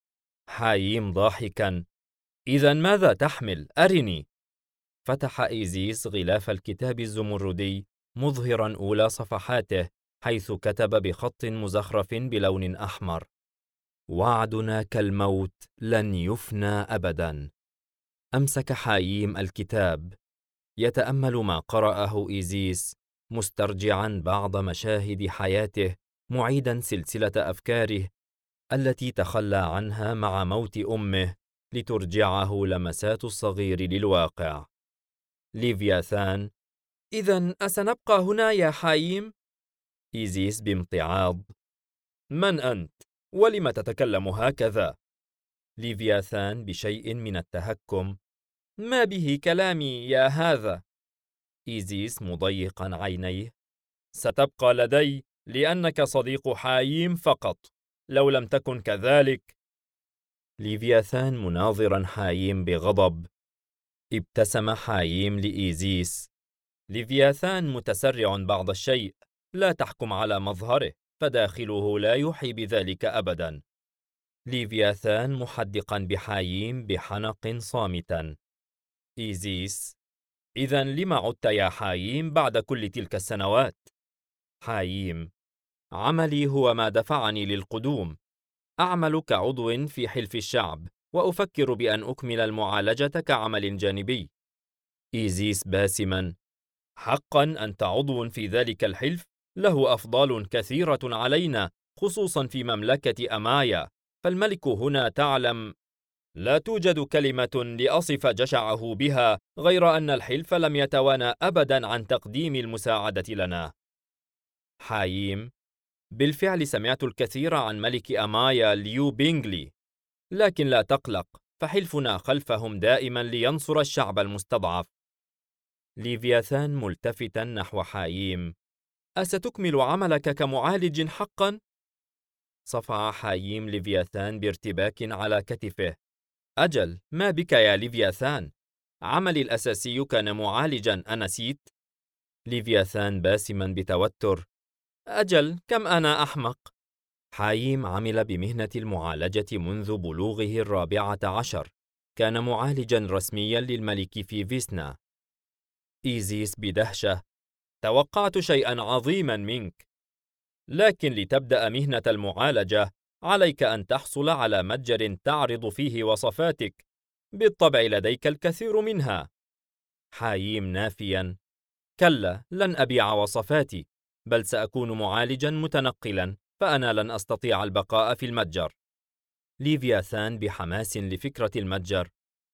Speaker 2: حاييم ضاحكا: إذا ماذا تحمل؟ أرني. فتح إيزيس غلاف الكتاب الزمردي مظهرا أولى صفحاته، حيث كتب بخط مزخرف بلون أحمر: وعدنا كالموت لن يفنى أبدا. أمسك حاييم الكتاب يتأمل ما قرأه إيزيس، مسترجعا بعض مشاهد حياته، معيدا سلسلة أفكاره التي تخلى عنها مع موت أمه لترجعه لمسات الصغير للواقع. ليفياثان: إذن أسنبقى هنا يا حاييم؟ إيزيس بامتعاض: من أنت؟ ولم تتكلم هكذا؟ ليفياثان بشيء من التهكم: ما به كلامي يا هذا؟ إيزيس مضيقا عينيه: ستبقى لدي لأنك صديق حاييم فقط، لو لم تكن كذلك. ليفياثان مناظرا حاييم بغضب. ابتسم حاييم لإيزيس: ليفياثان متسرع بعض الشيء، لا تحكم على مظهره، فداخله لا يوحي بذلك أبدا. ليفياثان محدقا بحاييم بحنق صامتا. إيزيس: إذن لما عدت يا حاييم بعد كل تلك السنوات؟ حاييم: عملي هو ما دفعني للقدوم، أعمل كعضو في حلف الشعب، وأفكر بأن أكمل المعالجة كعمل جانبي. إيزيس باسما: حقا أنت عضو في ذلك الحلف؟ له أفضال كثيرة علينا، خصوصا في مملكة أمايا، فالملك هنا تعلم. لا توجد كلمة لأصف جشعه بها غير أن الحلف لم يتوانى أبدا عن تقديم المساعدة لنا. حاييم: بالفعل سمعت الكثير عن ملك أمايا ليو بينغلي، لكن لا تقلق، فحلفنا خلفهم دائما لينصر الشعب المستضعف. ليفياثان ملتفتا نحو حاييم: أستكمل عملك كمعالج حقا؟ صفع حاييم ليفياثان بارتباك على كتفه. أجل، ما بك يا ليفياثان؟ عملي الأساسي كان معالجا، أنسيت؟ ليفياثان باسما بتوتر: أجل، كم أنا أحمق. حاييم عمل بمهنة المعالجة منذ بلوغه 14. كان معالجا رسميا للملك في فيسنا. إيزيس بدهشة: توقعت شيئا عظيما منك، لكن لتبدأ مهنة المعالجة عليك أن تحصل على متجر تعرض فيه وصفاتك. بالطبع لديك الكثير منها. حاييم نافيا: كلا، لن أبيع وصفاتي، بل سأكون معالجا متنقلا، فأنا لن أستطيع البقاء في المتجر. ليفياثان بحماس لفكرة المتجر: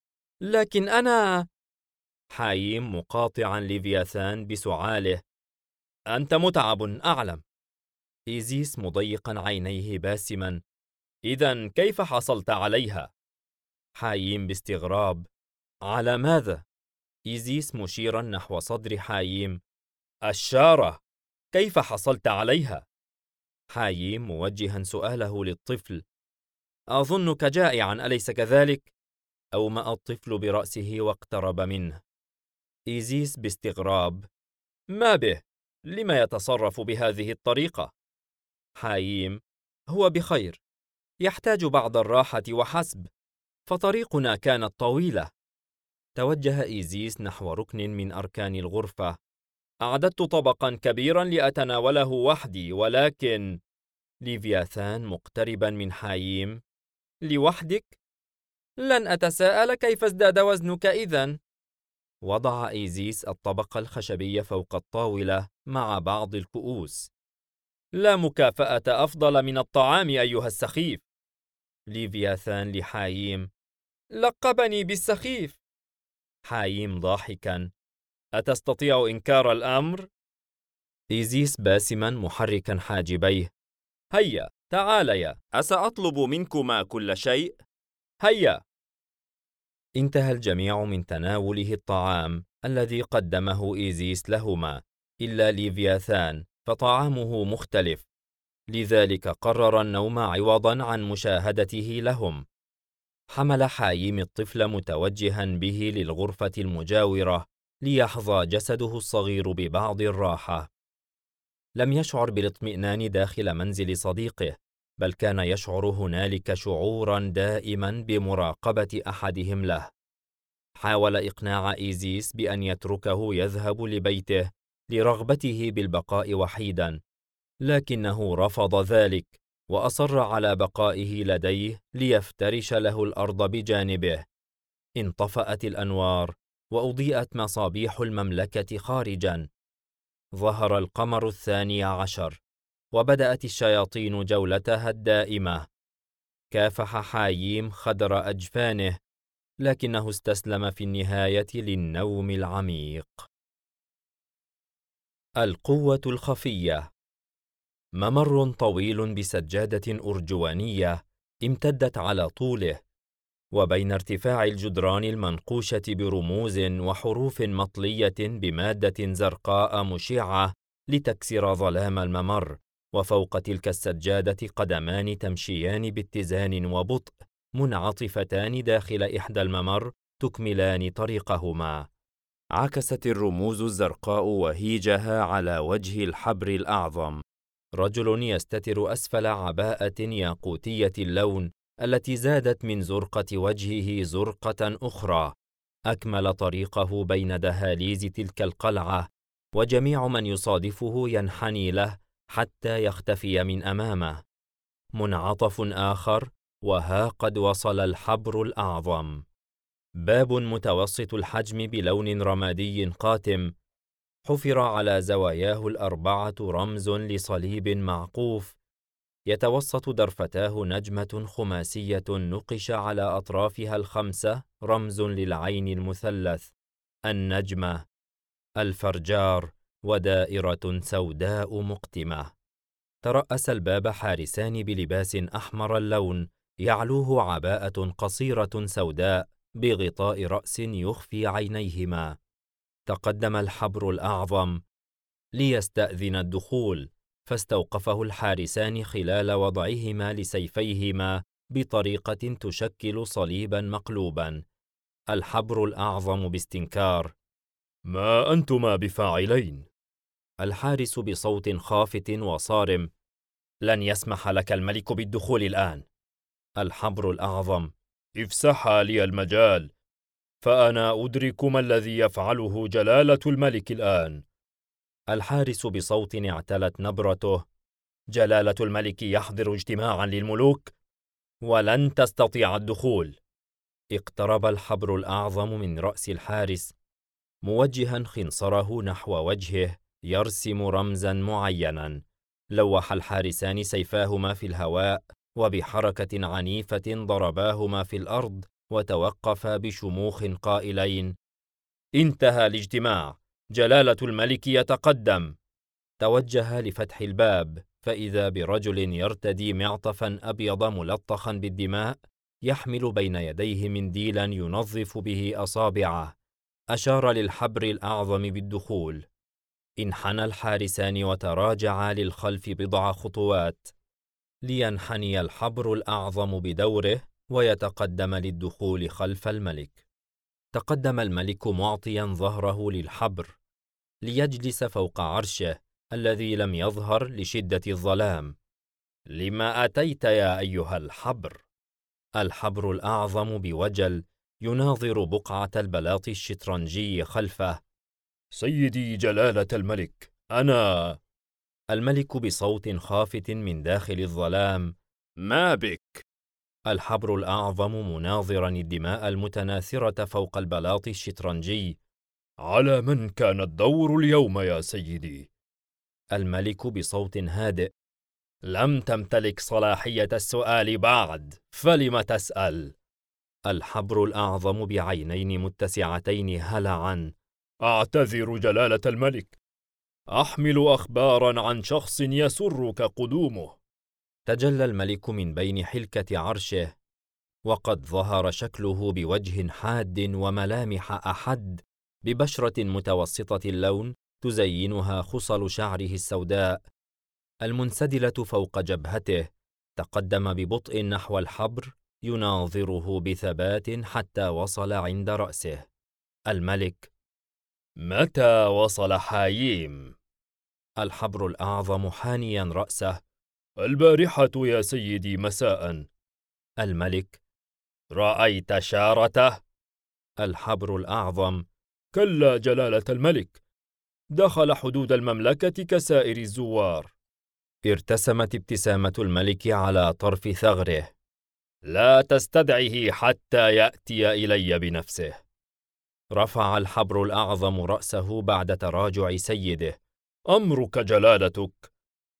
Speaker 2: لكن أنا... حاييم مقاطعا ليفياثان بسعاله: أنت متعب، أعلم. إيزيس مضيقا عينيه باسما: إذن كيف حصلت عليها؟ حاييم باستغراب: على ماذا؟ إيزيس مشيرا نحو صدر حاييم: الشارة، كيف حصلت عليها؟ حاييم موجها سؤاله للطفل: أظنك جائعا، أليس كذلك؟ أومأ الطفل برأسه واقترب منه. إيزيس باستغراب: ما به؟ لما يتصرف بهذه الطريقة؟ حاييم: هو بخير، يحتاج بعض الراحة وحسب، فطريقنا كانت طويلة. توجه إيزيس نحو ركن من أركان الغرفة: أعددت طبقا كبيرا لأتناوله وحدي، ولكن... ليفياثان مقتربا من حاييم: لوحدك؟ لن أتساءل كيف ازداد وزنك إذن. وضع إيزيس الطبق الخشبي فوق الطاولة مع بعض الكؤوس: لا مكافأة أفضل من الطعام أيها السخيف. ليفياثان لحاييم: لقبني بالسخيف. حاييم ضاحكا: أتستطيع إنكار الأمر؟ إيزيس باسما محركا حاجبيه: هيا، تعاليا، أسأطلب منكما كل شيء؟ هيا. انتهى الجميع من تناوله الطعام الذي قدمه إيزيس لهما، إلا ليفياثان، فطعامه مختلف، لذلك قرر النوم عوضا عن مشاهدته لهم. حمل حاييم الطفل متوجها به للغرفة المجاورة ليحظى جسده الصغير ببعض الراحة. لم يشعر بالاطمئنان داخل منزل صديقه، بل كان يشعر هنالك شعورا دائما بمراقبة أحدهم له. حاول إقناع إيزيس بأن يتركه يذهب لبيته لرغبته بالبقاء وحيدا، لكنه رفض ذلك وأصر على بقائه لديه ليفترش له الأرض بجانبه. انطفأت الأنوار وأضيئت مصابيح المملكة خارجا. ظهر القمر 12 وبدأت الشياطين جولتها الدائمة. كافح حاييم خدر أجفانه، لكنه استسلم في النهاية للنوم العميق. القوة الخفية. ممر طويل بسجادة أرجوانية امتدت على طوله، وبين ارتفاع الجدران المنقوشة برموز وحروف مطلية بمادة زرقاء مشعة لتكسر ظلام الممر، وفوق تلك السجادة قدمان تمشيان باتزان وبطء منعطفتان داخل إحدى الممر تكملان طريقهما. عكست الرموز الزرقاء وهيجها على وجه الحبر الأعظم. رجل يستتر أسفل عباءة ياقوتية اللون التي زادت من زرقة وجهه زرقة أخرى، أكمل طريقه بين دهاليز تلك القلعة، وجميع من يصادفه ينحني له حتى يختفي من أمامه. منعطف آخر، وها قد وصل الحبر الأعظم. باب متوسط الحجم بلون رمادي قاتم، حفر على زواياه الأربعة رمز لصليب معقوف، يتوسط درفتاه نجمة خماسية نقش على أطرافها الخمسة رمز للعين المثلث، النجمة، الفرجار، ودائرة سوداء مقتمة. ترأس الباب حارسان بلباس أحمر اللون، يعلوه عباءة قصيرة سوداء بغطاء رأس يخفي عينيهما. تقدم الحبر الأعظم ليستأذن الدخول، فاستوقفه الحارسان خلال وضعهما لسيفيهما بطريقة تشكل صليبا مقلوبا. الحبر الأعظم باستنكار:
Speaker 3: ما أنتما بفاعلين؟
Speaker 2: الحارس بصوت خافت وصارم:
Speaker 1: لن يسمح لك الملك بالدخول الآن.
Speaker 2: الحبر الأعظم:
Speaker 3: افسحا لي المجال، فأنا أدرك ما الذي يفعله جلالة الملك الآن.
Speaker 2: الحارس بصوت اعتلت نبرته:
Speaker 1: جلالة الملك يحضر اجتماعا للملوك، ولن تستطيع الدخول.
Speaker 2: اقترب الحبر الأعظم من رأس الحارس، موجها خنصره نحو وجهه يرسم رمزا معينا. لوح الحارسان سيفاهما في الهواء، وبحركة عنيفة ضرباهما في الأرض، وتوقفا بشموخ قائلين:
Speaker 1: انتهى الاجتماع، جلالة الملك يتقدم.
Speaker 2: توجه لفتح الباب، فإذا برجل يرتدي معطفا أبيض ملطخا بالدماء، يحمل بين يديه منديلا ينظف به أصابعه. أشار للحبر الأعظم بالدخول. انحنى الحارسان وتراجعا للخلف بضع خطوات، لينحني الحبر الأعظم بدوره ويتقدم للدخول خلف الملك. تقدم الملك معطيا ظهره للحبر ليجلس فوق عرشه الذي لم يظهر لشدة الظلام.
Speaker 1: لما أتيت يا أيها الحبر؟
Speaker 2: الحبر الأعظم بوجل يناظر بقعة البلاط الشطرنجي خلفه.
Speaker 3: سيدي جلالة الملك، أنا...
Speaker 2: الملك بصوت خافت من داخل الظلام:
Speaker 3: ما بك؟
Speaker 2: الحبر الأعظم مناظرا الدماء المتناثرة فوق البلاط الشطرنجي:
Speaker 3: على من كان الدور اليوم يا سيدي؟
Speaker 2: الملك بصوت هادئ:
Speaker 1: لم تمتلك صلاحية السؤال بعد، فلم تسأل؟
Speaker 2: الحبر الأعظم بعينين متسعتين هلعا:
Speaker 3: أعتذر جلالة الملك، أحمل أخبارا عن شخص يسرك قدومه.
Speaker 2: تجلى الملك من بين حلكة عرشه، وقد ظهر شكله بوجه حاد وملامح أحد، ببشرة متوسطة اللون تزينها خصل شعره السوداء المنسدلة فوق جبهته. تقدم ببطء نحو الحبر يناظره بثبات حتى وصل عند رأسه. الملك:
Speaker 1: متى وصل حاييم؟
Speaker 2: الحبر الأعظم حانيا رأسه:
Speaker 3: البارحة يا سيدي مساء.
Speaker 2: الملك:
Speaker 1: رأيت شارته؟
Speaker 2: الحبر الأعظم:
Speaker 3: كلا جلالة الملك، دخل حدود المملكة كسائر الزوار.
Speaker 2: ارتسمت ابتسامة الملك على طرف ثغره.
Speaker 1: لا تستدعه حتى يأتي إلي بنفسه.
Speaker 2: رفع الحبر الأعظم رأسه بعد تراجع سيده.
Speaker 3: أمرك جلالتك.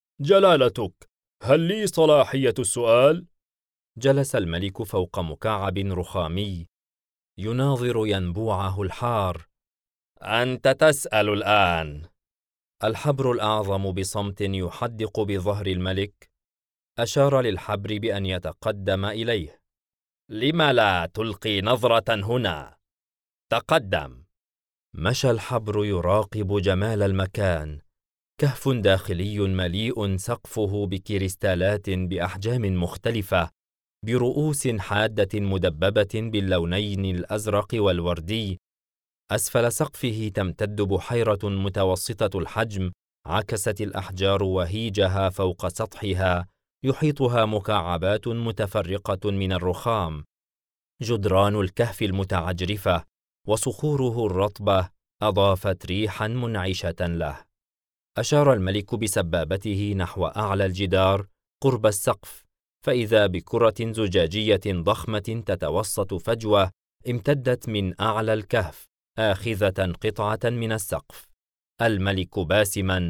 Speaker 3: جلالتك، هل لي صلاحية السؤال؟
Speaker 2: جلس الملك فوق مكعب رخامي يناظر ينبوعه الحار.
Speaker 1: أنت تسأل الآن.
Speaker 2: الحبر الأعظم بصمت يحدق بظهر الملك أشار للحبر بأن يتقدم إليه.
Speaker 1: لم لا تلقي نظرة هنا؟ تقدم.
Speaker 2: مشى الحبر يراقب جمال المكان. كهف داخلي مليء سقفه بكريستالات بأحجام مختلفة، برؤوس حادة مدببة باللونين الأزرق والوردي. أسفل سقفه تمتد بحيرة متوسطة الحجم، عكست الأحجار وهيجها فوق سطحها، يحيطها مكعبات متفرقة من الرخام. جدران الكهف المتعجرفة وصخوره الرطبة أضافت ريحا منعشة له. أشار الملك بسبابته نحو أعلى الجدار قرب السقف، فإذا بكرة زجاجية ضخمة تتوسط فجوة امتدت من أعلى الكهف آخذة قطعة من السقف. الملك باسما: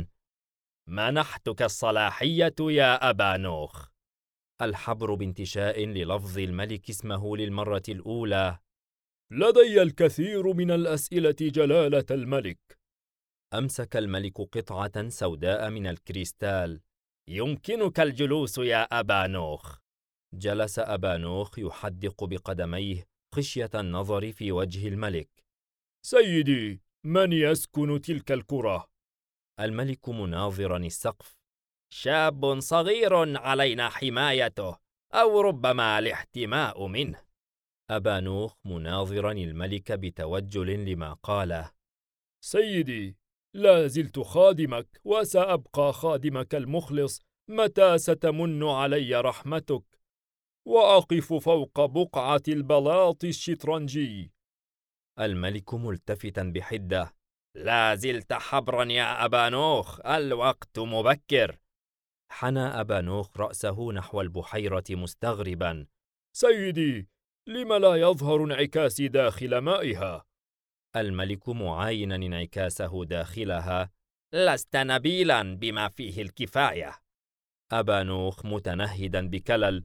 Speaker 1: منحتك الصلاحية يا أبا نوخ.
Speaker 2: الحبر بانتشاء للفظ الملك اسمه للمرة الأولى:
Speaker 3: لدي الكثير من الأسئلة جلالة الملك.
Speaker 2: أمسك الملك قطعة سوداء من الكريستال، يمكنك الجلوس يا أبانوخ. جلس أبانوخ يحدق بقدميه خشية النظر في وجه الملك.
Speaker 3: سيدي، من يسكن تلك الكرة؟
Speaker 2: الملك مناظرا السقف. شاب صغير علينا حمايته، أو ربما الاحتماء منه. أبانوخ مناظرا الملك بتوجل لما قاله.
Speaker 3: سيدي، لا زلت خادمك وسأبقى خادمك المخلص متى ستمن علي رحمتك، وأقف فوق بقعة البلاط الشطرنجي.
Speaker 2: الملك ملتفتا بحدة. لا زلت حبرا يا أبانوخ، الوقت مبكر. حنى أبانوخ رأسه نحو البحيرة مستغربا.
Speaker 3: سيدي، لم لا يظهر انعكاسي داخل مائها؟
Speaker 2: الملك معاينا انعكاسه داخلها. لست نبيلا بما فيه الكفاية. أبانوخ متنهدا بكلل.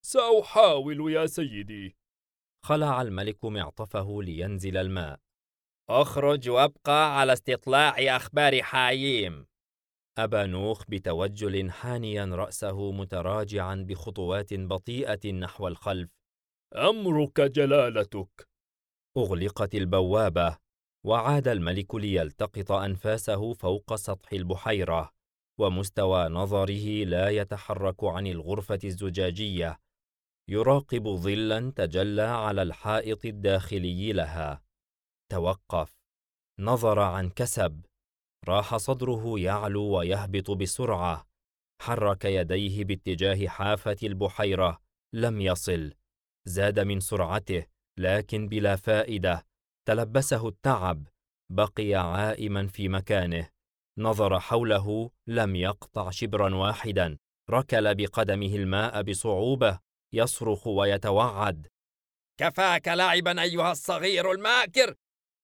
Speaker 3: سأحاول يا سيدي.
Speaker 2: خلع الملك معطفه لينزل الماء. اخرج وابقى على استطلاع أخبار حاييم. أبانوخ بتوجل حانيا رأسه متراجعا بخطوات بطيئة نحو الخلف.
Speaker 3: أمرك جلالتك.
Speaker 2: أغلقت البوابة، وعاد الملك ليلتقط أنفاسه فوق سطح البحيرة، ومستوى نظره لا يتحرك عن الغرفة الزجاجية، يراقب ظلاً تجلى على الحائط الداخلي لها. توقف، نظر عن كسب، راح صدره يعلو ويهبط بسرعة، حرك يديه باتجاه حافة البحيرة، لم يصل، زاد من سرعته لكن بلا فائدة، تلبسه التعب، بقي عائما في مكانه، نظر حوله، لم يقطع شبرا واحدا، ركل بقدمه الماء بصعوبة، يصرخ ويتوعد. كفاك لعبا أيها الصغير الماكر،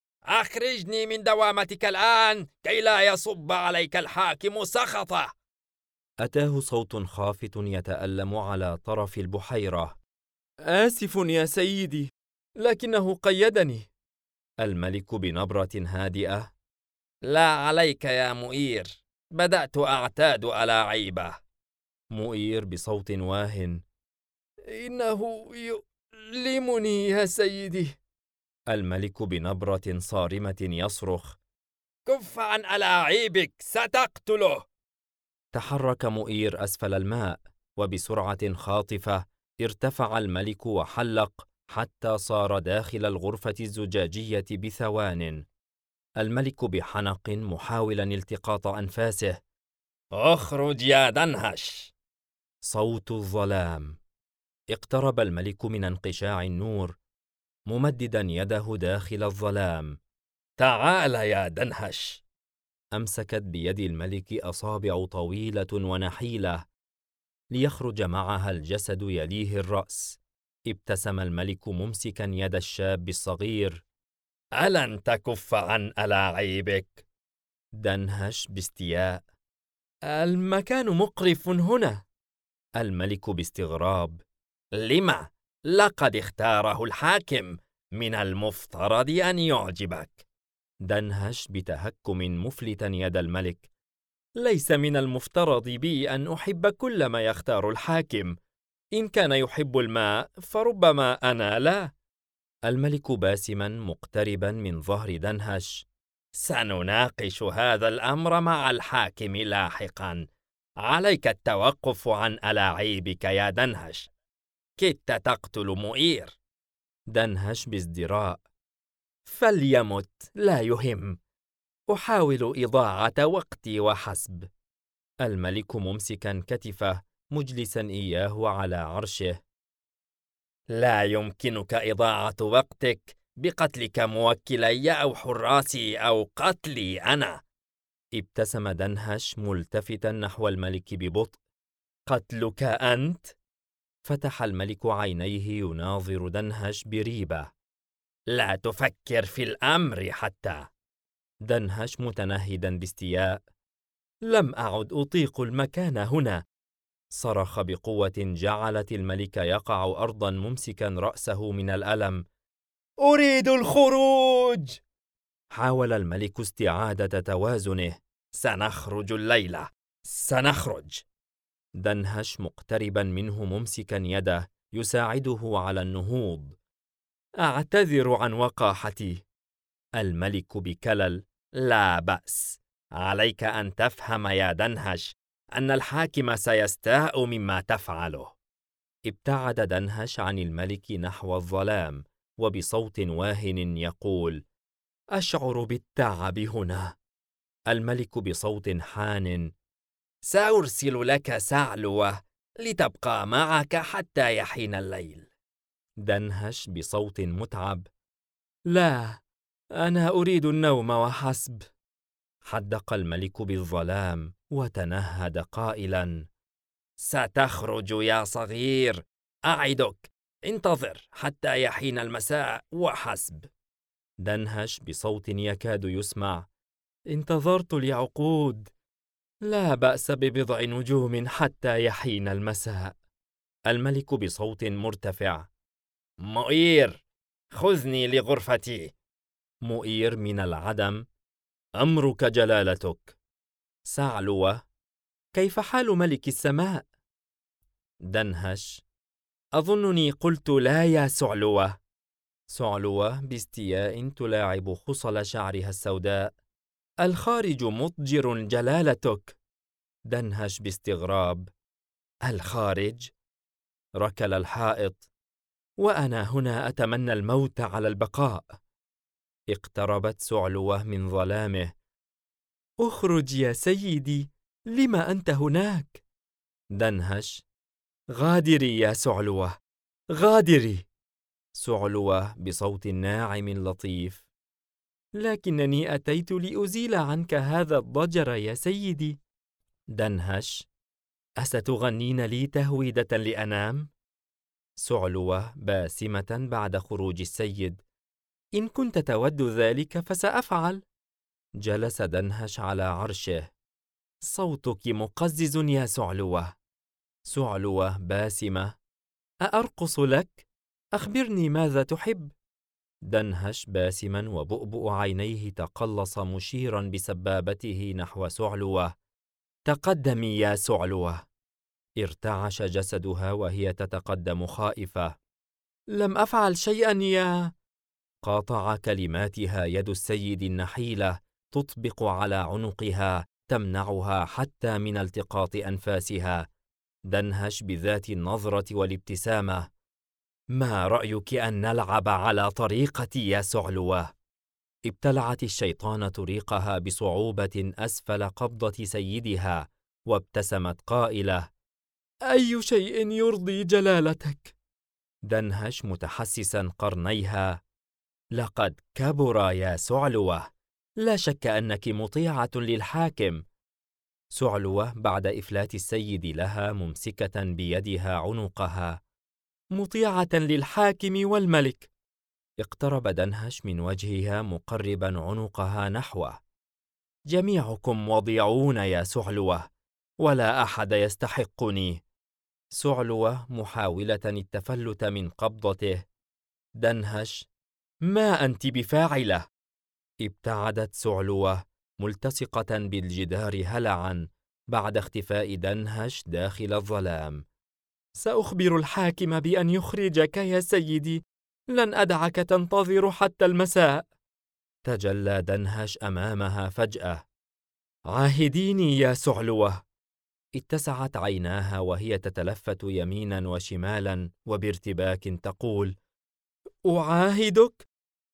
Speaker 2: أخرجني من دوامتك الآن كي لا يصب عليك الحاكم سخطه. أتاه صوت خافت يتألم على طرف البحيرة.
Speaker 3: آسف يا سيدي، لكنه قيدني.
Speaker 2: الملك بنبرة هادئة. لا عليك يا مؤير، بدأت أعتاد ألاعيبه. مؤير بصوت واهن.
Speaker 3: إنه يؤلمني يا سيدي.
Speaker 2: الملك بنبرة صارمة يصرخ. كف عن ألاعيبك، ستقتله. تحرك مؤير أسفل الماء، وبسرعة خاطفة ارتفع الملك وحلق حتى صار داخل الغرفة الزجاجية بثوان. الملك بحنق محاولا التقاط أنفاسه. اخرج يا دنهش. صوت الظلام. اقترب الملك من انقشاع النور، ممددا يده داخل الظلام. تعال يا دنهش. أمسكت بيد الملك أصابع طويلة ونحيلة، ليخرج معها الجسد يليه الرأس. ابتسم الملك ممسكا يد الشاب الصغير. ألن تكف عن ألاعيبك؟ دنهش باستياء.
Speaker 3: المكان مقرف هنا.
Speaker 2: الملك باستغراب. لما؟ لقد اختاره الحاكم، من المفترض أن يعجبك. دنهش بتهكم مفلتا يد الملك. ليس من المفترض بي أن أحب كل ما يختار الحاكم. إن كان يحب الماء فربما أنا لا. الملك باسما مقتربا من ظهر دنهش. سنناقش هذا الأمر مع الحاكم لاحقا. عليك التوقف عن ألاعيبك يا دنهش. كدت تقتل مؤير. دنهش بازدراء. فليمت، لا يهم. أحاول إضاعة وقتي وحسب. الملك ممسكا كتفه، مجلسا إياه على عرشه. لا يمكنك إضاعة وقتك بقتلك موكلي أو حراسي أو قتلي أنا. ابتسم دنهش ملتفتا نحو الملك ببطء. قتلك أنت؟ فتح الملك عينيه يناظر دنهش بريبة. لا تفكر في الأمر حتى. دنهش متنهدا باستياء. لم أعد أطيق المكان هنا. صرخ بقوة جعلت الملك يقع أرضا ممسكا رأسه من الألم. أريد الخروج! حاول الملك استعادة توازنه. سنخرج الليلة، سنخرج. دنهش مقتربا منه ممسكا يده يساعده على النهوض.
Speaker 3: أعتذر عن وقاحتي.
Speaker 2: الملك بكلل: لا بأس، عليك أن تفهم يا دنهش أن الحاكم سيستاء مما تفعله. ابتعد دنهش عن الملك نحو الظلام وبصوت واهن يقول:
Speaker 3: أشعر بالتعب هنا.
Speaker 2: الملك بصوت حان: سأرسل لك سعلوة لتبقى معك حتى يحين الليل. دنهش بصوت متعب:
Speaker 3: لا، أنا أريد النوم وحسب.
Speaker 2: حدق الملك بالظلام وتنهد قائلا: ستخرج يا صغير، أعدك، انتظر حتى يحين المساء وحسب. دنهش بصوت يكاد يسمع:
Speaker 3: انتظرت لعقود، لا بأس ببضع نجوم حتى يحين المساء.
Speaker 2: الملك بصوت مرتفع: مؤير، خذني لغرفتي. مؤير من العدم: أمرك جلالتك.
Speaker 3: سعلوة: كيف حال ملك السماء؟
Speaker 2: دنهش:
Speaker 3: أظنني قلت لا يا سعلوة.
Speaker 2: سعلوة باستياء تلاعب خصل شعرها السوداء:
Speaker 3: الخارج مضجر جلالتك.
Speaker 2: دنهش باستغراب:
Speaker 3: الخارج؟
Speaker 2: ركل الحائط:
Speaker 3: وأنا هنا أتمنى الموت على البقاء.
Speaker 2: اقتربت سعلوة من ظلامه:
Speaker 3: اخرج يا سيدي، لم أنت هناك؟
Speaker 2: دنهش:
Speaker 3: غادري يا سعلوة، غادري.
Speaker 2: سعلوة بصوت ناعم لطيف:
Speaker 3: لكنني أتيت لأزيل عنك هذا الضجر يا سيدي.
Speaker 2: دنهش:
Speaker 3: أستغنين لي تهويدة لأنام؟
Speaker 2: سعلوة باسمة بعد خروج السيد:
Speaker 3: إن كنت تود ذلك فسأفعل.
Speaker 2: جلس دنهش على عرشه:
Speaker 3: صوتك مقزز يا سعلوة.
Speaker 2: سعلوة باسمة:
Speaker 3: أأرقص لك؟ أخبرني ماذا تحب؟
Speaker 2: دنهش باسما وبؤبؤ عينيه تقلص مشيرا بسبابته نحو سعلوة:
Speaker 3: تقدمي يا سعلوة.
Speaker 2: ارتعش جسدها وهي تتقدم خائفة.
Speaker 3: لم أفعل شيئا يا...
Speaker 2: قاطع كلماتها يد السيد النحيلة تطبق على عنقها تمنعها حتى من التقاط أنفاسها. دنهش بذات النظرة والابتسامة:
Speaker 3: ما رأيك أن نلعب على طريقتي يا سعلوة؟
Speaker 2: ابتلعت الشيطانة ريقها بصعوبة أسفل قبضة سيدها وابتسمت قائلة:
Speaker 3: أي شيء يرضي جلالتك؟
Speaker 2: دنهش متحسسا قرنيها: لقد كبر يا سعلوة، لا شك أنك مطيعة للحاكم. سعلوة بعد إفلات السيد لها ممسكة بيدها عنقها:
Speaker 3: مطيعة للحاكم والملك.
Speaker 2: اقترب دنهش من وجهها مقربا عنقها نحوه:
Speaker 3: جميعكم وضيعون يا سعلوة، ولا أحد يستحقني.
Speaker 2: سعلوة محاولة التفلت من قبضته:
Speaker 3: دنهش: ما أنت بفاعلة.
Speaker 2: ابتعدت سعلوة ملتصقة بالجدار هلعا بعد اختفاء دنهش داخل الظلام.
Speaker 3: سأخبر الحاكم بأن يخرجك يا سيدي، لن أدعك تنتظر حتى المساء.
Speaker 2: تجلى دنهش أمامها فجأة:
Speaker 3: عاهديني يا سعلوة.
Speaker 2: اتسعت عيناها وهي تتلفت يمينا وشمالا وبارتباك تقول:
Speaker 3: أعاهدك؟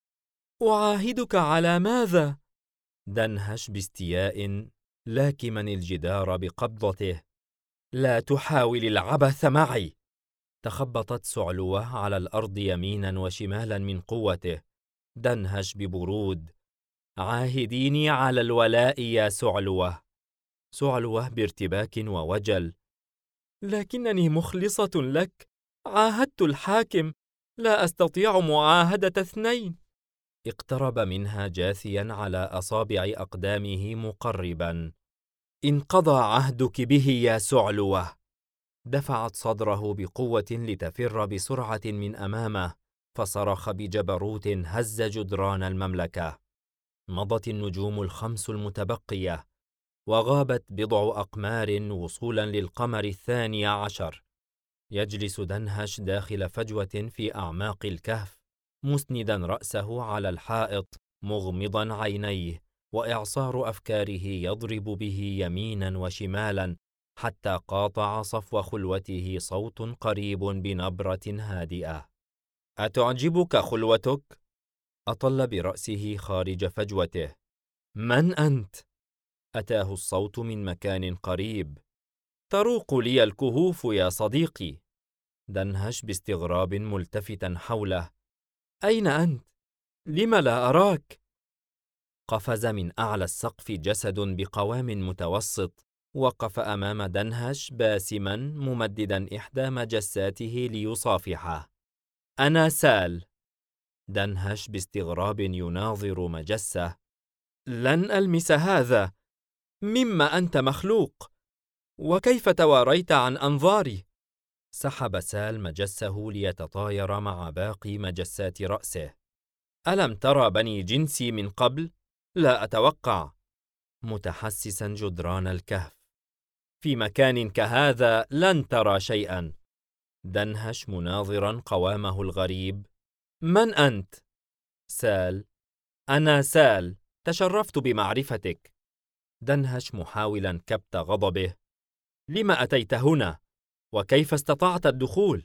Speaker 3: أعاهدك على ماذا؟
Speaker 2: دنهش باستياء لاكما الجدار بقبضته:
Speaker 3: لا تحاول العبث معي.
Speaker 2: تخبطت سعلوة على الأرض يمينا وشمالا من قوته. دنهش ببرود:
Speaker 3: عاهديني على الولاء يا سعلوة.
Speaker 2: سعلوة بارتباك ووجل:
Speaker 3: لكنني مخلصة لك، عاهدت الحاكم، لا أستطيع معاهدة اثنين.
Speaker 2: اقترب منها جاثيا على أصابع أقدامه مقربا:
Speaker 3: انقضى عهدك به يا سعلوة.
Speaker 2: دفعت صدره بقوة لتفر بسرعة من أمامه، فصرخ بجبروت هز جدران المملكة. مضت النجوم الخمس المتبقية، وغابت بضع أقمار وصولا للقمر 12. يجلس دنهش داخل فجوة في أعماق الكهف، مسندا رأسه على الحائط، مغمضا عينيه، وإعصار أفكاره يضرب به يمينا وشمالا، حتى قاطع صفو خلوته صوت قريب بنبرة هادئة: أتعجبك خلوتك؟ أطل برأسه خارج فجوته. من أنت؟ أتاه الصوت من مكان قريب. تروق لي الكهوف يا صديقي. دنهش باستغراب ملتفتا حوله. أين أنت؟ لم لا أراك؟ قفز من أعلى السقف جسد بقوام متوسط، وقف أمام دنهش باسما ممددا إحدى مجساته ليصافحه. أنا سال. دنهش باستغراب يناظر مجسه. لن ألمس هذا. مما أنت مخلوق؟ وكيف تواريت عن أنظاري؟ سحب سال مجسه ليتطاير مع باقي مجسات رأسه. ألم ترى بني جنسي من قبل؟ لا أتوقع. متحسسا جدران الكهف. في مكان كهذا لن ترى شيئا. دنهش مناظرا قوامه الغريب. من أنت؟ سال. أنا سال، تشرفت بمعرفتك. دنهش محاولا كبت غضبه. لم أتيت هنا؟ وكيف استطعت الدخول؟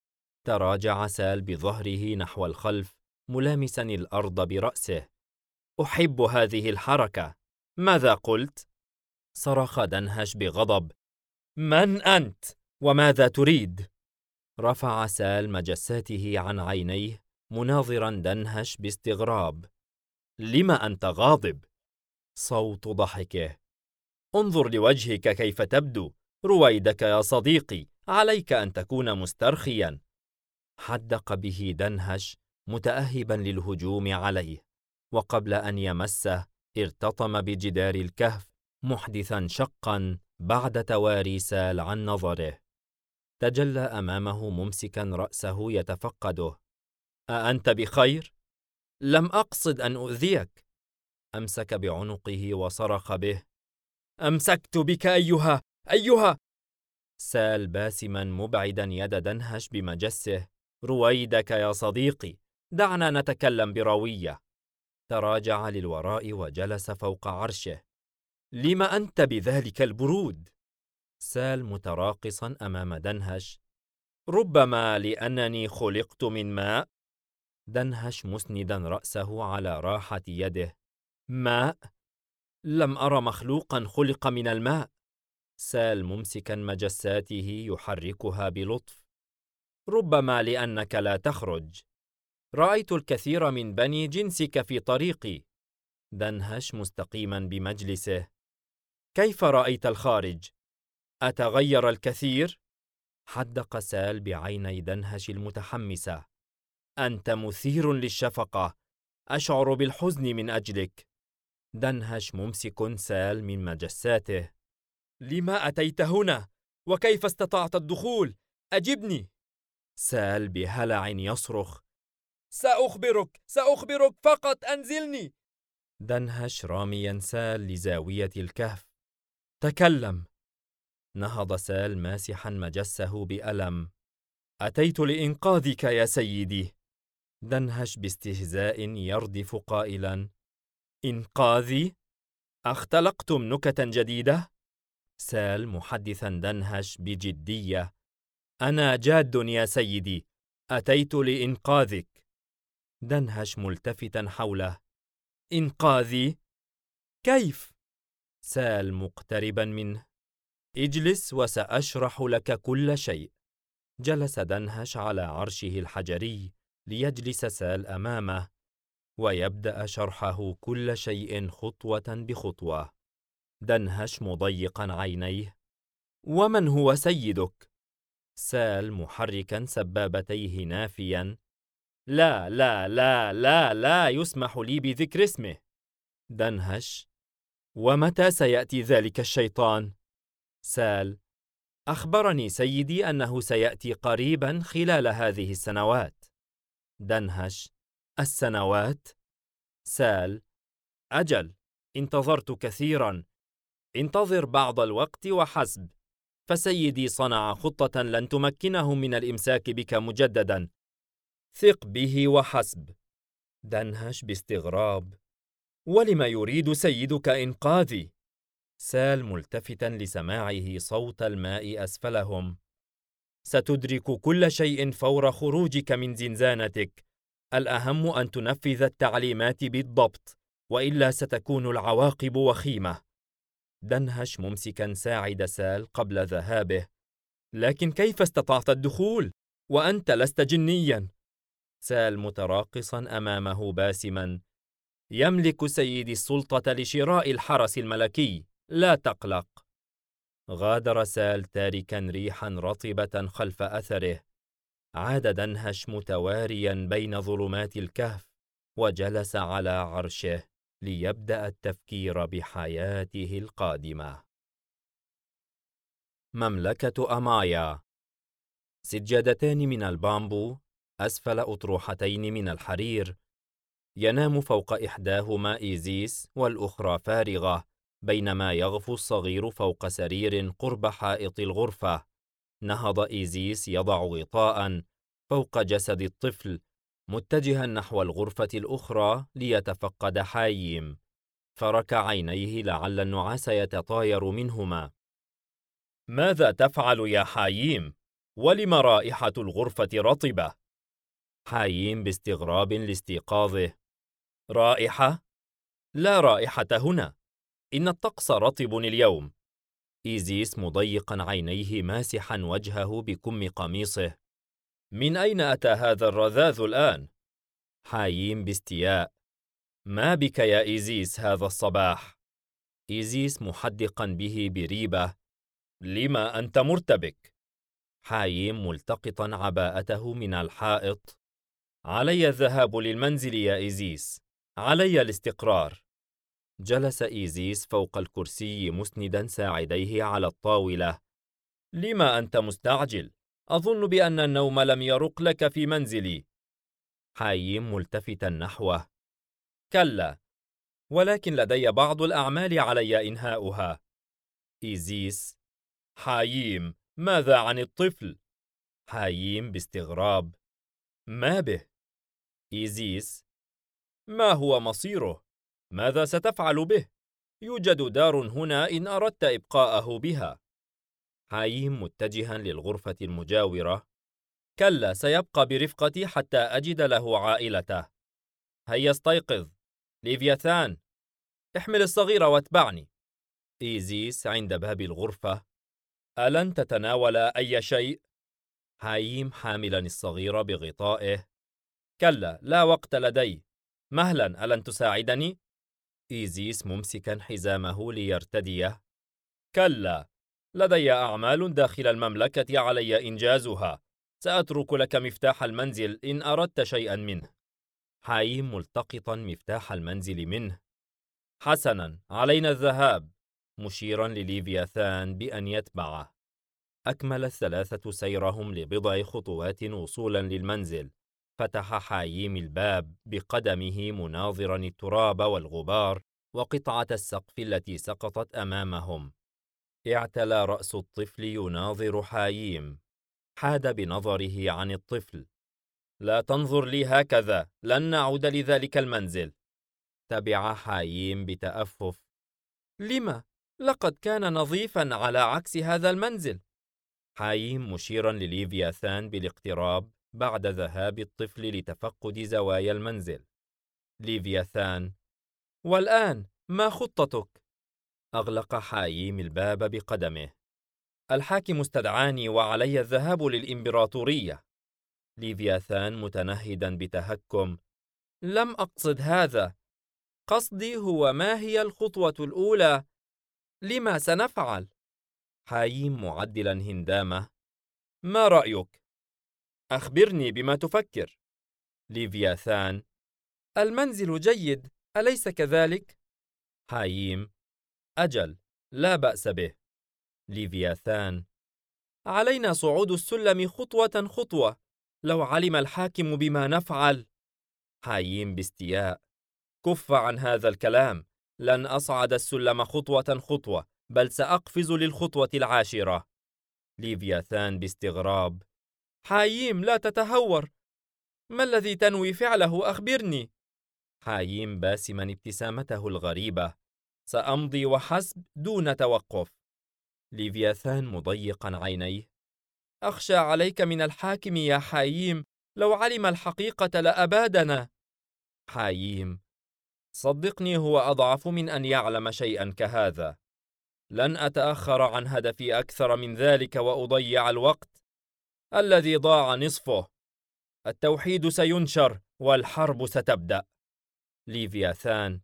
Speaker 2: تراجع سال بظهره نحو الخلف، ملامسا الأرض برأسه. أحب هذه الحركة. ماذا قلت؟ صرخ دنهش بغضب. من أنت؟ وماذا تريد؟ رفع سال مجساته عن عينيه، مناظرا دنهش باستغراب. لم أنت غاضب؟ صوت ضحكه. انظر لوجهك كيف تبدو. رويدك يا صديقي، عليك أن تكون مسترخيا. حدق به دنهش متأهبا للهجوم عليه، وقبل أن يمسه ارتطم بجدار الكهف، محدثا شقا بعد تواري سال عن نظره. تجلى أمامه ممسكا رأسه يتفقده. أأنت بخير؟ لم أقصد أن أؤذيك. أمسك بعنقه وصرخ به. أمسكت بك أيها. سال باسما مبعدا يد دنهش بمجسه. رويدك يا صديقي، دعنا نتكلم بروية. تراجع للوراء وجلس فوق عرشه. لم أنت بذلك البرود؟ سال متراقصا أمام دنهش. ربما لأنني خلقت من ماء. دنهش مسندا رأسه على راحة يده. ماء؟ لم أر مخلوقا خلق من الماء. سال ممسكا مجساته يحركها بلطف. ربما لأنك لا تخرج. رأيت الكثير من بني جنسك في طريقي. دنهش مستقيما بمجلسه. كيف رأيت الخارج؟ أتغير الكثير؟ حدق سال بعيني دنهش المتحمسة. أنت مثير للشفقة. أشعر بالحزن من أجلك. دنهش ممسك سال من مجساته. لما أتيت هنا؟ وكيف استطعت الدخول؟ أجبني. سال بهلع يصرخ. سأخبرك فقط أنزلني. دنهش راميا سال لزاوية الكهف. تكلم. نهض سال ماسحا مجسه بألم. أتيت لإنقاذك يا سيدي. دنهش باستهزاء يردف قائلا. إنقاذي؟ أختلقتم نكتا جديدة؟ سال محدثا دنهش بجدية. أنا جاد يا سيدي، أتيت لإنقاذك. دنهش ملتفتا حوله. إنقاذي؟ كيف؟ سال مقتربا منه. اجلس وسأشرح لك كل شيء. جلس دنهش على عرشه الحجري ليجلس سال أمامه، ويبدأ شرحه كل شيء خطوة بخطوة. دنهش مضيقا عينيه. ومن هو سيدك؟ سال محركا سبابتيه نافيا. لا لا لا لا لا يسمح لي بذكر اسمه. دنهش. ومتى سيأتي ذلك الشيطان؟ سال. أخبرني سيدي أنه سيأتي قريبا خلال هذه السنوات. دنهش. السنوات؟ سال. أجل، انتظرت كثيرا. انتظر بعض الوقت وحسب، فسيدي صنع خطة لن تمكنهم من الإمساك بك مجددا. ثق به وحسب. دنهش باستغراب: ولم يريد سيدك إنقاذي؟ سال ملتفتا لسماعه صوت الماء أسفلهم: ستدرك كل شيء فور خروجك من زنزانتك. الأهم أن تنفذ التعليمات بالضبط، وإلا ستكون العواقب وخيمة. دنهش ممسكا ساعد سال قبل ذهابه: لكن كيف استطعت الدخول؟ وأنت لست جنيا. سال متراقصا أمامه باسما: يملك سيدي السلطة لشراء الحرس الملكي، لا تقلق. غادر سال تاركا ريحا رطبة خلف أثره. عاد دنهش متواريا بين ظلمات الكهف، وجلس على عرشه ليبدأ التفكير بحياته القادمة. مملكة أمايا. سجادتان من البامبو أسفل أطروحتين من الحرير. ينام فوق إحداهما إيزيس والأخرى فارغة، بينما يغفو الصغير فوق سرير قرب حائط الغرفة. نهض إيزيس يضع غطاء فوق جسد الطفل، متجها نحو الغرفة الأخرى ليتفقد حاييم، فرك عينيه لعل النعاس يتطاير منهما. ماذا تفعل يا حاييم؟ ولم رائحة الغرفة رطبة؟ حاييم باستغراب لاستيقاظه: رائحة؟ لا رائحة هنا، إن الطقس رطب اليوم. إيزيس مضيقا عينيه ماسحا وجهه بكم قميصه: من أين أتى هذا الرذاذ الآن؟ حاييم باستياء: ما بك يا إيزيس هذا الصباح؟ إيزيس محدقا به بريبة: لما أنت مرتبك؟ حاييم ملتقطا عباءته من الحائط: علي الذهاب للمنزل يا إيزيس، علي الاستقرار. جلس إيزيس فوق الكرسي مسندا ساعديه على الطاولة: لما أنت مستعجل؟ أظن بأن النوم لم يرق لك في منزلي. حاييم ملتفتا نحوه: كلا، ولكن لدي بعض الأعمال علي إنهاؤها. إيزيس: حاييم، ماذا عن الطفل؟ حاييم باستغراب: ما به؟ إيزيس: ما هو مصيره؟ ماذا ستفعل به؟ يوجد دار هنا إن أردت إبقاءه بها. حاييم متجها للغرفة المجاورة: كلا، سيبقى برفقتي حتى أجد له عائلته. هيا استيقظ. ليفياثان، احمل الصغير واتبعني. إيزيس عند باب الغرفة: ألن تتناول أي شيء؟ حاييم حاملا الصغير بغطائه: كلا، لا وقت لدي. مهلا، ألن تساعدني؟ إيزيس ممسكا حزامه ليرتديه: كلا، لدي أعمال داخل المملكة علي إنجازها. سأترك لك مفتاح المنزل إن أردت شيئا منه. حاييم ملتقطا مفتاح المنزل منه: حسنا، علينا الذهاب، مشيرا لليفياثان بأن يتبعه. أكمل الثلاثة سيرهم لبضع خطوات وصولا للمنزل. فتح حاييم الباب بقدمه مناظرا التراب والغبار وقطعة السقف التي سقطت أمامهم. اعتلى رأس الطفل يناظر حاييم. حاد بنظره عن الطفل: لا تنظر لي هكذا، لن نعود لذلك المنزل. تبع حاييم بتأفف: لما؟ لقد كان نظيفا على عكس هذا المنزل. حاييم مشيرا لليفياثان بالاقتراب بعد ذهاب الطفل لتفقد زوايا المنزل. ليفياثان: والآن ما خطتك؟ أغلق حاييم الباب بقدمه: الحاكم استدعاني وعلي الذهاب للإمبراطورية. ليفياثان متنهدا بتهكم: لم أقصد هذا. قصدي هو ما هي الخطوة الأولى؟ لما سنفعل؟ حاييم معدلا هندامه: ما رأيك؟ أخبرني بما تفكر. ليفياثان: المنزل جيد، أليس كذلك؟ حاييم: أجل، لا بأس به. ليفياثان: علينا صعود السلم خطوة خطوة. لو علم الحاكم بما نفعل. حاييم باستياء: كف عن هذا الكلام، لن أصعد السلم خطوة خطوة، بل سأقفز للخطوة العاشرة. ليفياثان باستغراب: حاييم، لا تتهور. ما الذي تنوي فعله؟ أخبرني. حاييم باسما ابتسامته الغريبة: سأمضي وحسب دون توقف. ليفياثان مضيقا عينيه: أخشى عليك من الحاكم يا حاييم، لو علم الحقيقة لأبادنا. حاييم: صدقني، هو أضعف من أن يعلم شيئا كهذا. لن أتأخر عن هدفي أكثر من ذلك وأضيع الوقت الذي ضاع نصفه. التوحيد سينشر والحرب ستبدأ. ليفياثان: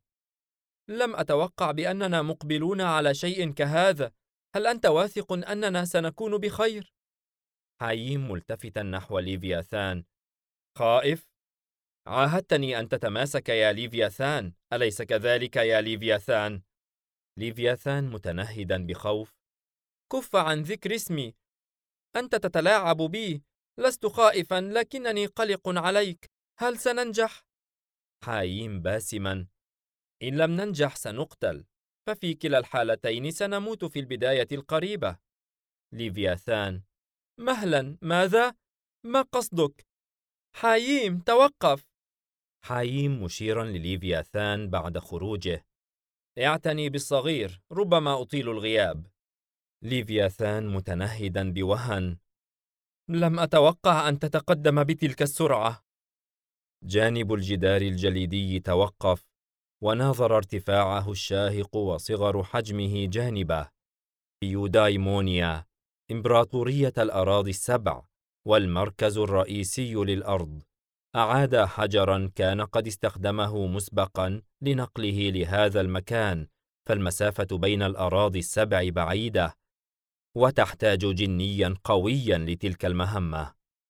Speaker 2: لم أتوقع بأننا مقبلون على شيء كهذا. هل أنت واثق أننا سنكون بخير؟ حاييم ملتفتا نحو ليفياثان: خائف؟ عاهدتني أن تتماسك يا ليفياثان، أليس كذلك يا ليفياثان؟ ليفياثان متنهدا بخوف: كف عن ذكر اسمي. أنت تتلاعب بي. لست خائفا، لكنني قلق عليك. هل سننجح؟ حاييم باسما: إن لم ننجح سنقتل، ففي كلا الحالتين سنموت في البداية القريبة. ليفياثان: مهلا، ماذا؟ ما قصدك؟ حاييم، توقف. حاييم مشيرا لليفياثان بعد خروجه: اعتني بالصغير، ربما أطيل الغياب. ليفياثان متنهدا بوهن: لم أتوقع أن تتقدم بتلك السرعة. جانب الجدار الجليدي توقف، وناظر ارتفاعه الشاهق وصغر حجمه جانبه. يودايمونيا، إمبراطورية الأراضي السبع والمركز الرئيسي للأرض. أعاد حجرا كان قد استخدمه مسبقا لنقله لهذا المكان، فالمسافة بين الأراضي السبع بعيدة، وتحتاج جنيا قويا لتلك المهمة.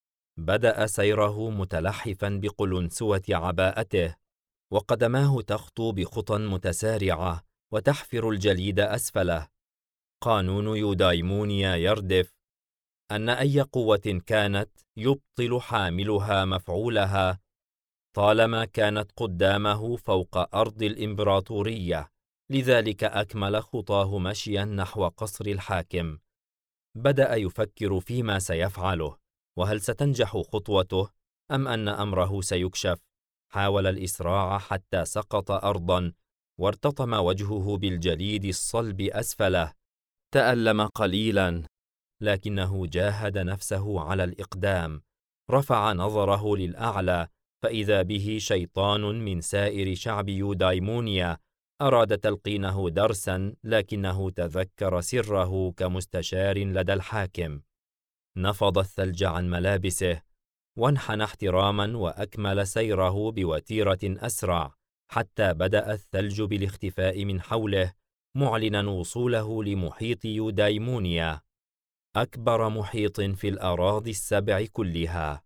Speaker 2: بدأ سيره متلحفا بقلنسوة عباءته، وقدماه تخطو بخطى متسارعة وتحفر الجليد أسفله. قانون يودايمونيا يردف أن أي قوة كانت يبطل حاملها مفعولها طالما كانت قدامه فوق أرض الإمبراطورية، لذلك أكمل خطاه مشيا نحو قصر الحاكم. بدأ يفكر فيما سيفعله، وهل ستنجح خطوته أم أن أمره سيكشف. حاول الإسراع حتى سقط أرضا، وارتطم وجهه بالجليد الصلب أسفله. تألم قليلا، لكنه جاهد نفسه على الإقدام. رفع نظره للأعلى، فإذا به شيطان من سائر شعب يودايمونيا أراد تلقينه درسا، لكنه تذكر سره كمستشار لدى الحاكم. نفض الثلج عن ملابسه، وانحنى احتراما وأكمل سيره بوتيرة أسرع، حتى بدأ الثلج بالاختفاء من حوله، معلنا وصوله لمحيط يودايمونيا، أكبر محيط في الأراضي السبع كلها.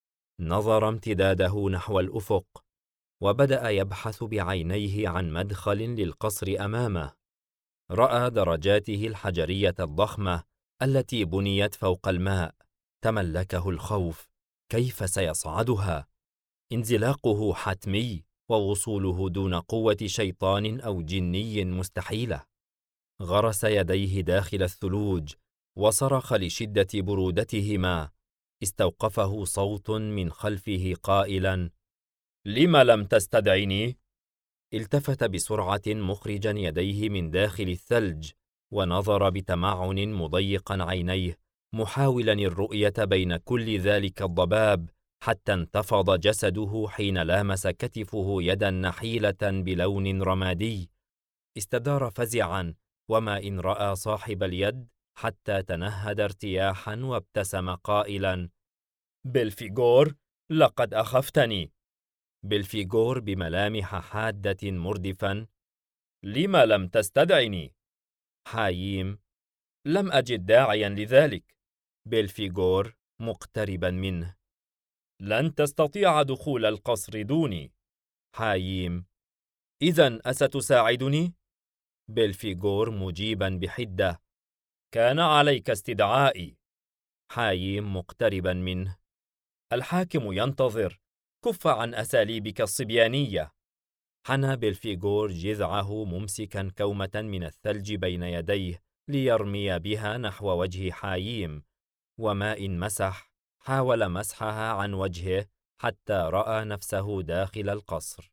Speaker 2: نظر امتداده نحو الأفق، وبدأ يبحث بعينيه عن مدخل للقصر أمامه. رأى درجاته الحجرية الضخمة التي بنيت فوق الماء. تملكه الخوف. كيف سيصعدها؟ انزلاقه حتمي، ووصوله دون قوة شيطان أو جني مستحيلة. غرس يديه داخل الثلوج، وصرخ لشدة برودتهما. استوقفه صوت من خلفه قائلا: لم لم تستدعني؟ التفت بسرعة مخرجا يديه من داخل الثلج، ونظر بتمعن مضيقا عينيه، محاولا الرؤية بين كل ذلك الضباب، حتى انتفض جسده حين لامس كتفه يدا نحيلة بلون رمادي. استدار فزعا، وما إن رأى صاحب اليد حتى تنهد ارتياحا وابتسم قائلا: بلفيغور، لقد أخفتني. بلفيغور بملامح حادة مردفا: لم لم تستدعني؟ حاييم: لم أجد داعيا لذلك. بلفيغور مقتربا منه: لن تستطيع دخول القصر دوني. حاييم: إذن أستساعدني؟ بلفيغور مجيبا بحدة: كان عليك استدعائي. حاييم مقتربا منه: الحاكم ينتظر، كف عن أساليبك الصبيانية. حنى بلفيغور جذعه ممسكا كومة من الثلج بين يديه ليرمي بها نحو وجه حاييم، وما إن حاول مسحها عن وجهه حتى رأى نفسه داخل القصر.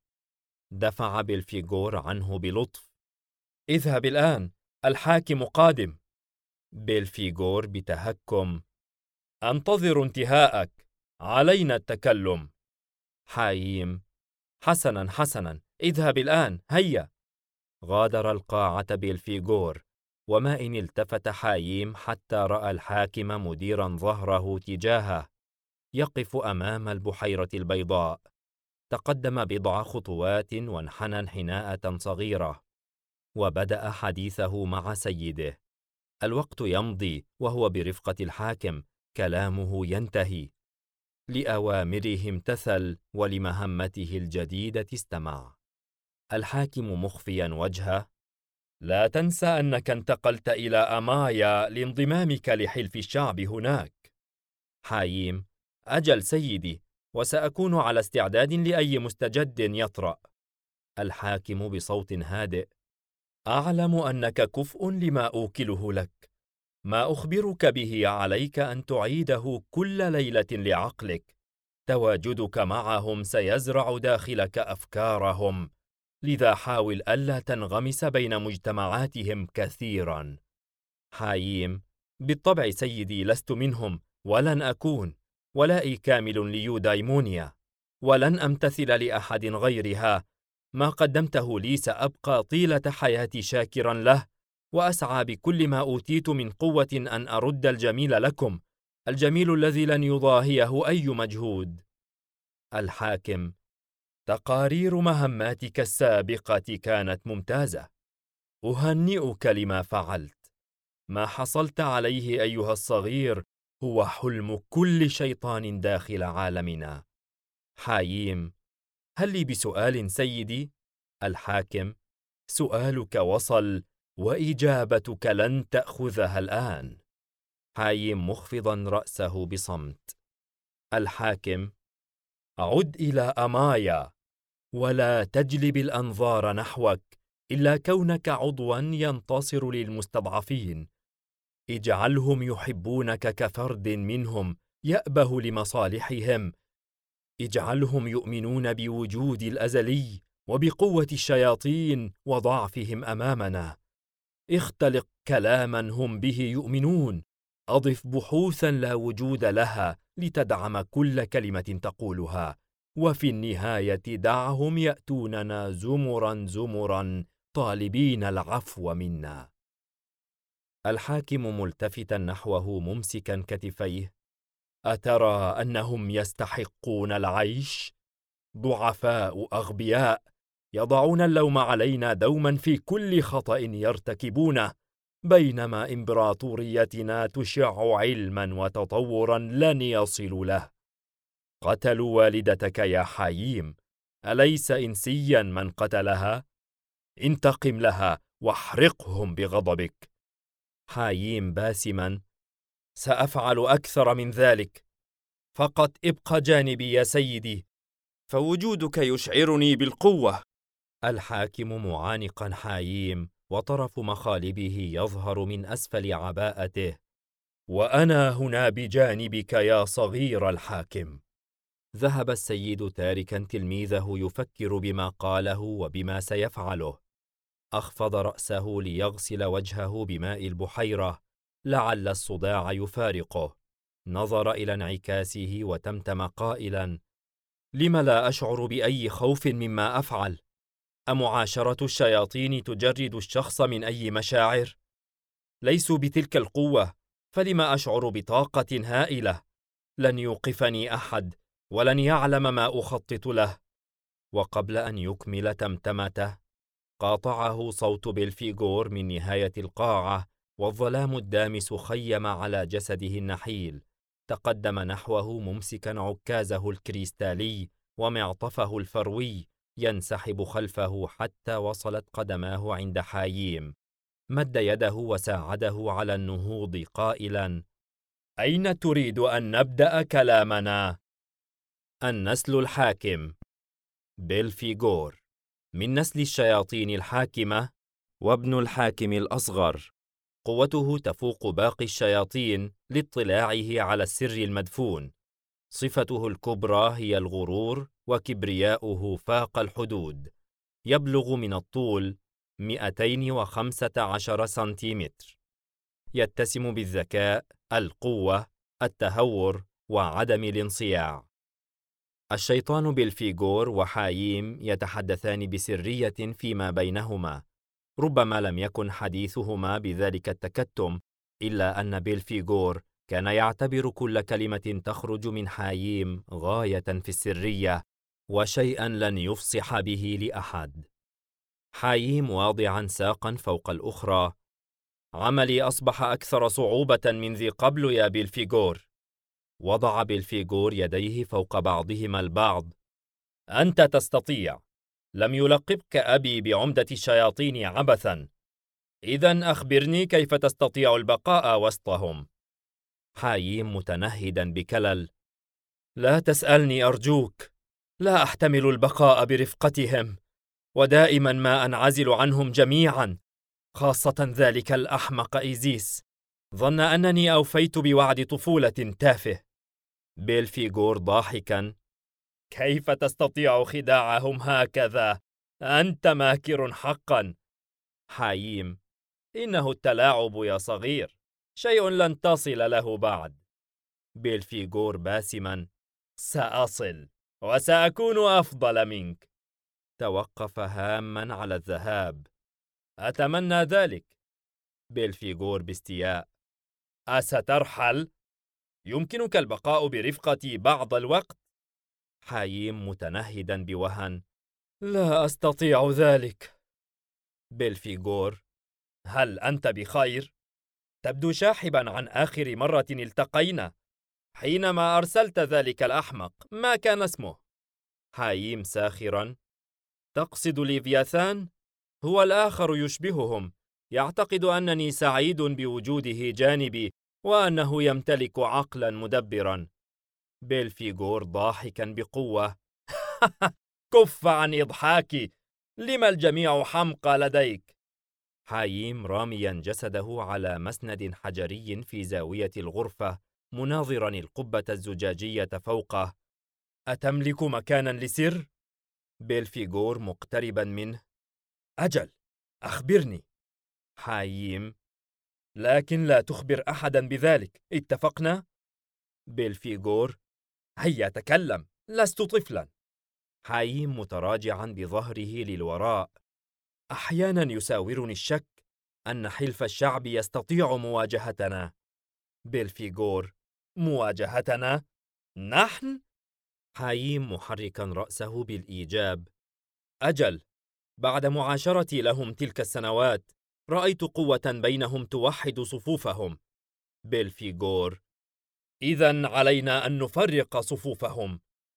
Speaker 2: دفع بلفيغور عنه بلطف: اذهب الآن، الحاكم قادم. بلفيغور بتهكم: أنتظر انتهاءك، علينا التكلم. حاييم: حسنا حسنا، اذهب الآن، هيا. غادر القاعة بلفيغور، وما إن التفت حاييم حتى رأى الحاكم مديرا ظهره تجاهه يقف أمام البحيرة البيضاء. تقدم بضع خطوات وانحنى انحناءة صغيرة، وبدأ حديثه مع سيده. الوقت يمضي وهو برفقة الحاكم، كلامه ينتهي. لأوامره امتثل، ولمهمته الجديدة استمع. الحاكم مخفيا وجهه: لا تنسى أنك انتقلت إلى أمايا لانضمامك لحلف الشعب هناك. حاييم: أجل سيدي، وسأكون على استعداد لأي مستجد يطرأ. الحاكم بصوت هادئ: أعلم أنك كفء لما أوكله لك. ما أخبرك به عليك أن تعيده كل ليلة لعقلك. تواجدك معهم سيزرع داخلك أفكارهم، لذا حاول ألا تنغمس بين مجتمعاتهم كثيرا. حاييم: بالطبع سيدي، لست منهم، ولن أكون. ولائي كامل ليودايمونيا، ولن أمتثل لأحد غيرها. ما قدمته لي سأبقى طيلة حياتي شاكرا له، وأسعى بكل ما أوتيت من قوة أن أرد الجميل لكم، الجميل الذي لن يضاهيه أي مجهود. الحاكم: تقارير مهماتك السابقة كانت ممتازة. أهنئك لما فعلت. ما حصلت عليه أيها الصغير هو حلم كل شيطان داخل عالمنا. حاييم: هل لي بسؤال سيدي؟ الحاكم: سؤالك وصل، وإجابتك لن تأخذها الآن. حاييم مخفضا رأسه بصمت. الحاكم: عد إلى أمايا، ولا تجلب الأنظار نحوك إلا كونك عضوا ينتصر للمستضعفين. اجعلهم يحبونك كفرد منهم يأبه لمصالحهم. اجعلهم يؤمنون بوجود الأزلي وبقوة الشياطين وضعفهم أمامنا. اختلق كلاما هم به يؤمنون. أضف بحوثا لا وجود لها لتدعم كل كلمة تقولها، وفي النهاية دعهم يأتوننا زمرا زمرا طالبين العفو منا. الحاكم ملتفتا نحوه ممسكا كتفيه: أترى أنهم يستحقون العيش؟ ضعفاء أغبياء يضعون اللوم علينا دوما في كل خطأ يرتكبونه، بينما إمبراطوريتنا تشع علما وتطورا لن يصلوا له. قتلوا والدتك يا حاييم، أليس إنسيا من قتلها؟ انتقم لها واحرقهم بغضبك. حاييم باسما: سأفعل أكثر من ذلك. فقط ابق جانبي يا سيدي، فوجودك يشعرني بالقوة. الحاكم معانقا حاييم، وطرف مخالبه يظهر من أسفل عباءته: وأنا هنا بجانبك يا صغير الحاكم. ذهب السيد تاركا تلميذه يفكر بما قاله وبما سيفعله. أخفض رأسه ليغسل وجهه بماء البحيرة لعل الصداع يفارقه. نظر إلى انعكاسه وتمتم قائلا: لم لا أشعر بأي خوف مما أفعل؟ أمعاشرة الشياطين تجرد الشخص من أي مشاعر؟ ليسوا بتلك القوة، فلما أشعر بطاقة هائلة؟ لن يوقفني أحد، ولن يعلم ما أخطط له. وقبل أن يكمل تمتمته قاطعه صوت بلفيغور من نهاية القاعة، والظلام الدامس خيم على جسده النحيل. تقدم نحوه ممسكا عكازه الكريستالي ومعطفه الفروي، ينسحب خلفه حتى وصلت قدماه عند حاييم. مد يده وساعده على النهوض قائلا: أين تريد أن نبدأ كلامنا؟ النسل الحاكم. بلفيغور. من نسل الشياطين الحاكمة، وابن الحاكم الأصغر. قوته تفوق باقي الشياطين لاطلاعه على السر المدفون. صفته الكبرى هي الغرور، وكبرياؤه فاق الحدود. يبلغ من الطول 215 سنتيمتر. يتسم بالذكاء، القوة، التهور، وعدم الانصياع. الشيطان بلفيغور وحاييم يتحدثان بسرية فيما بينهما. ربما لم يكن حديثهما بذلك التكتم، إلا أن بلفيغور كان يعتبر كل كلمة تخرج من حاييم غاية في السرية، وشيئا لن يفصح به لأحد. حاييم واضعا ساقا فوق الأخرى: عملي أصبح أكثر صعوبة من ذي قبل يا بلفيغور. وضع بلفيغور يديه فوق بعضهما البعض. أنت تستطيع. لم يلقبك أبي بعمدة الشياطين عبثا. إذن أخبرني كيف تستطيع البقاء وسطهم. حاييم متنهدا بكلل: لا تسألني أرجوك. لا أحتمل البقاء برفقتهم، ودائما ما أنعزل عنهم جميعا، خاصة ذلك الأحمق إيزيس. ظن أنني أوفيت بوعد طفولة تافه. بلفيغور ضاحكا: كيف تستطيع خداعهم هكذا؟ أنت ماكر حقا. حاييم: إنه التلاعب يا صغير، شيء لن تصل له بعد. بلفيغور باسما: سأصل، وسأكون أفضل منك. توقف هاما على الذهاب. أتمنى ذلك. بلفيغور باستياء: أسترحل؟ يمكنك البقاء برفقتي بعض الوقت؟ حاييم متنهدا بوهن: لا أستطيع ذلك. بلفيغور: هل أنت بخير؟ تبدو شاحبا عن آخر مرة التقينا، حينما أرسلت ذلك الأحمق، ما كان اسمه؟ حاييم ساخرا: تقصد ليفياثان؟ هو الآخر يشبههم، يعتقد أنني سعيد بوجوده جانبي، وأنه يمتلك عقلا مدبرا. بلفيغور ضاحكا بقوة: كف عن إضحاكي، لم الجميع حمقى لديك؟ حاييم راميا جسده على مسند حجري في زاوية الغرفة، مناظرا القبة الزجاجية فوقه: أتملك مكانا لسر؟ بلفيغور مقتربا منه: أجل، أخبرني. حاييم: لكن لا تخبر أحدا بذلك، اتفقنا؟ بلفيغور: هيا تكلم، لست طفلا. حاييم متراجعا بظهره للوراء: أحيانا يساورني الشك أن حلف الشعب يستطيع مواجهتنا. بلفيغور: مواجهتنا؟ نحن؟ حاييم محركا رأسه بالإيجاب: أجل، بعد معاشرتي لهم تلك السنوات، رأيت قوة بينهم توحد صفوفهم. بلفيغور: إذن علينا أن نفرق صفوفهم.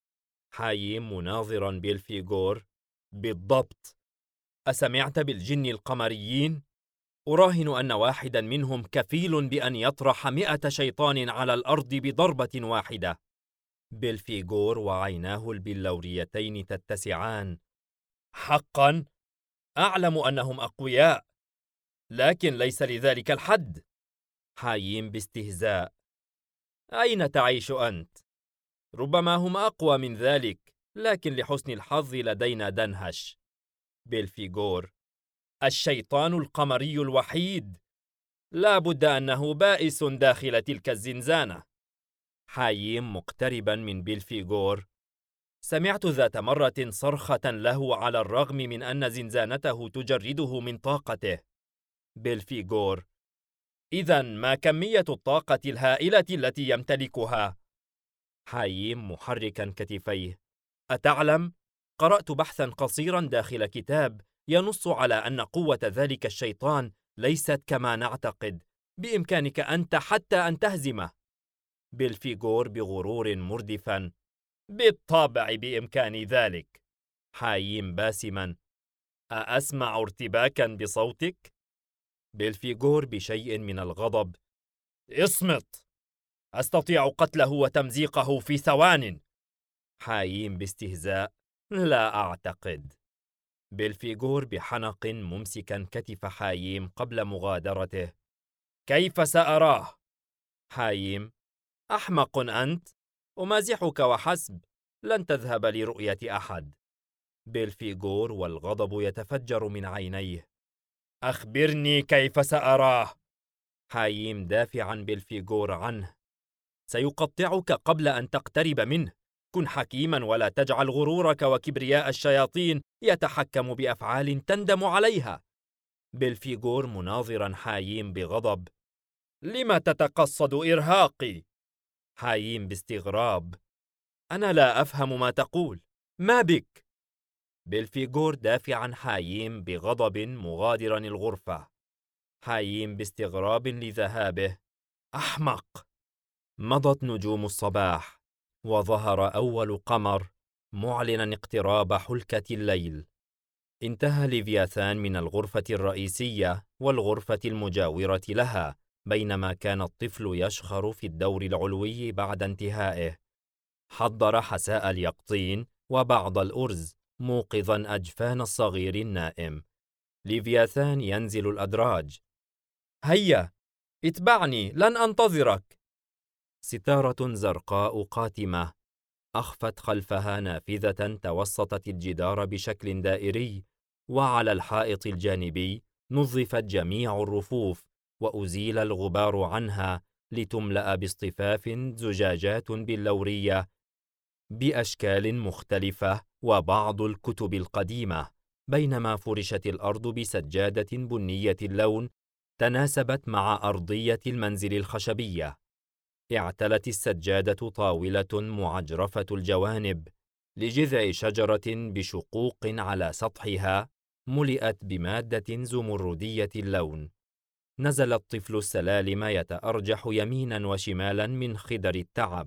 Speaker 2: حاييم مناظرا بلفيغور: بالضبط. أسمعت بالجن القمريين؟ أراهن أن واحدا منهم كفيل بأن يطرح 100 شيطان على الأرض بضربة واحدة. بلفيغور وعيناه البلوريتين تتسعان: حقا؟ أعلم أنهم أقوياء، لكن ليس لذلك الحد. حاييم باستهزاء: أين تعيش أنت؟ ربما هم أقوى من ذلك، لكن لحسن الحظ لدينا دنهش. بلفيغور: الشيطان القمري الوحيد، لا بد أنه بائس داخل تلك الزنزانة. حاييم مقتربا من بلفيغور: سمعت ذات مرة صرخة له على الرغم من أن زنزانته تجرده من طاقته. بلفيغور: إذن ما كمية الطاقة الهائلة التي يمتلكها؟ حاييم محركا كتفيه: أتعلم؟ قرأت بحثا قصيرا داخل كتاب ينص على أن قوة ذلك الشيطان ليست كما نعتقد، بإمكانك أنت حتى أن تهزمه. بلفيغور بغرور مردفا: بالطبع بإمكاني ذلك. حاييم باسما: أأسمع ارتباكا بصوتك؟ بلفيغور بشيء من الغضب: اصمت! أستطيع قتله وتمزيقه في ثوان. حاييم باستهزاء: لا أعتقد. بلفيغور بحنق ممسكا كتف حاييم قبل مغادرته. كيف سأراه؟ حاييم: أحمق أنت؟ أمازحك وحسب، لن تذهب لرؤية أحد. بلفيغور والغضب يتفجر من عينيه: أخبرني كيف سأراه؟ حاييم دافعا بلفيغور عنه: سيقطعك قبل أن تقترب منه، كن حكيما ولا تجعل غرورك وكبرياء الشياطين يتحكم بأفعال تندم عليها. بلفيغور مناظرا حاييم بغضب: لم تتقصد إرهاقي؟ حاييم باستغراب: أنا لا أفهم ما تقول، ما بك؟ بلفيغور دافعا حاييم بغضب مغادرا الغرفة. حاييم باستغراب لذهابه: أحمق. مضت نجوم الصباح، وظهر أول قمر معلنا اقتراب حلكة الليل. انتهى ليفياثان من الغرفة الرئيسية والغرفة المجاورة لها، بينما كان الطفل يشخر في الدور العلوي بعد انتهائه. حضر حساء اليقطين وبعض الأرز، موقظا أجفان الصغير النائم. ليفياثان ينزل الأدراج. هيا، اتبعني، لن أنتظرك. ستارة زرقاء قاتمة أخفت خلفها نافذة توسطت الجدار بشكل دائري، وعلى الحائط الجانبي نظفت جميع الرفوف وأزيل الغبار عنها لتملأ باصطفاف زجاجات بلورية بأشكال مختلفة وبعض الكتب القديمة، بينما فرشت الأرض بسجادة بنية اللون تناسبت مع أرضية المنزل الخشبية. اعتلت السجادة طاولة معجرفة الجوانب لجذع شجرة بشقوق على سطحها ملئت بمادة زمردية اللون. نزل الطفل السلالم يتأرجح يمينا وشمالا من خدر التعب.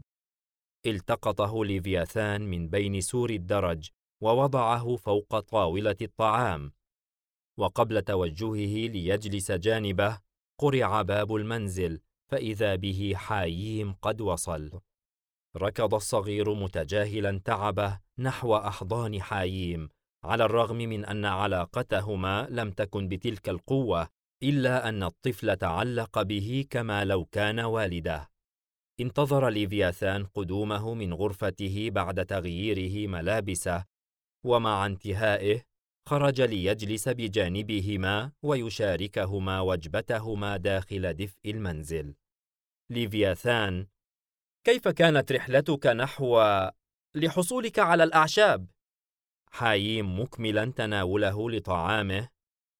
Speaker 2: التقطه ليفياثان من بين سور الدرج ووضعه فوق طاولة الطعام، وقبل توجهه ليجلس جانبه قرع باب المنزل، فإذا به حاييم قد وصل. ركض الصغير متجاهلا تعبه نحو أحضان حاييم، على الرغم من أن علاقتهما لم تكن بتلك القوة، إلا أن الطفل تعلق به كما لو كان والده. انتظر ليفياثان قدومه من غرفته بعد تغييره ملابسه، ومع انتهائه خرج ليجلس بجانبهما ويشاركهما وجبتهما داخل دفء المنزل. ليفياثان: كيف كانت رحلتك لحصولك على الأعشاب؟ حاييم مكملا تناوله لطعامه: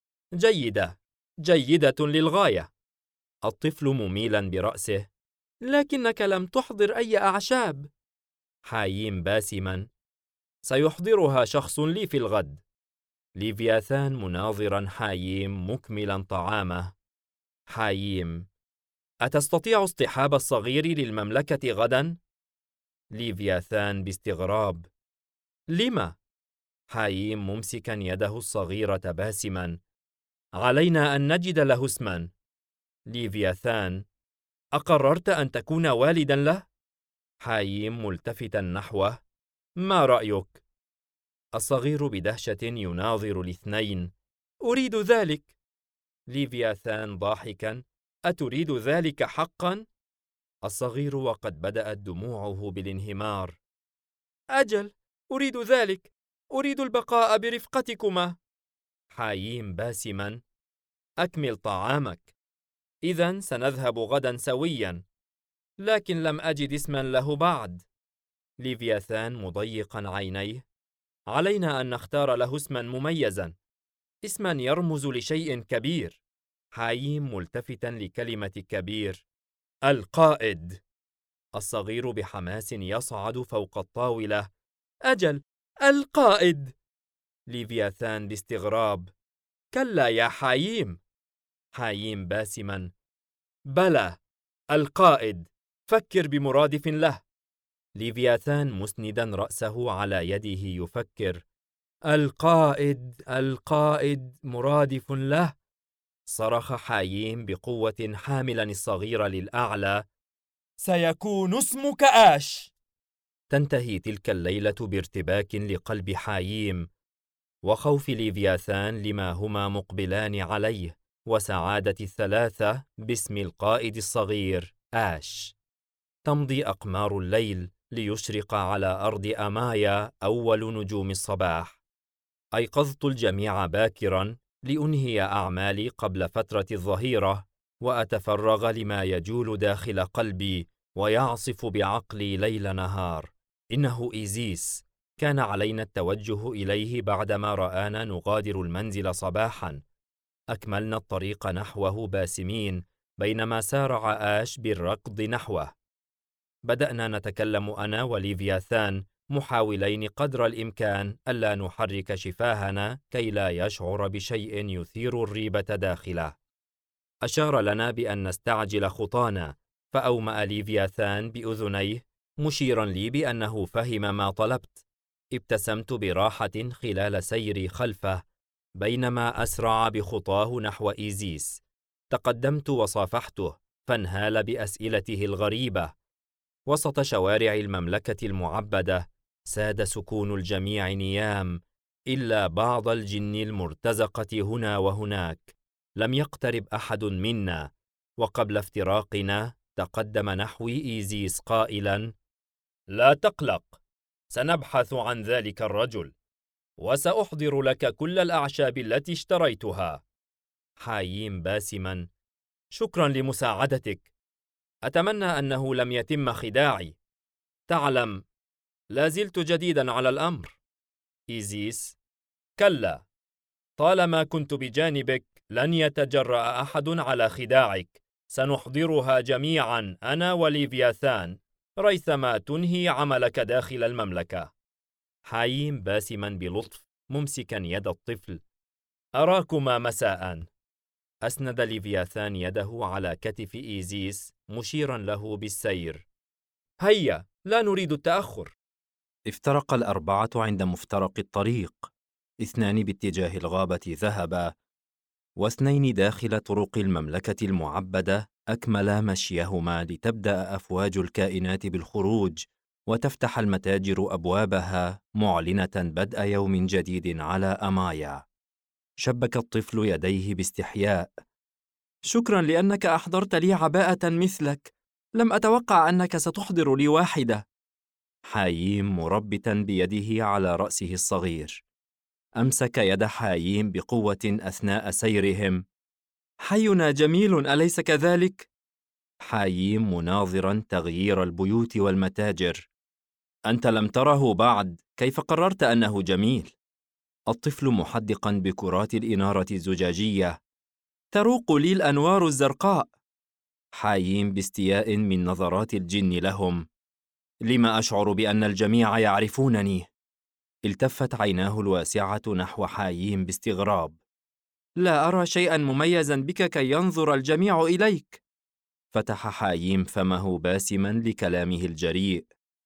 Speaker 2: جيدة للغاية. الطفل مميلا برأسه: لكنك لم تحضر أي أعشاب. حاييم باسما: سيحضرها شخص لي في الغد. ليفياثان مناظرا حاييم مكملا طعامه. حاييم: أتستطيع اصطحاب الصغير للمملكة غدا؟ ليفياثان باستغراب: لما؟ حاييم ممسكا يده الصغيرة باسما: علينا أن نجد له اسما. ليفياثان: أقررت أن تكون والدا له؟ حاييم ملتفتا نحوه: ما رأيك؟ الصغير بدهشة يناظر الاثنين: أريد ذلك. ليفياثان ضاحكا: أتريد ذلك حقا؟ الصغير وقد بدأت دموعه بالانهمار: أجل، أريد ذلك، أريد البقاء برفقتكما. حاييم باسما: أكمل طعامك. إذن سنذهب غدا سويا، لكن لم أجد اسما له بعد. ليفياثان مضيقا عينيه: علينا أن نختار له اسما مميزا، اسما يرمز لشيء كبير. حاييم ملتفتا لكلمة كبير: القائد. الصغير بحماس يصعد فوق الطاولة: أجل، القائد. ليفياثان باستغراب: كلا يا حاييم. حاييم باسما: بلى، القائد، فكر بمرادف له. ليفياثان مسندا رأسه على يده يفكر: القائد مرادف له. صرخ حاييم بقوة حاملا الصغير للأعلى: سيكون اسمك آش. تنتهي تلك الليلة بارتباك لقلب حاييم، وخوف ليفياثان لما هما مقبلان عليه، وسعادة الثلاثة باسم القائد الصغير آش. تمضي أقمار الليل ليشرق على أرض أمايا أول نجوم الصباح. أيقظت الجميع باكرا لأنهي أعمالي قبل فترة الظهيرة، وأتفرغ لما يجول داخل قلبي ويعصف بعقلي ليل نهار. إنه إيزيس. كان علينا التوجه إليه بعدما رآنا نغادر المنزل صباحا. أكملنا الطريق نحوه باسمين، بينما سارع آش بالركض نحوه. بدأنا نتكلم أنا وليفياثان، محاولين قدر الإمكان ألا نحرك شفاهنا كي لا يشعر بشيء يثير الريبة داخله. أشار لنا بأن نستعجل خطانا، فأومأ ليفياثان بأذنيه مشيرا لي بأنه فهم ما طلبت. ابتسمت براحة خلال سيري خلفه، بينما أسرع بخطاه نحو إيزيس. تقدمت وصافحته، فانهال بأسئلته الغريبة. وسط شوارع المملكة المعبدة ساد سكون الجميع نيام، إلا بعض الجن المرتزقة هنا وهناك. لم يقترب أحد منا، وقبل افتراقنا تقدم نحوي إيزيس قائلا: لا تقلق، سنبحث عن ذلك الرجل، وسأحضر لك كل الأعشاب التي اشتريتها. حاييم باسما: شكرا لمساعدتك، أتمنى أنه لم يتم خداعي. تعلم، لا زلت جديدا على الأمر. إيزيس: كلا، طالما كنت بجانبك لن يتجرأ أحد على خداعك. سنحضرها جميعا أنا وليفياثان ريثما تنهي عملك داخل المملكة. حايم باسما بلطف ممسكا يد الطفل: أراكما مساء. أسند ليفياثان يده على كتف إيزيس مشيرا له بالسير. هيا، لا نريد التأخر.
Speaker 1: افترق الأربعة عند مفترق الطريق، 2 باتجاه الغابة ذهبا، و2 داخل طرق المملكة المعبدة أكملا مشيهما لتبدأ أفواج الكائنات بالخروج، وتفتح المتاجر أبوابها معلنة بدء يوم جديد على أمايا. شبك الطفل يديه باستحياء: شكرا لأنك أحضرت لي عباءة مثلك، لم أتوقع أنك ستحضر لي واحدة. حاييم مربتا بيده على رأسه الصغير. أمسك يد حاييم بقوة أثناء سيرهم. حينا جميل، أليس كذلك؟ حاييم مناظرا تغيير البيوت والمتاجر. أنت لم تره بعد، كيف قررت أنه جميل؟ الطفل محدقا بكرات الإنارة الزجاجية. تروق لي الأنوار الزرقاء. حاييم باستياء من نظرات الجن لهم. لما أشعر بأن الجميع يعرفونني؟ التفت عيناه الواسعة نحو حاييم باستغراب. لا أرى شيئا مميزا بك كي ينظر الجميع إليك. فتح حاييم فمه باسما لكلامه الجريء.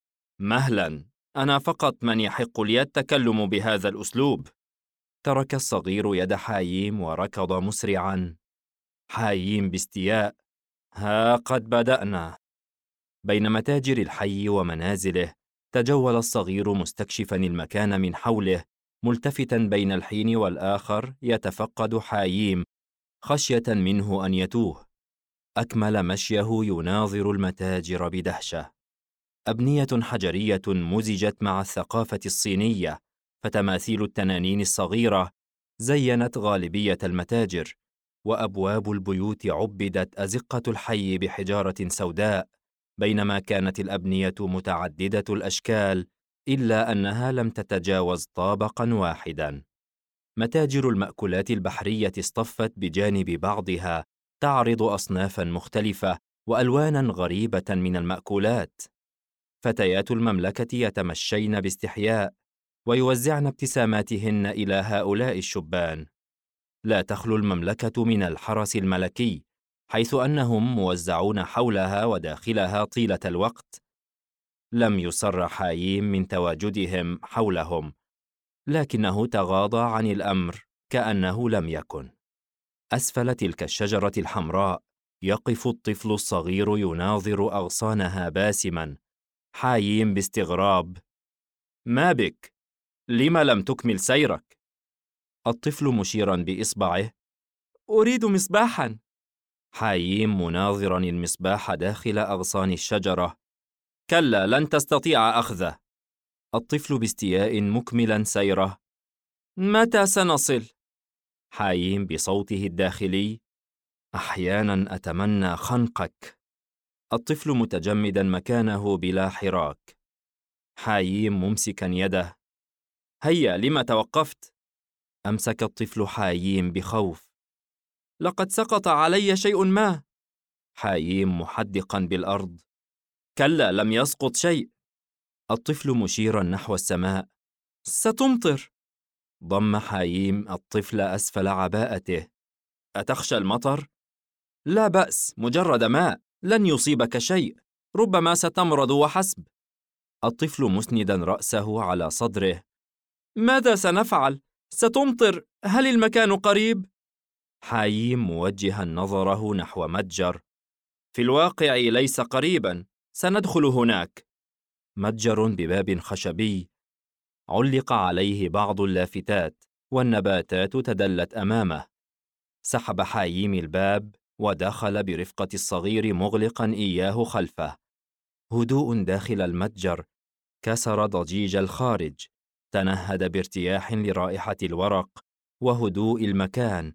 Speaker 1: مهلا، أنا فقط من يحق لي التكلم بهذا الأسلوب. ترك الصغير يد حاييم وركض مسرعا. حاييم باستياء: ها قد بدأنا. بين متاجر الحي ومنازله تجول الصغير مستكشفا المكان من حوله، ملتفتا بين الحين والآخر يتفقد حاييم خشية منه أن يتوه. أكمل مشيه يناظر المتاجر بدهشة. أبنية حجرية مزجت مع الثقافة الصينية، فتماثيل التنانين الصغيرة زينت غالبية المتاجر، وأبواب البيوت عبدت أزقة الحي بحجارة سوداء، بينما كانت الأبنية متعددة الأشكال، إلا أنها لم تتجاوز طابقا واحدا. متاجر المأكولات البحرية اصطفت بجانب بعضها، تعرض أصنافا مختلفة وألوانا غريبة من المأكولات. فتيات المملكة يتمشين باستحياء ويوزعن ابتساماتهن إلى هؤلاء الشبان. لا تخلو المملكة من الحرس الملكي، حيث أنهم موزعون حولها وداخلها طيلة الوقت. لم يسر حاييم من تواجدهم حولهم، لكنه تغاضى عن الأمر كأنه لم يكن. أسفل تلك الشجرة الحمراء يقف الطفل الصغير يناظر أغصانها باسما. حاييم باستغراب: ما بك؟ لم لم تكمل سيرك؟ الطفل مشيرا بإصبعه:
Speaker 3: أريد مصباحا.
Speaker 1: حاييم مناظرا المصباح داخل أغصان الشجرة: كلا، لن تستطيع أخذه. الطفل باستياء مكملا سيره:
Speaker 3: متى سنصل؟
Speaker 1: حاييم بصوته الداخلي: أحيانا أتمنى خنقك. الطفل متجمدا مكانه بلا حراك. حاييم ممسكا يده: هيا، لم توقفت؟ أمسك الطفل حاييم بخوف:
Speaker 3: لقد سقط علي شيء ما.
Speaker 1: حاييم محدقا بالأرض: كلا، لم يسقط شيء. الطفل مشيرا نحو السماء:
Speaker 3: ستمطر.
Speaker 1: ضم حاييم الطفل أسفل عباءته: أتخشى المطر؟
Speaker 3: لا بأس، مجرد ماء، لن يصيبك شيء، ربما ستمرض وحسب.
Speaker 1: الطفل مسندا رأسه على صدره:
Speaker 3: ماذا سنفعل؟ ستمطر، هل المكان قريب؟
Speaker 1: حاييم موجها نظره نحو متجر: في الواقع ليس قريبا، سندخل هناك. متجر بباب خشبي، علق عليه بعض اللافتات، والنباتات تدلت أمامه. سحب حاييم الباب ودخل برفقة الصغير مغلقا إياه خلفه. هدوء داخل المتجر كسر ضجيج الخارج، تنهد بارتياح لرائحة الورق وهدوء المكان.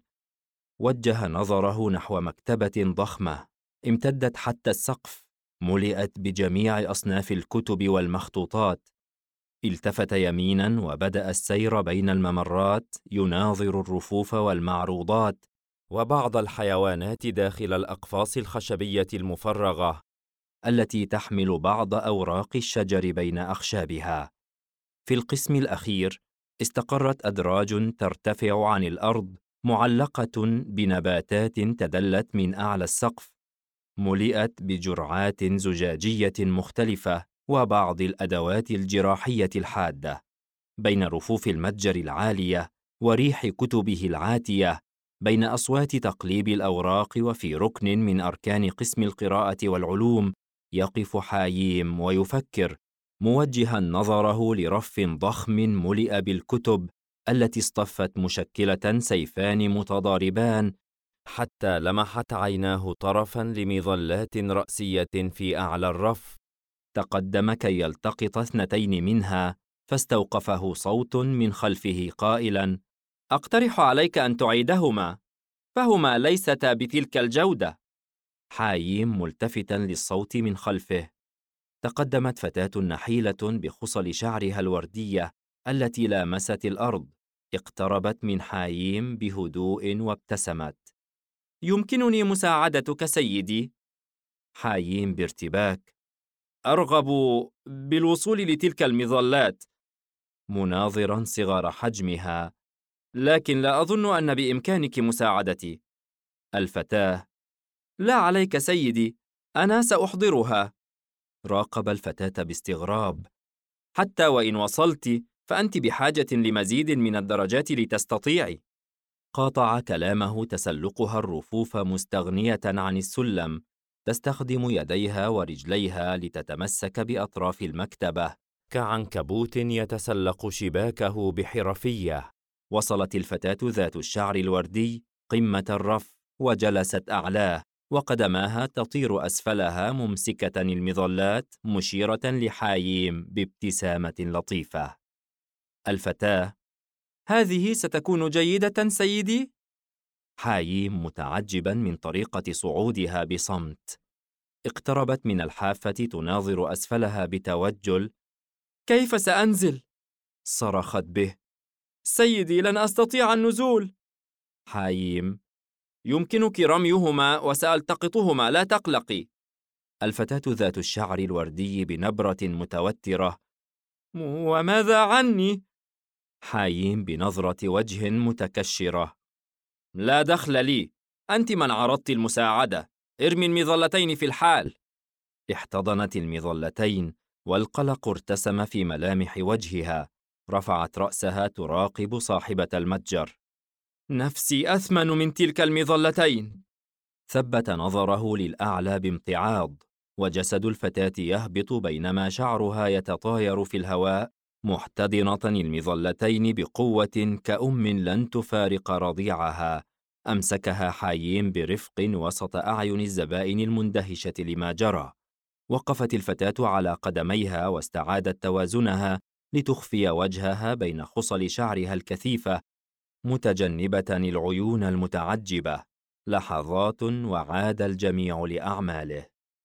Speaker 1: وجه نظره نحو مكتبة ضخمة امتدت حتى السقف، ملئت بجميع أصناف الكتب والمخطوطات. التفت يمينا وبدأ السير بين الممرات يناظر الرفوف والمعروضات وبعض الحيوانات داخل الأقفاص الخشبية المفرغة التي تحمل بعض أوراق الشجر بين أخشابها. في القسم الأخير استقرت أدراج ترتفع عن الأرض، معلقة بنباتات تدلت من أعلى السقف، ملئت بجرعات زجاجية مختلفة وبعض الأدوات الجراحية الحادة. بين رفوف المتجر العالية وريح كتبه العاتية، بين أصوات تقليب الأوراق، وفي ركن من أركان قسم القراءة والعلوم، يقف حاييم ويفكر، موجها نظره لرف ضخم ملئ بالكتب التي اصطفت مشكلة سيفان متضاربان، حتى لمحت عيناه طرفا لمظلات رأسية في أعلى الرف. تقدم كي يلتقط اثنتين منها، فاستوقفه صوت من خلفه قائلا:
Speaker 3: أقترح عليك أن تعيدهما، فهما ليستا بتلك الجودة.
Speaker 1: حاييم ملتفتا للصوت من خلفه. تقدمت فتاة نحيلة بخصل شعرها الوردية التي لامست الأرض، اقتربت من حاييم بهدوء وابتسمت:
Speaker 3: يمكنني مساعدتك سيدي؟
Speaker 1: حاييم بارتباك:
Speaker 3: أرغب بالوصول لتلك المظلات،
Speaker 1: مناظرا صغر حجمها:
Speaker 3: لكن لا أظن أن بإمكانك مساعدتي.
Speaker 1: الفتاة:
Speaker 3: لا عليك سيدي، أنا سأحضرها.
Speaker 1: راقب الفتاة باستغراب:
Speaker 3: حتى وإن وصلت فأنت بحاجة لمزيد من الدرجات لتستطيعي.
Speaker 1: قاطع كلامه تسلقها الرفوف مستغنية عن السلم، تستخدم يديها ورجليها لتتمسك بأطراف المكتبة كعنكبوت يتسلق شباكه بحرفية. وصلت الفتاة ذات الشعر الوردي قمة الرف وجلست أعلاه، وقدماها تطير أسفلها ممسكة المظلات، مشيرة لحاييم بابتسامة لطيفة. الفتاة:
Speaker 3: هذه ستكون جيدة سيدي؟
Speaker 1: حاييم متعجبا من طريقة صعودها بصمت. اقتربت من الحافة تناظر أسفلها بتوجل.
Speaker 3: كيف سأنزل؟
Speaker 1: صرخت به.
Speaker 3: سيدي، لن أستطيع النزول.
Speaker 1: حاييم:
Speaker 3: يمكنك رميهما وسألتقطهما، لا تقلقي.
Speaker 1: الفتاة ذات الشعر الوردي بنبرة متوترة:
Speaker 3: وماذا عني؟
Speaker 1: حاييم بنظرة وجه متكشرة:
Speaker 3: لا دخل لي، أنت من عرضت المساعدة، ارمي المظلتين في الحال.
Speaker 1: احتضنت المظلتين والقلق ارتسم في ملامح وجهها. رفعت رأسها تراقب صاحبة المتجر.
Speaker 3: نفسي أثمن من تلك المظلتين.
Speaker 1: ثبت نظره للأعلى بامتعاض، وجسد الفتاة يهبط بينما شعرها يتطاير في الهواء محتضنة المظلتين بقوة كأم لن تفارق رضيعها. أمسكها حاييم برفق وسط أعين الزبائن المندهشة لما جرى. وقفت الفتاة على قدميها واستعادت توازنها لتخفي وجهها بين خصل شعرها الكثيفة، متجنبة العيون المتعجبة. لحظات وعاد الجميع لأعماله.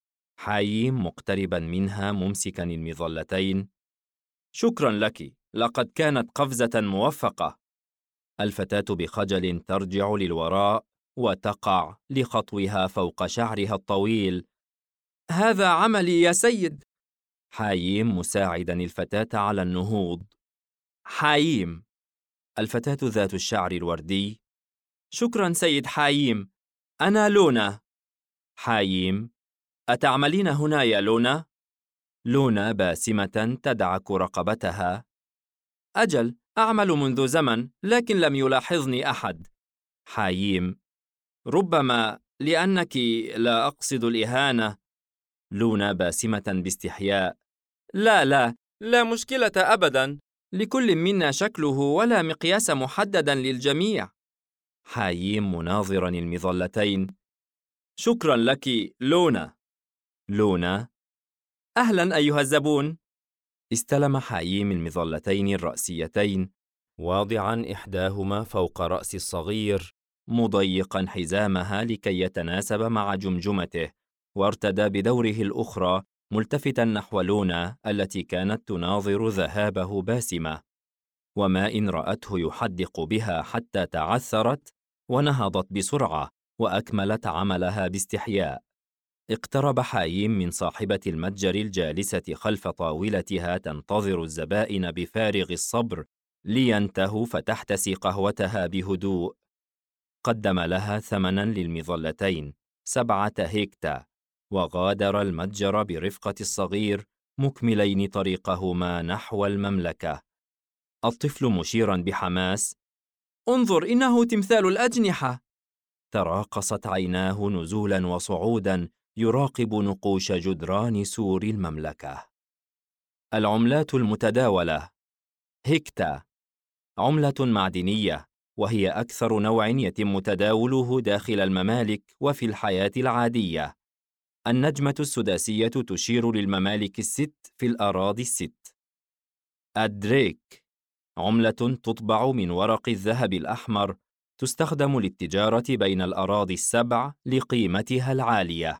Speaker 1: حاييم مقتربا منها ممسكا المظلتين: شكرا لك، لقد كانت قفزة موفقة. الفتاة بخجل ترجع للوراء وتقع لخطوها فوق شعرها الطويل. هذا عملي يا سيد. حاييم مساعدا الفتاة على النهوض. حاييم. الفتاة ذات الشعر الوردي: شكرا سيد حاييم، أنا لونا. حاييم: أتعملين هنا يا لونا؟ لونا باسمة تدعك رقبتها: أجل، أعمل منذ زمن، لكن لم يلاحظني أحد. حاييم: ربما لأنك لا أقصد الإهانة. لونا باسمة باستحياء: لا لا، لا مشكلة أبدا، لكل منا شكله ولا مقياس محددا للجميع. حاييم مناظرا المظلتين: شكرا لك لونا. لونا: أهلا أيها الزبون. استلم حاييم المظلتين الرأسيتين، واضعا إحداهما فوق رأس الصغير، مضيقا حزامها لكي يتناسب مع جمجمته، وارتدى بدوره الأخرى ملتفتا نحو لونا التي كانت تناظر ذهابه باسمة. وما إن رأته يحدق بها حتى تعثرت ونهضت بسرعة وأكملت عملها باستحياء. اقترب حاييم من صاحبة المتجر الجالسة خلف طاولتها تنتظر الزبائن بفارغ الصبر لينتهوا فتحتسي قهوتها بهدوء. قدم لها ثمنا للمظلتين 7 هيكتا، وغادر المتجر برفقة الصغير مكملين طريقهما نحو المملكة. الطفل مشيرا بحماس: انظر، إنه تمثال الأجنحة. تراقصت عيناه نزولا وصعودا يراقب نقوش جدران سور المملكة. العملات المتداولة: هيكتا، عملة معدنية، وهي أكثر نوع يتم تداوله داخل الممالك وفي الحياة العادية. النجمة السداسية تشير للممالك ال6 في الأراضي ال6. الدريك، عملة تطبع من ورق الذهب الأحمر، تستخدم للتجارة بين الأراضي ال7 لقيمتها العالية.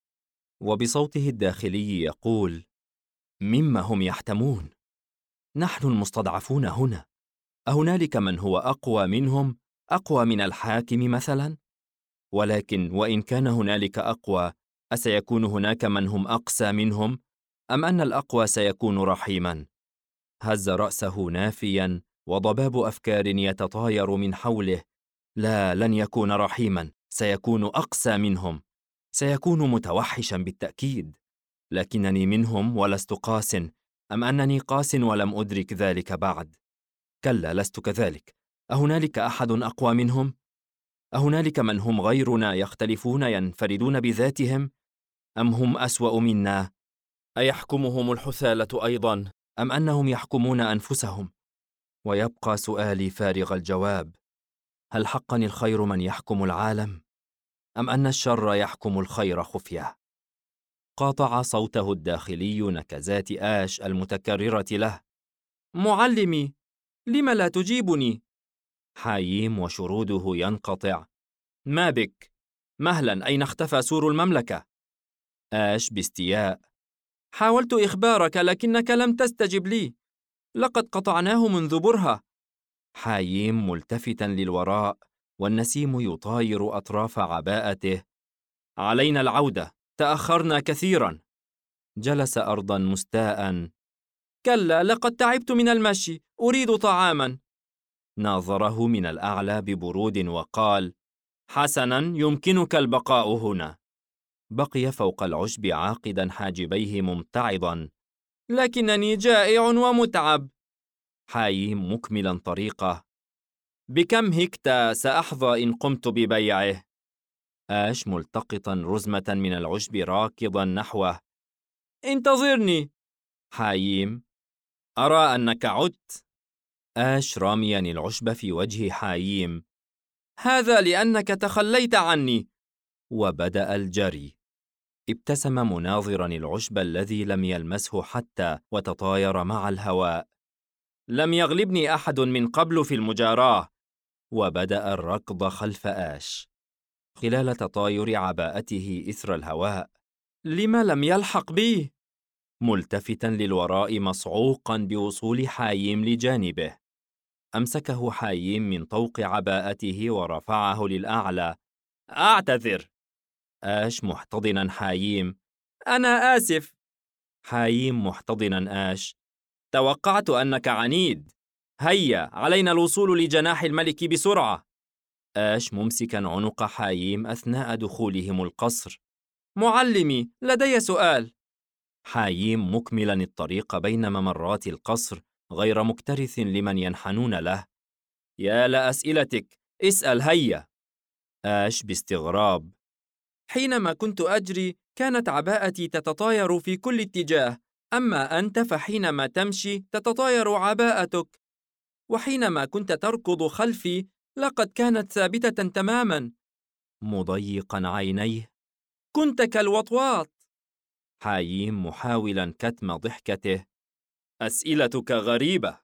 Speaker 1: وبصوته الداخلي يقول: مما هم يحتمون؟ نحن المستضعفون هنا. أهنالك من هو أقوى منهم، أقوى من الحاكم مثلا؟ ولكن وإن كان هنالك أقوى، أسيكون هناك من هم أقسى منهم؟ أم أن الأقوى سيكون رحيما؟ هز رأسه نافيا، وضباب أفكار يتطاير من حوله. لا، لن يكون رحيما، سيكون أقسى منهم، سيكون متوحشا بالتأكيد. لكنني منهم ولست قاس، أم أنني قاس ولم أدرك ذلك بعد؟ كلا، لست كذلك. أهنالك أحد أقوى منهم؟ أهنالك من هم غيرنا يختلفون ينفردون بذاتهم؟ أم هم أسوأ منا؟ أيحكمهم الحثالة أيضا، أم أنهم يحكمون أنفسهم؟ ويبقى سؤالي فارغ الجواب: هل حقا الخير من يحكم العالم؟ أم أن الشر يحكم الخير خفية؟ قاطع صوته الداخلي نكزات آش المتكررة له: معلمي، لم لا تجيبني؟ حاييم وشروده ينقطع: ما بك؟ مهلا، أين اختفى سور المملكة؟ آش باستياء: حاولت إخبارك لكنك لم تستجب لي، لقد قطعناه منذ برهة. حاييم ملتفتا للوراء والنسيم يطاير أطراف عباءته: علينا العودة، تأخرنا كثيرا. جلس أرضا مستاء: كلا، لقد تعبت من المشي، أريد طعاما. ناظره من الأعلى ببرود وقال: حسنا، يمكنك البقاء هنا. بقي فوق العشب عاقدا حاجبيه ممتعضا: لكنني جائع ومتعب. حاييم مكملا طريقه: بكم هكتا سأحظى إن قمت ببيعه؟ آش ملتقطا رزمة من العشب راكضا نحوه: انتظرني. حاييم: أرى أنك عدت. آش راميا العشب في وجه حاييم. هذا لأنك تخليت عني. وبدأ الجري. ابتسم مناظرا العشب الذي لم يلمسه حتى وتطاير مع الهواء. لم يغلبني أحد من قبل في المجاراة. وبدأ الركض خلف آش خلال تطاير عباءته إثر الهواء. لم لم يلحق بي؟ ملتفتا للوراء مصعوقا بوصول حاييم لجانبه. أمسكه حاييم من طوق عباءته ورفعه للأعلى. أعتذر. آش محتضنا حاييم. أنا آسف. حاييم محتضنا آش. توقعت أنك عنيد. هيا علينا الوصول لجناح الملك بسرعة. آش ممسكا عنق حاييم أثناء دخولهم القصر. معلمي، لدي سؤال. حاييم مكملا الطريق بين ممرات القصر غير مكترث لمن ينحنون له. يا لأسئلتك، اسأل هيا. آش باستغراب. حينما كنت أجري كانت عباءتي تتطاير في كل اتجاه، أما أنت فحينما تمشي تتطاير عباءتك، وحينما كنت تركض خلفي لقد كانت ثابتة تماما. مضيقا عينيه. كنت كالوطواط. حاييم محاولا كتم ضحكته. أسئلتك غريبة.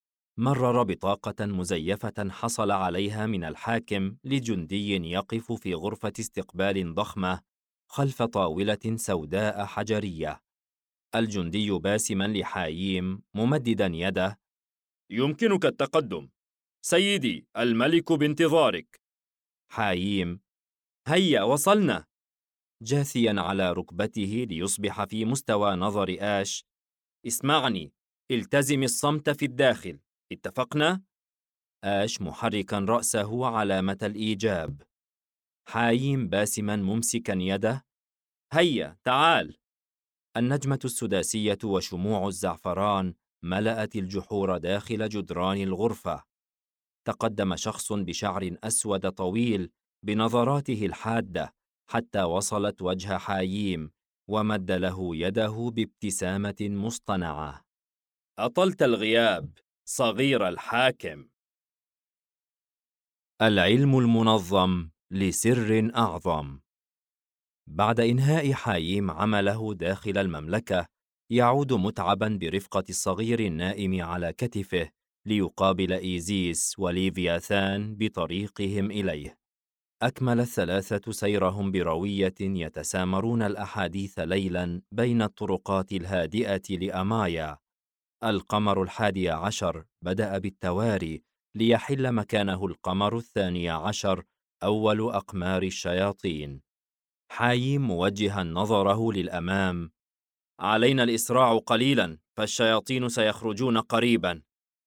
Speaker 1: مرر بطاقة مزيفة حصل عليها من الحاكم لجندي يقف في غرفة استقبال ضخمة خلف طاولة سوداء حجرية. الجندي باسما لحاييم ممددا يده. يمكنك التقدم. سيدي الملك بانتظارك. حاييم. هيا وصلنا. جاثيا على ركبته ليصبح في مستوى نظر آش. اسمعني، التزم الصمت في الداخل، اتفقنا؟ آش محركا رأسه علامة الإيجاب. حاييم باسما ممسكا يده. هيا تعال. النجمة السداسية وشموع الزعفران ملأت الجحور داخل جدران الغرفة. تقدم شخص بشعر أسود طويل بنظراته الحادة حتى وصلت وجه حاييم ومد له يده بابتسامة مصطنعة. أطلت الغياب صغير الحاكم. العلم المنظم لسر أعظم. بعد إنهاء حاييم عمله داخل المملكة، يعود متعبا برفقة الصغير النائم على كتفه ليقابل إيزيس وليفياثان بطريقهم إليه. أكمل الثلاثة سيرهم بروية يتسامرون الأحاديث ليلا بين الطرقات الهادئة لأمايا. القمر 11 بدأ بالتواري ليحل مكانه القمر 12 أول أقمار الشياطين. حاييم موجها نظره للأمام. علينا الإسراع قليلا فالشياطين سيخرجون قريبا.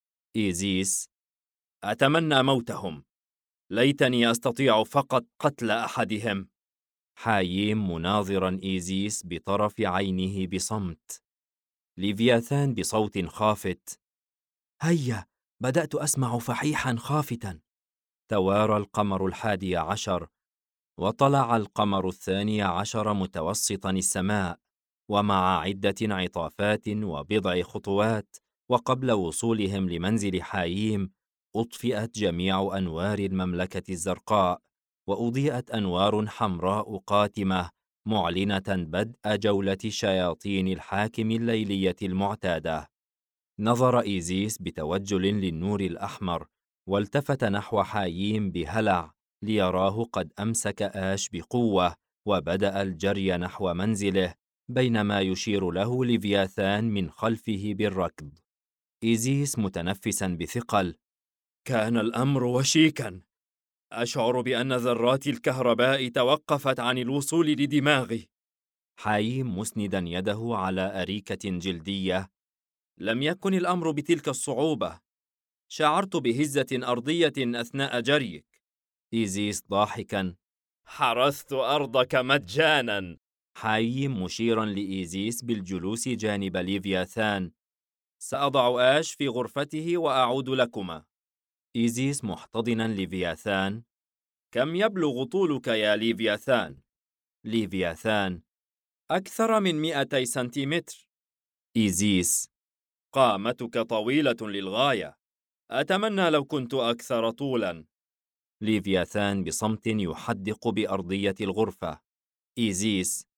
Speaker 1: إيزيس. أتمنى موتهم. ليتني أستطيع فقط قتل أحدهم. حاييم مناظرا إيزيس بطرف عينه بصمت. ليفياثان بصوت خافت. هيا، بدأت أسمع فحيحا خافتا. توارى القمر 11 وطلع القمر 12 متوسطا السماء، ومع عدة انعطافات وبضع خطوات وقبل وصولهم لمنزل حاييم أطفئت جميع أنوار المملكة الزرقاء، وأضيئت أنوار حمراء قاتمة معلنة بدء جولة شياطين الحاكم الليلية المعتادة. نظر إيزيس بتوجل للنور الأحمر والتفت نحو حاييم بهلع ليراه قد أمسك آش بقوة وبدأ الجري نحو منزله، بينما يشير له ليفياثان من خلفه بالركض. إيزيس متنفسا بثقل. كان الأمر وشيكا. أشعر بأن ذرات الكهرباء توقفت عن الوصول لدماغي. حاييم مسندا يده على أريكة جلدية. لم يكن الأمر بتلك الصعوبة. شعرت بهزة أرضية أثناء جريك. إيزيس ضاحكا. حرثت أرضك مجانا. حاييم مشيرا لإيزيس بالجلوس جانب ليفياثان. سأضع آش في غرفته وأعود لكما. إيزيس محتضنا ليفياثان. كم يبلغ طولك يا ليفياثان؟ ليفياثان. أكثر من 200 سنتيمتر. إيزيس.
Speaker 3: قامتك طويلة للغاية. أتمنى لو كنت أكثر طولاً.
Speaker 1: ليفياثان بصمت يحدق بأرضية الغرفة. إيزيس: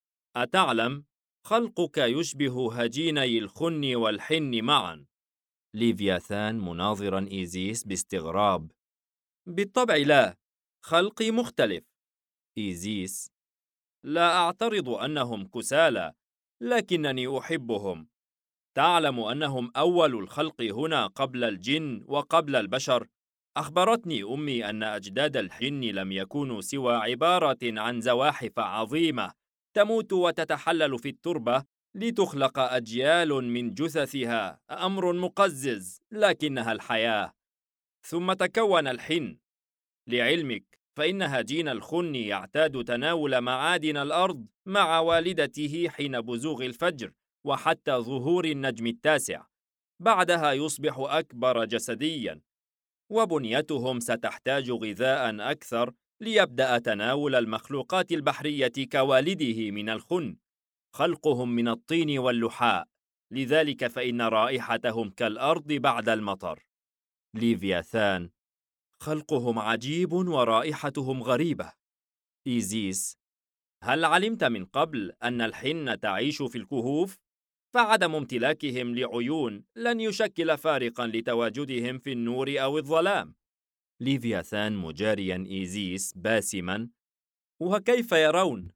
Speaker 3: أتعلم، خلقك يشبه هجيني الخن والحن معاً.
Speaker 1: ليفياثان مناظرا إيزيس باستغراب.
Speaker 3: بالطبع لا، خلقي مختلف.
Speaker 1: إيزيس:
Speaker 3: لا أعترض أنهم كسالى، لكنني أحبهم. تعلم أنهم أول الخلق هنا قبل الجن وقبل البشر. أخبرتني أمي أن أجداد الجن لم يكونوا سوى عبارة عن زواحف عظيمة تموت وتتحلل في التربة لتخلق أجيال من جثثها. أمر مقزز، لكنها الحياة. ثم تكون الحن. لعلمك، فإن هجين الخن يعتاد تناول معادن الأرض مع والدته حين بزوغ الفجر وحتى ظهور النجم التاسع. بعدها يصبح أكبر جسدياً، وبنيتهم ستحتاج غذاء أكثر ليبدأ تناول المخلوقات البحرية كوالده من الخن. خلقهم من الطين واللحاء، لذلك فإن رائحتهم كالأرض بعد المطر.
Speaker 1: ليفياثان:
Speaker 3: خلقهم عجيب ورائحتهم غريبة.
Speaker 1: إيزيس:
Speaker 3: هل علمت من قبل أن الحنة تعيش في الكهوف؟ فعدم امتلاكهم لعيون لن يشكل فارقا لتواجدهم في النور أو الظلام.
Speaker 1: ليفياثان مجاريا إيزيس باسما:
Speaker 3: وكيف يرون؟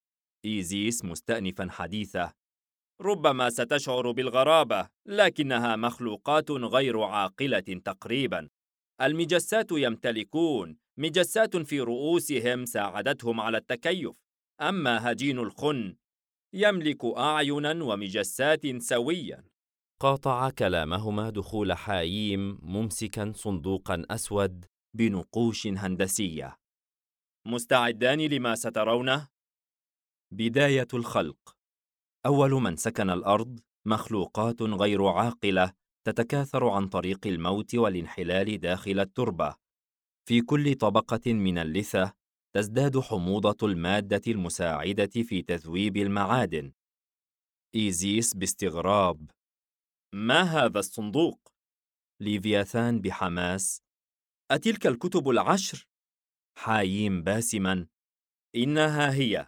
Speaker 1: إيزيس مستأنفا حديثه:
Speaker 3: ربما ستشعر بالغرابة، لكنها مخلوقات غير عاقلة تقريبا. المجسات يمتلكون مجسات في رؤوسهم ساعدتهم على التكيف، أما هجين الخن يملك أعينا ومجسات سويا.
Speaker 1: قاطع كلامهما دخول حاييم ممسكا صندوقا أسود بنقوش هندسية.
Speaker 3: مستعدان لما سترونه؟
Speaker 1: بداية الخلق. أول من سكن الأرض مخلوقات غير عاقلة تتكاثر عن طريق الموت والانحلال داخل التربة. في كل طبقة من اللثة تزداد حموضة المادة المساعدة في تذويب المعادن. إيزيس باستغراب:
Speaker 3: ما هذا الصندوق؟
Speaker 1: ليفياثان بحماس:
Speaker 3: أتلك الكتب العشر؟
Speaker 1: حاييم باسما:
Speaker 3: إنها هي.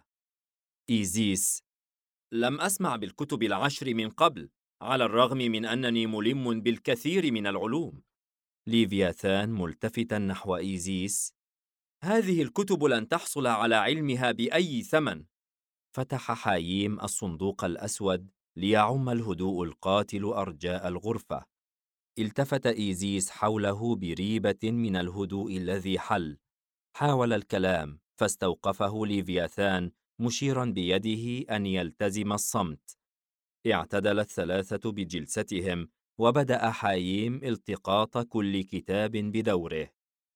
Speaker 1: إيزيس:
Speaker 3: لم أسمع بالكتب العشر من قبل، على الرغم من أنني ملم بالكثير من العلوم.
Speaker 1: ليفياثان ملتفتا نحو إيزيس:
Speaker 3: هذه الكتب لن تحصل على علمها بأي ثمن.
Speaker 1: فتح حاييم الصندوق الأسود ليعم الهدوء القاتل أرجاء الغرفة. التفت إيزيس حوله بريبة من الهدوء الذي حل. حاول الكلام فاستوقفه ليفياثان مشيرا بيده أن يلتزم الصمت. اعتدل الثلاثة بجلستهم، وبدأ حاييم التقاط كل كتاب بدوره.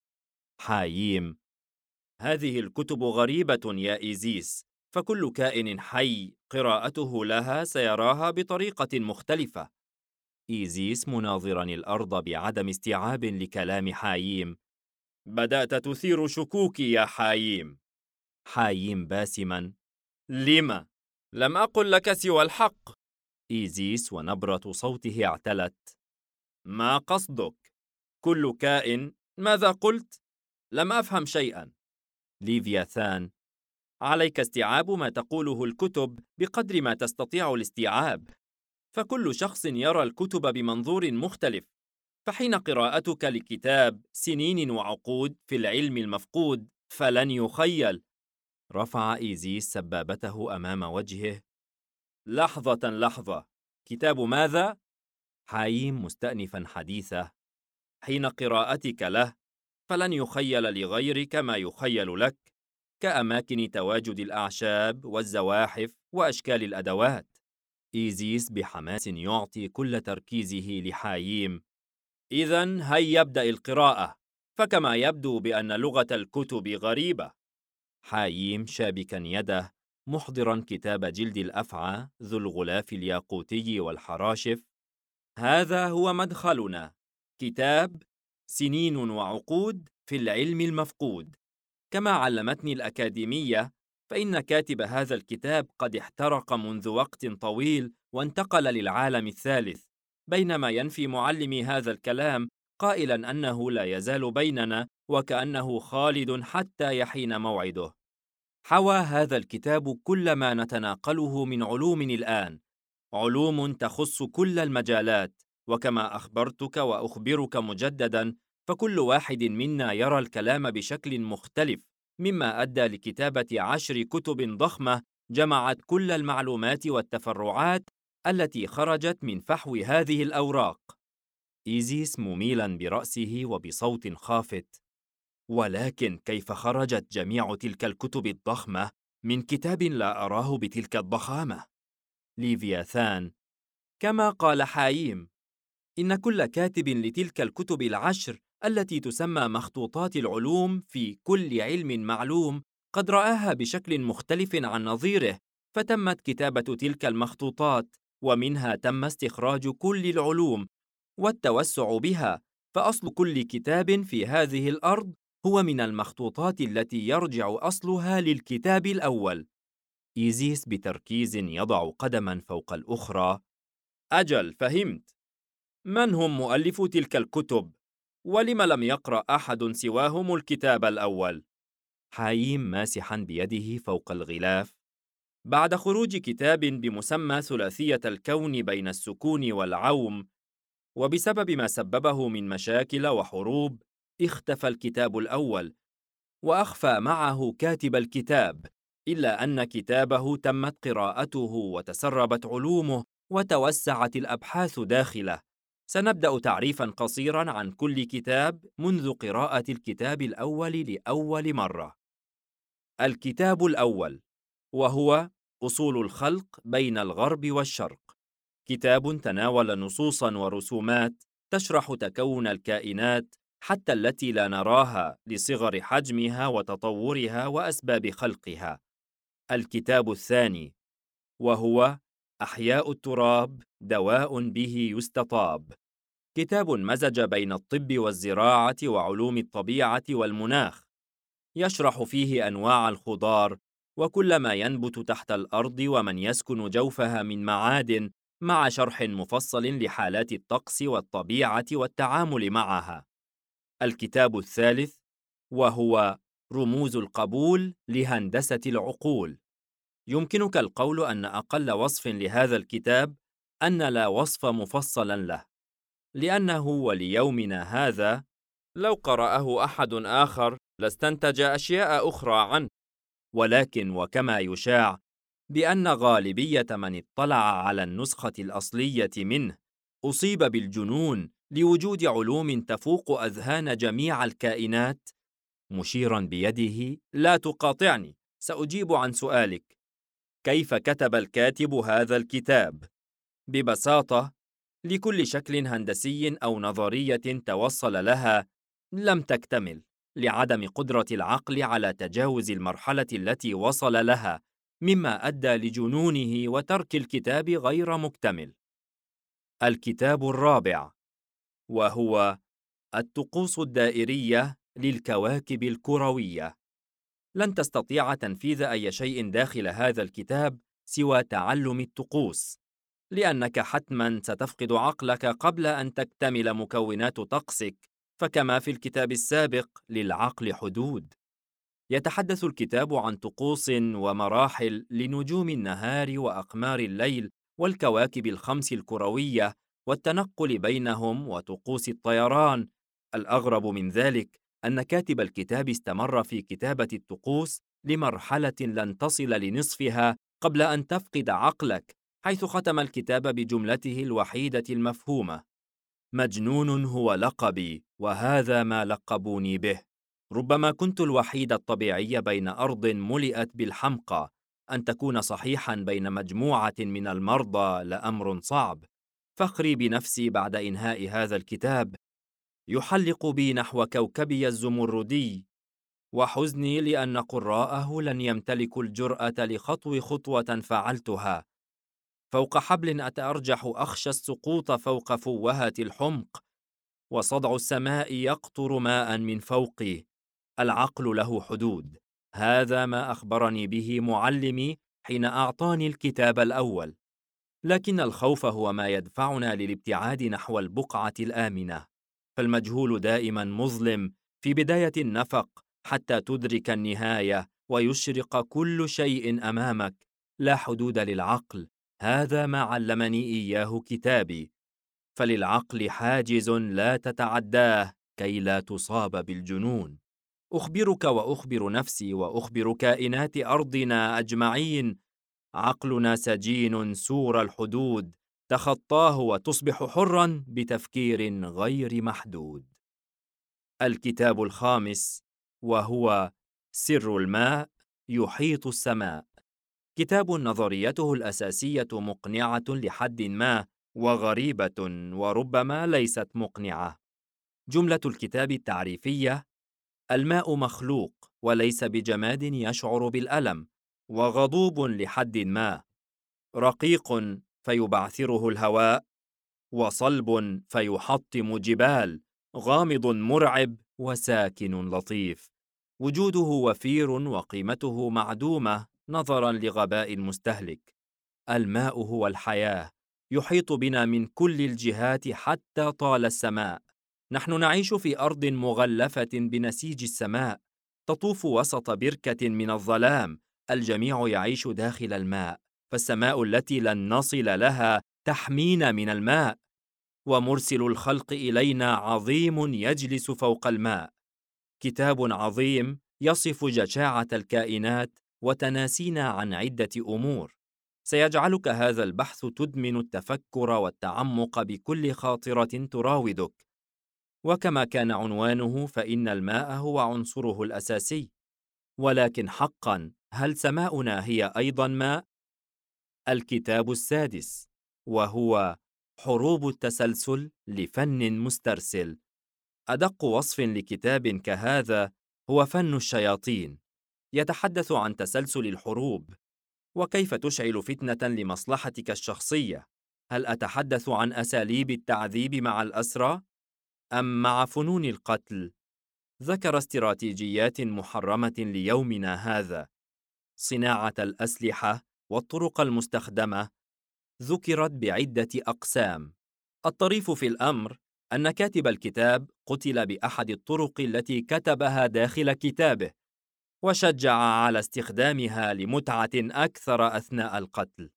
Speaker 1: حاييم:
Speaker 3: هذه الكتب غريبة يا إيزيس، فكل كائن حي قراءته لها سيراها بطريقة مختلفة.
Speaker 1: إيزيس مناظرا الأرض بعدم استيعاب لكلام حاييم:
Speaker 3: بدأت تثير شكوكي يا حاييم.
Speaker 1: حاييم باسما:
Speaker 3: لما؟ لم أقل لك سوى الحق.
Speaker 1: إيزيس ونبرة صوته اعتلت:
Speaker 3: ما قصدك؟ كل كائن؟ ماذا قلت؟ لم أفهم شيئا.
Speaker 1: ليفياثان:
Speaker 3: عليك استيعاب ما تقوله الكتب بقدر ما تستطيع الاستيعاب، فكل شخص يرى الكتب بمنظور مختلف. فحين قراءتك لكتاب سنين وعقود في العلم المفقود فلن يخيل.
Speaker 1: رفع إيزيس سبابته أمام وجهه:
Speaker 3: لحظة، كتاب ماذا؟
Speaker 1: حاييم مستأنفا حديثه:
Speaker 3: حين قراءتك له فلن يخيل لغيرك ما يخيل لك، كأماكن تواجد الأعشاب والزواحف وأشكال الأدوات.
Speaker 1: إيزيس بحماس يعطي كل تركيزه لحاييم:
Speaker 3: إذن هيا يبدأ القراءة، فكما يبدو بأن لغة الكتب غريبة.
Speaker 1: حاييم شابكا يده محضرا كتاب جلد الأفعى ذو الغلاف الياقوتي والحراشف.
Speaker 3: هذا هو مدخلنا، كتاب سنين وعقود في العلم المفقود. كما علمتني الأكاديمية، فإن كاتب هذا الكتاب قد احترق منذ وقت طويل وانتقل للعالم الثالث.
Speaker 1: بينما ينفي معلمي هذا الكلام قائلا أنه لا يزال بيننا وكأنه خالد حتى يحين موعده. حوى هذا الكتاب كل ما نتناقله من علوم الآن، علوم تخص كل المجالات، وكما أخبرتك وأخبرك مجددا فكل واحد منا يرى الكلام بشكل مختلف، مما أدى لكتابة 10 كتب ضخمة جمعت كل المعلومات والتفرعات التي خرجت من فحو هذه الأوراق. إيزيس مميلا برأسه وبصوت خافت: ولكن كيف خرجت جميع تلك الكتب الضخمة من كتاب لا أراه بتلك الضخامة؟ ليفياثان: كما قال حاييم، إن كل كاتب لتلك الكتب 10 التي تسمى مخطوطات العلوم في كل علم معلوم قد رآها بشكل مختلف عن نظيره، فتمت كتابة تلك المخطوطات، ومنها تم استخراج كل العلوم والتوسع بها، فأصل كل كتاب في هذه الأرض هو من المخطوطات التي يرجع أصلها للكتاب الأول. إيزيس بتركيز يضع قدما فوق الأخرى: أجل، فهمت. من هم مؤلفو تلك الكتب؟ ولم لم يقرأ أحد سواهم الكتاب الأول؟ حاييم ماسحا بيده فوق الغلاف: بعد خروج كتاب بمسمى ثلاثية الكون بين السكون والعوم، وبسبب ما سببه من مشاكل وحروب، اختفى الكتاب الأول، وأخفى معه كاتب الكتاب، إلا أن كتابه تمت قراءته وتسربت علومه وتوسعت الأبحاث داخله. سنبدأ تعريفا قصيرا عن كل كتاب منذ قراءة الكتاب الأول لأول مرة. الكتاب الأول، وهو أصول الخلق بين الغرب والشرق، كتاب تناول نصوصا ورسومات تشرح تكون الكائنات حتى التي لا نراها لصغر حجمها وتطورها وأسباب خلقها. الكتاب الثاني، وهو أحياء التراب، دواء به يستطاب، كتاب مزج بين الطب والزراعة وعلوم الطبيعة والمناخ، يشرح فيه أنواع الخضار وكل ما ينبت تحت الأرض ومن يسكن جوفها من معادن، مع شرح مفصل لحالات الطقس والطبيعة والتعامل معها. الكتاب الثالث، وهو رموز القبول لهندسة العقول، يمكنك القول أن أقل وصف لهذا الكتاب أن لا وصف مفصلا له، لأنه وليومنا هذا لو قرأه أحد آخر لاستنتج أشياء أخرى عنه، ولكن وكما يشاع بأن غالبية من اطلع على النسخة الأصلية منه أصيب بالجنون لوجود علوم تفوق أذهان جميع الكائنات، مشيرا بيده: لا تقاطعني، سأجيب عن سؤالك. كيف كتب الكاتب هذا الكتاب؟ ببساطة، لكل شكل هندسي أو نظرية توصل لها لم تكتمل لعدم قدرة العقل على تجاوز المرحلة التي وصل لها، مما أدى لجنونه وترك الكتاب غير مكتمل. الكتاب الرابع، وهو الطقوس الدائرية للكواكب الكروية، لن تستطيع تنفيذ أي شيء داخل هذا الكتاب سوى تعلم الطقوس، لأنك حتما ستفقد عقلك قبل أن تكتمل مكونات طقسك، فكما في الكتاب السابق للعقل حدود. يتحدث الكتاب عن طقوس ومراحل لنجوم النهار وأقمار الليل والكواكب الخمس الكروية والتنقل بينهم وطقوس الطيران. الأغرب من ذلك أن كاتب الكتاب استمر في كتابة الطقوس لمرحلة لن تصل لنصفها قبل أن تفقد عقلك، حيث ختم الكتاب بجملته الوحيدة المفهومة: مجنون هو لقبي وهذا ما لقبوني به. ربما كنت الوحيد الطبيعي بين أرض ملئت بالحمقى، أن تكون صحيحا بين مجموعة من المرضى لأمر صعب. فخري بنفسي بعد إنهاء هذا الكتاب يحلق بي نحو كوكبي الزمردي، وحزني لأن قراءه لن يمتلكوا الجرأة لخطو خطوة فعلتها. فوق حبل أتأرجح أخشى السقوط فوق فوهة الحمق، وصدع السماء يقطر ماء من فوقي. العقل له حدود، هذا ما أخبرني به معلمي حين أعطاني الكتاب الأول. لكن الخوف هو ما يدفعنا للابتعاد نحو البقعة الآمنة، فالمجهول دائما مظلم في بداية النفق حتى تدرك النهاية ويشرق كل شيء أمامك. لا حدود للعقل، هذا ما علمني إياه كتابي. فللعقل حاجز لا تتعداه كي لا تصاب بالجنون. أخبرك وأخبر نفسي وأخبر كائنات أرضنا أجمعين، عقلنا سجين سور الحدود، تخطاه وتصبح حرا بتفكير غير محدود. الكتاب الخامس، وهو سر الماء يحيط السماء. كتاب نظريته الأساسية مقنعة لحد ما، وغريبة وربما ليست مقنعة. جملة الكتاب التعريفية: الماء مخلوق وليس بجماد يشعر بالألم، وغضوب لحد ما، رقيق فيبعثره الهواء، وصلب فيحطم جبال، غامض مرعب وساكن لطيف. وجوده وفير وقيمته معدومة نظرا لغباء المستهلك. الماء هو الحياة، يحيط بنا من كل الجهات حتى طال السماء. نحن نعيش في أرض مغلفة بنسيج السماء، تطوف وسط بركة من الظلام. الجميع يعيش داخل الماء، فالسماء التي لن نصل لها تحمينا من الماء. ومرسل الخلق إلينا عظيم يجلس فوق الماء. كتاب عظيم يصف جشاعة الكائنات وتناسينا عن عدة أمور. سيجعلك هذا البحث تدمن التفكر والتعمق بكل خاطرة تراودك. وكما كان عنوانه، فإن الماء هو عنصره الأساسي. ولكن حقا، هل سماؤنا هي أيضا ماء؟ الكتاب السادس، وهو حروب التسلسل لفن مسترسل. أدق وصف لكتاب كهذا هو فن الشياطين. يتحدث عن تسلسل الحروب، وكيف تشعل فتنة لمصلحتك الشخصية. هل أتحدث عن أساليب التعذيب مع الأسرى؟ أم مع فنون القتل؟ ذكر استراتيجيات محرمة ليومنا هذا. صناعة الأسلحة والطرق المستخدمة ذكرت بعدة أقسام. الطريف في الأمر أن كاتب الكتاب قتل بأحد الطرق التي كتبها داخل كتابه، وشجع على استخدامها لمتعة أكثر أثناء القتل.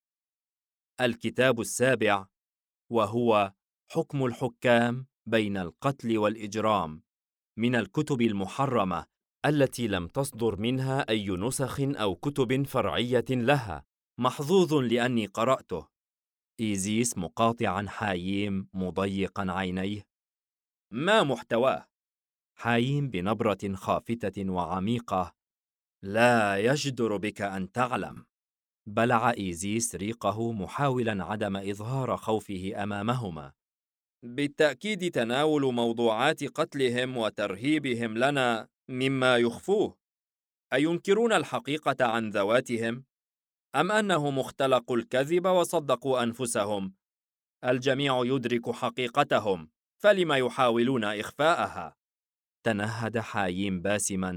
Speaker 1: الكتاب السابع، وهو حكم الحكام بين القتل والإجرام. من الكتب المحرمة التي لم تصدر منها أي نسخ أو كتب فرعية لها. محظوظ لأني قرأته. إيزيس مقاطعا حاييم مضيقا عينيه: ما محتواه؟ حاييم بنبرة خافتة وعميقة: لا يجدر بك أن تعلم. بلع إيزيس ريقه محاولا عدم إظهار خوفه أمامهما. بالتأكيد تناول موضوعات قتلهم وترهيبهم لنا مما يخفوه. أينكرون الحقيقة عن ذواتهم؟ أم أنهم اختلقوا الكذب وصدقوا أنفسهم؟ الجميع يدرك حقيقتهم، فلم يحاولون إخفاءها؟ تنهد حاييم باسما: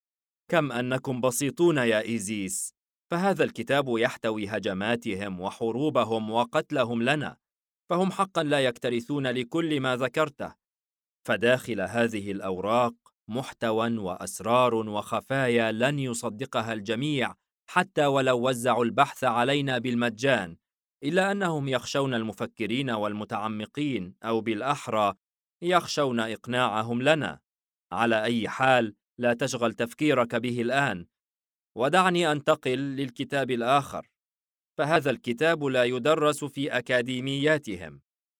Speaker 1: كم أنكم بسيطون يا إيزيس، فهذا الكتاب يحتوي هجماتهم وحروبهم وقتلهم لنا، فهم حقا لا يكترثون لكل ما ذكرته. فداخل هذه الأوراق محتوى وأسرار وخفايا لن يصدقها الجميع، حتى ولو وزعوا البحث علينا بالمجان، إلا أنهم يخشون المفكرين والمتعمقين، أو بالأحرى يخشون إقناعهم لنا. على أي حال، لا تشغل تفكيرك به الآن، ودعني أنتقل للكتاب الآخر، فهذا الكتاب لا يدرس في أكاديمياتهم.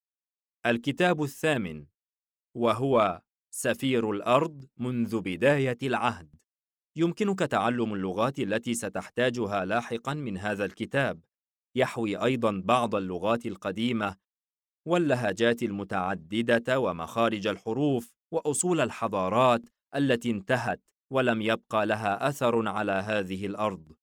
Speaker 1: الكتاب الثامن، وهو سفير الأرض منذ بداية العهد. يمكنك تعلم اللغات التي ستحتاجها لاحقا من هذا الكتاب. يحوي أيضا بعض اللغات القديمة واللهجات المتعددة ومخارج الحروف وأصول الحضارات التي انتهت ولم يبقى لها أثر على هذه الأرض.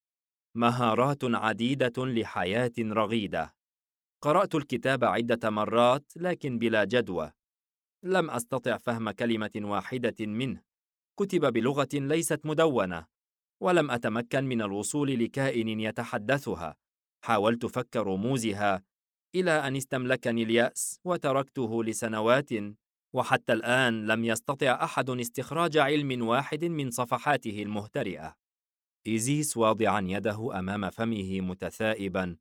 Speaker 1: مهارات عديدة لحياة رغيدة. قرأت الكتاب عدة مرات لكن بلا جدوى. لم أستطع فهم كلمة واحدة منه. كتب بلغة ليست مدونة، ولم أتمكن من الوصول لكائن يتحدثها. حاولت فك رموزها إلى أن استملكني اليأس وتركته لسنوات، وحتى الآن لم يستطع أحد استخراج علم واحد من صفحاته المهترئة. إيزيس واضعا يده أمام فمه متثائبا: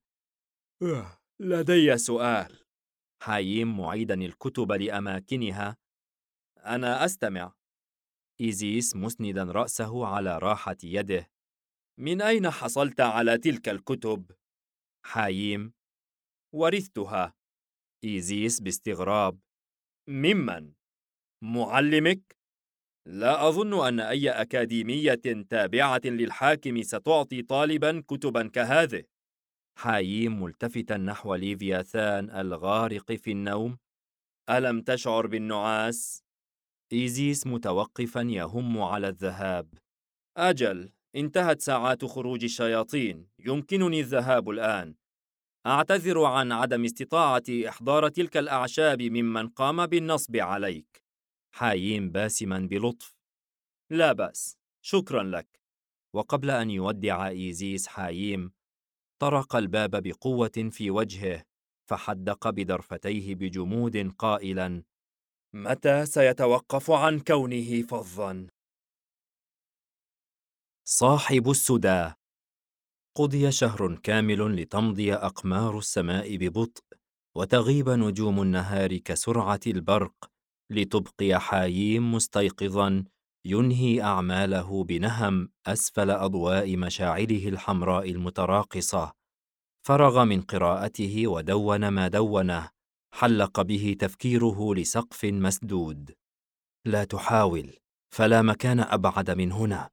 Speaker 1: لدي سؤال. حاييم معيدا الكتب لأماكنها: أنا أستمع. إيزيس مسندا رأسه على راحة يده: من أين حصلت على تلك الكتب؟ حاييم: ورثتها. إيزيس باستغراب: ممن؟ معلمك؟ لا أظن أن أي أكاديمية تابعة للحاكم ستعطي طالبا كتبا كهذه. حاييم ملتفتا نحو ليفياثان الغارق في النوم: ألم تشعر بالنعاس؟ إيزيس متوقفا يهم على الذهاب: أجل، انتهت ساعات خروج الشياطين، يمكنني الذهاب الآن. أعتذر عن عدم استطاعتي إحضار تلك الأعشاب ممن قام بالنصب عليك. حاييم باسما بلطف: لا بأس، شكرا لك. وقبل أن يودع إيزيس حاييم، طرق الباب بقوة في وجهه، فحدق بدرفتيه بجمود قائلا: متى سيتوقف عن كونه فظا؟ صاحب السدى. قضي شهر كامل لتمضي أقمار السماء ببطء، وتغيب نجوم النهار كسرعة البرق، لتبقي حاييم مستيقظا ينهي أعماله بنهم أسفل أضواء مشاعله الحمراء المتراقصة. فرغ من قراءته ودون ما دونه، حلق به تفكيره لسقف مسدود. لا تحاول، فلا مكان أبعد من هنا.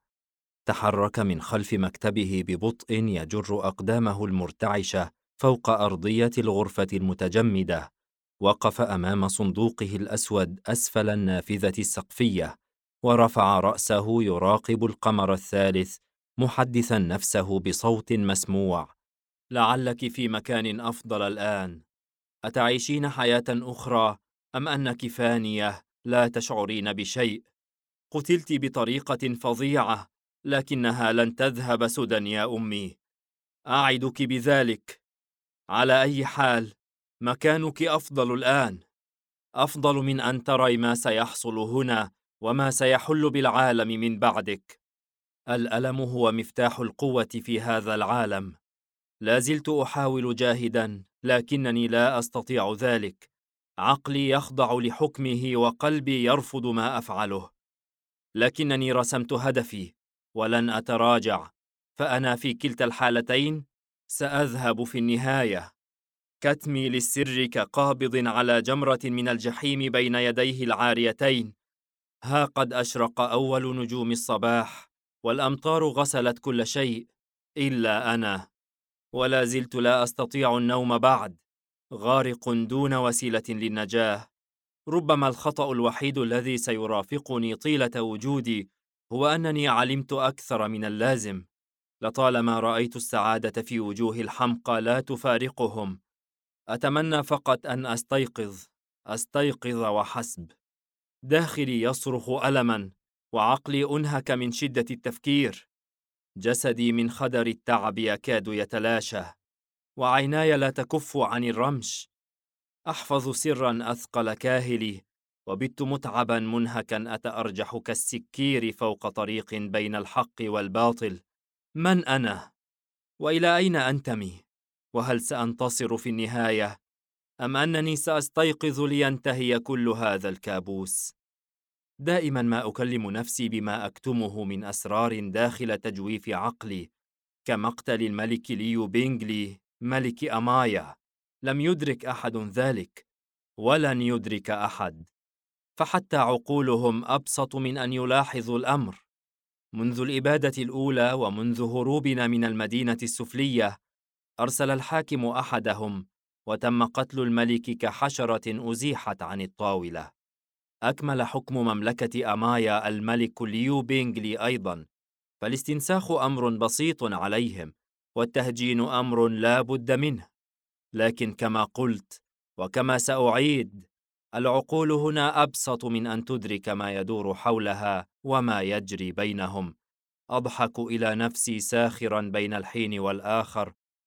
Speaker 1: تحرك من خلف مكتبه ببطء يجر أقدامه المرتعشة فوق أرضية الغرفة المتجمدة. وقف أمام صندوقه الأسود أسفل النافذة السقفية، ورفع رأسه يراقب القمر الثالث، محدثا نفسه بصوت مسموع: لعلك في مكان أفضل الآن. أتعيشين حياة أخرى، أم أنك فانية لا تشعرين بشيء؟ قتلت بطريقة فظيعة، لكنها لن تذهب سدى يا أمي، أعدك بذلك. على أي حال، مكانك أفضل الآن، أفضل من أن تري ما سيحصل هنا وما سيحل بالعالم من بعدك. الألم هو مفتاح القوة في هذا العالم. لا زلت أحاول جاهدا، لكنني لا أستطيع ذلك. عقلي يخضع لحكمه وقلبي يرفض ما أفعله. لكنني رسمت هدفي ولن أتراجع، فأنا في كلتا الحالتين سأذهب في النهاية. كتمي للسر كقابض على جمرة من الجحيم بين يديه العاريتين. ها قد أشرق أول نجوم الصباح، والأمطار غسلت كل شيء إلا أنا. ولا زلت لا أستطيع النوم بعد، غارق دون وسيلة للنجاة. ربما الخطأ الوحيد الذي سيرافقني طيلة وجودي هو أنني علمت أكثر من اللازم. لطالما رأيت السعادة في وجوه الحمقى لا تفارقهم. أتمنى فقط أن أستيقظ وحسب. داخلي يصرخ ألماً، وعقلي أنهك من شدة التفكير. جسدي من خدر التعب يكاد يتلاشى، وعيناي لا تكف عن الرمش. أحفظ سراً أثقل كاهلي، وبت متعباً منهكاً أتأرجح كالسكير فوق طريق بين الحق والباطل. من أنا؟ وإلى أين أنتمي؟ وهل سأنتصر في النهاية؟ أم أنني سأستيقظ لينتهي كل هذا الكابوس؟ دائما ما أكلم نفسي بما أكتمه من أسرار داخل تجويف عقلي، كمقتل الملك ليو بينغلي ملك أمايا. لم يدرك أحد ذلك، ولن يدرك أحد، فحتى عقولهم أبسط من أن يلاحظوا الأمر. منذ الإبادة الأولى ومنذ هروبنا من المدينة السفلية، أرسل الحاكم أحدهم، وتم قتل الملك كحشرة أزيحت عن الطاولة. أكمل حكم مملكة أمايا الملك ليو بينغلي أيضاً، فالاستنساخ أمر بسيط عليهم، والتهجين أمر لا بد منه. لكن كما قلت وكما سأعيد، العقول هنا أبسط من أن تدرك ما يدور حولها وما يجري بينهم. أضحك إلى نفسي ساخراً بين الحين والآخر،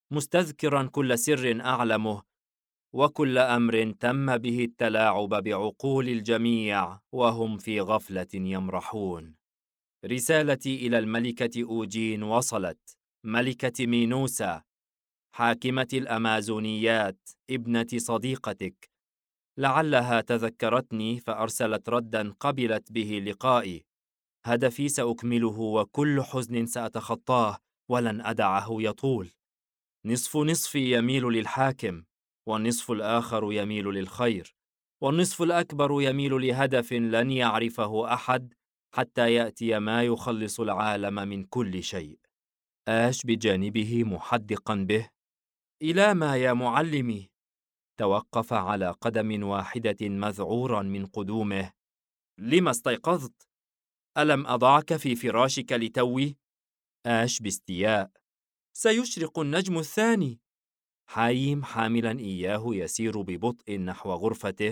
Speaker 1: مستذكرا كل سر أعلمه وكل أمر تم به التلاعب بعقول الجميع وهم في غفلة يمرحون. رسالتي إلى الملكة أوجين وصلت. ملكة مينوسا، حاكمة الأمازونيات، ابنة صديقتك، لعلها تذكرتني فأرسلت ردًا قبلت به لقائي. هدفي سأكمله وكل حزن سأتخطاه ولن أدعه يطول. نصف نصفي يميل للحاكم، والنصف الآخر يميل للخير، والنصف الأكبر يميل لهدف لن يعرفه أحد حتى يأتي ما يخلص العالم من كل شيء. آش بجانبه محدقا به: إلى ما يا معلمي؟ توقف على قدم واحدة مذعورا من قدومه. لما استيقظت؟ ألم أضعك في فراشك لتوي؟ آش باستياء: سيشرق النجم الثاني. حايم حاملا إياه يسير ببطء نحو غرفته.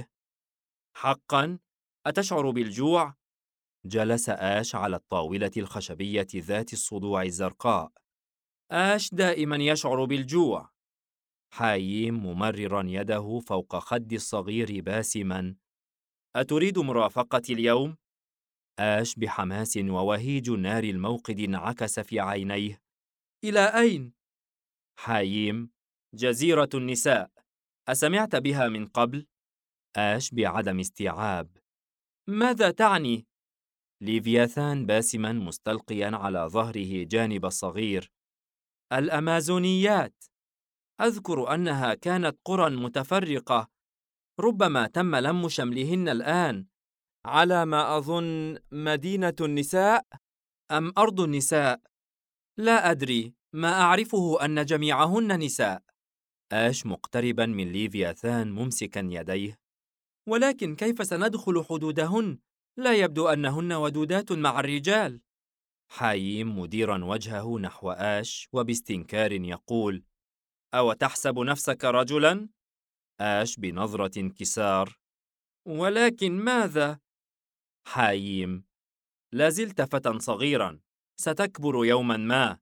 Speaker 1: حقا؟ أتشعر بالجوع؟ جلس آش على الطاولة الخشبية ذات الصدوع الزرقاء. آش دائما يشعر بالجوع. حايم ممررا يده فوق خد الصغير باسما: أتريد مرافقتي اليوم؟ آش بحماس ووهيج نار الموقد انعكس في عينيه: إلى أين؟ حايم: جزيرة النساء، أسمعت بها من قبل؟ آش بعدم استيعاب: ماذا تعني؟ ليفياثان باسما مستلقيا على ظهره جانب الصغير: الأمازونيات، أذكر أنها كانت قرى متفرقة، ربما تم لم شملهن الآن. على ما أظن مدينة النساء أم أرض النساء؟ لا أدري، ما أعرفه أن جميعهن نساء. آش مقتربا من ليفياثان ممسكا يديه: ولكن كيف سندخل حدودهن؟ لا يبدو أنهن ودودات مع الرجال. حايم مديرا وجهه نحو آش وباستنكار يقول: أو تحسب نفسك رجلا؟ آش بنظرة انكسار: ولكن ماذا؟ حايم: لازلت فتى صغيرا، ستكبر يوما ما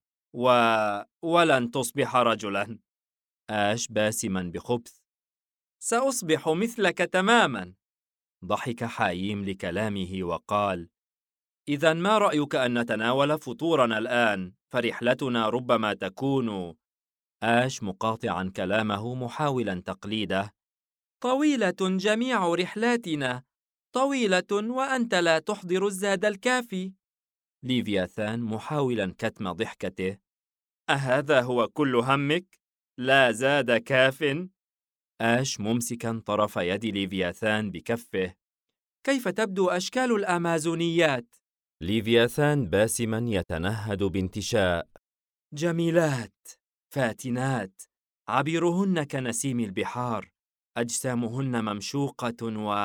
Speaker 1: ولن تصبح رجلا. آش باسما بخبث: سأصبح مثلك تماما. ضحك حايم لكلامه وقال: إذا ما رأيك أن نتناول فطورنا الآن؟ فرحلتنا ربما تكون. آش مقاطعا كلامه محاولا تقليده: طويلة جميع رحلاتنا، طويلة وأنت لا تحضر الزاد الكافي. ليفياثان محاولا كتم ضحكته: أهذا هو كل همك؟ لا زاد كاف؟ آش ممسكا طرف يد ليفياثان بكفه: كيف تبدو أشكال الأمازونيات؟ ليفياثان باسما يتنهد بانتشاء: جميلات، فاتنات، عبيرهن كنسيم البحار، أجسامهن ممشوقة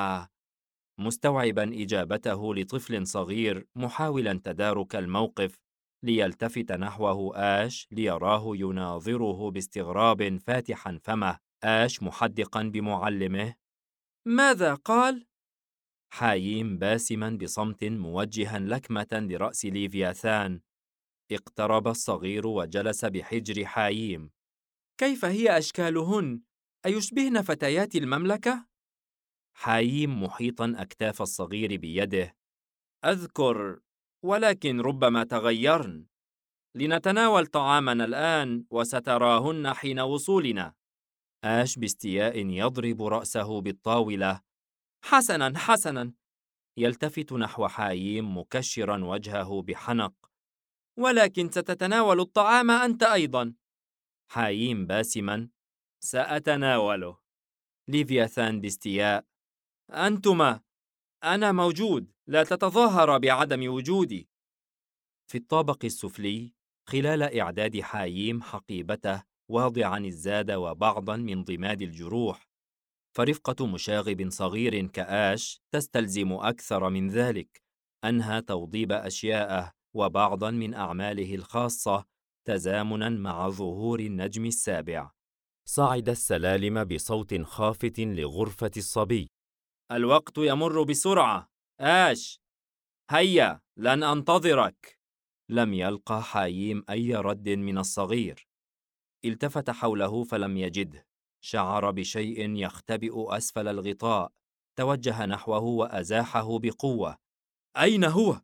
Speaker 1: مستوعبا إجابته لطفل صغير محاولا تدارك الموقف ليلتفت نحوه آش ليراه يناظره باستغراب فاتحا فمه. آش محدقا بمعلمه: ماذا قال؟ حايم باسما بصمت موجها لكمة لرأس ليفياثان. اقترب الصغير وجلس بحجر حايم: كيف هي أشكالهن؟ أيشبهن فتيات المملكة؟ حايم محيطا أكتاف الصغير بيده: أذكر، ولكن ربما تغيرن. لنتناول طعامنا الآن وستراهن حين وصولنا. آش باستياء يضرب رأسه بالطاولة: حسنا حسنا. يلتفت نحو حايم مكشرا وجهه بحنق: ولكن ستتناول الطعام أنت أيضا. حايم باسما: سأتناوله. ليفياثان باستياء: أنتما، أنا موجود، لا تتظاهر بعدم وجودي. في الطابق السفلي، خلال إعداد حايم حقيبته واضعا الزاد وبعضا من ضماد الجروح، فرفقة مشاغب صغير كآش تستلزم أكثر من ذلك. أنهى توضيب أشياءه وبعضا من أعماله الخاصة تزامنا مع ظهور النجم السابع. صعد السلالم بصوت خافت لغرفة الصبي: الوقت يمر بسرعة. آش، هيا، لن أنتظرك. لم يلقى حايم أي رد من الصغير. التفت حوله فلم يجده. شعر بشيء يختبئ أسفل الغطاء. توجه نحوه وأزاحه بقوة.
Speaker 3: أين هو؟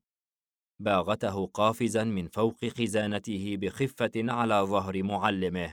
Speaker 1: باغته قافزا من فوق خزانته بخفة على ظهر معلمه.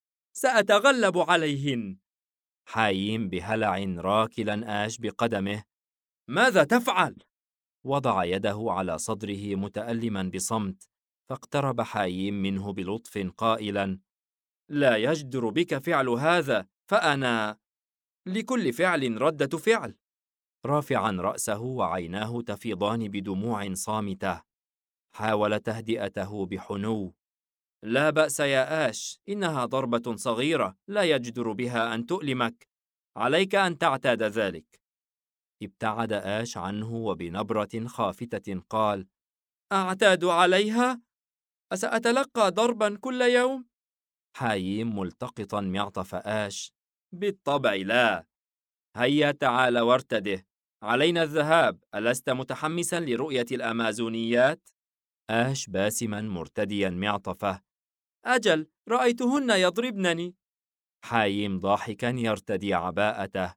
Speaker 3: سأتغلب عليهن.
Speaker 1: حاييم بهلع راكلا آش بقدمه.
Speaker 3: ماذا تفعل؟
Speaker 1: وضع يده على صدره متألما بصمت، فاقترب حاييم منه بلطف قائلا:
Speaker 3: لا يجدر بك فعل هذا، فأنا لكل فعل ردة فعل.
Speaker 1: رافعا رأسه وعيناه تفيضان بدموع صامتة. حاول تهدئته بحنو.
Speaker 3: لا بأس يا آش، إنها ضربة صغيرة لا يجدر بها أن تؤلمك. عليك أن تعتاد ذلك.
Speaker 1: ابتعد آش عنه وبنبرة خافتة قال:
Speaker 3: أعتاد عليها؟ أسأتلقى ضربا كل يوم؟
Speaker 1: حاييم ملتقطا معطف آش:
Speaker 3: بالطبع لا. هيا تعال وارتده. علينا الذهاب، ألست متحمسا لرؤية الأمازونيات؟
Speaker 1: آش باسما مرتديا معطفه:
Speaker 3: أجل، رأيتهن يضربنني.
Speaker 1: حاييم ضاحكا يرتدي عباءته: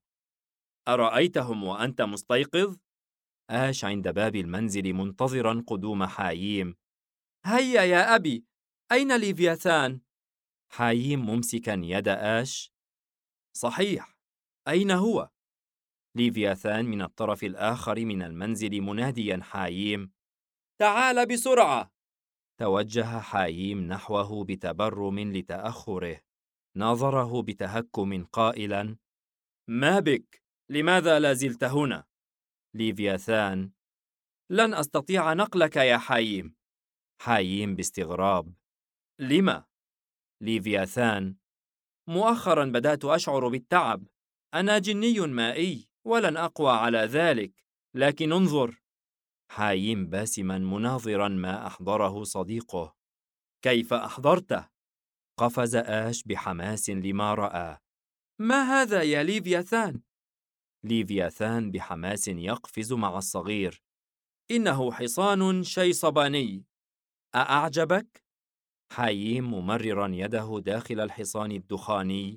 Speaker 3: أرأيتهم وأنت مستيقظ؟
Speaker 1: آش عند باب المنزل منتظرا قدوم حاييم.
Speaker 3: هيا يا أبي، أين ليفياثان؟
Speaker 1: حاييم ممسكا يد آش:
Speaker 3: صحيح، أين هو؟
Speaker 1: ليفياثان من الطرف الآخر من المنزل مناديا حاييم.
Speaker 3: تعال بسرعة.
Speaker 1: توجه حاييم نحوه بتبرم لتأخره. ناظره بتهكم قائلا:
Speaker 3: ما بك؟ لماذا لا زلت هنا؟
Speaker 1: ليفياثان:
Speaker 3: لن أستطيع نقلك يا حاييم.
Speaker 1: حاييم باستغراب:
Speaker 3: لما؟
Speaker 1: ليفياثان:
Speaker 3: مؤخرا بدأت أشعر بالتعب. أنا جني مائي ولن أقوى على ذلك، لكن انظر.
Speaker 1: حاييم باسما مناظرا ما أحضره صديقه.
Speaker 3: كيف أحضرته؟
Speaker 1: قفز آش بحماس لما رأى.
Speaker 3: ما هذا يا ليفياثان؟
Speaker 1: ليفياثان بحماس يقفز مع الصغير.
Speaker 3: إنه حصان شيصباني. أأعجبك؟
Speaker 1: حاييم ممررا يده داخل الحصان الدخاني.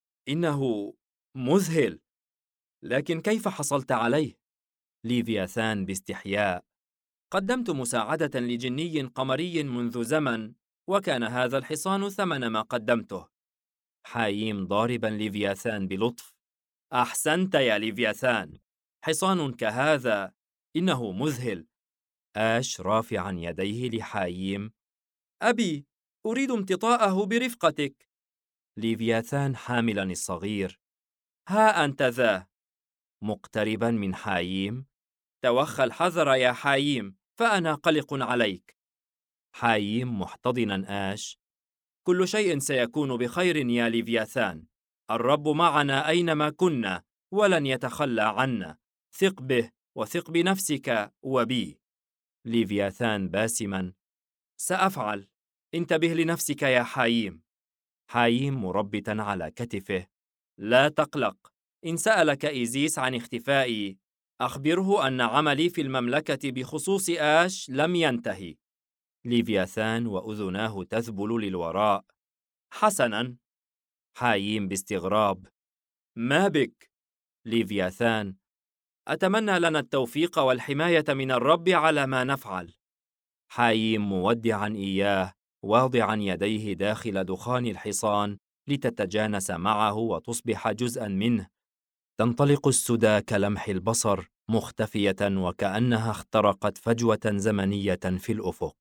Speaker 3: إنه مذهل، لكن كيف حصلت عليه؟
Speaker 1: ليفياثان باستحياء:
Speaker 3: قدمت مساعدة لجني قمري منذ زمن، وكان هذا الحصان ثمن ما قدمته.
Speaker 1: حاييم ضاربا ليفياثان بلطف:
Speaker 3: أحسنت يا ليفياثان، حصان كهذا إنه مذهل.
Speaker 1: آش رافعا يديه لحاييم:
Speaker 3: أبي، أريد امتطاءه برفقتك.
Speaker 1: ليفياثان حاملا الصغير:
Speaker 3: ها أنت ذا.
Speaker 1: مقتربا من حاييم:
Speaker 3: توخى الحذر يا حاييم، فأنا قلق عليك.
Speaker 1: حاييم محتضنا آش:
Speaker 3: كل شيء سيكون بخير يا ليفياثان. الرب معنا أينما كنا، ولن يتخلى عنا. ثق به وثق بنفسك وبي.
Speaker 1: ليفياثان باسما:
Speaker 3: سأفعل. انتبه لنفسك يا حاييم.
Speaker 1: حاييم مربتا على كتفه:
Speaker 3: لا تقلق. إن سألك إيزيس عن اختفائي، أخبره أن عملي في المملكة بخصوص آش لم ينتهي.
Speaker 1: ليفياثان وأذناه تذبل للوراء:
Speaker 3: حسناً.
Speaker 1: حاييم باستغراب:
Speaker 3: ما بك؟
Speaker 1: ليفياثان:
Speaker 3: أتمنى لنا التوفيق والحماية من الرب على ما نفعل.
Speaker 1: حاييم مودعا إياه، واضعا يديه داخل دخان الحصان لتتجانس معه وتصبح جزءا منه. تنطلق السدى كلمح البصر، مختفية وكأنها اخترقت فجوة زمنية في الأفق.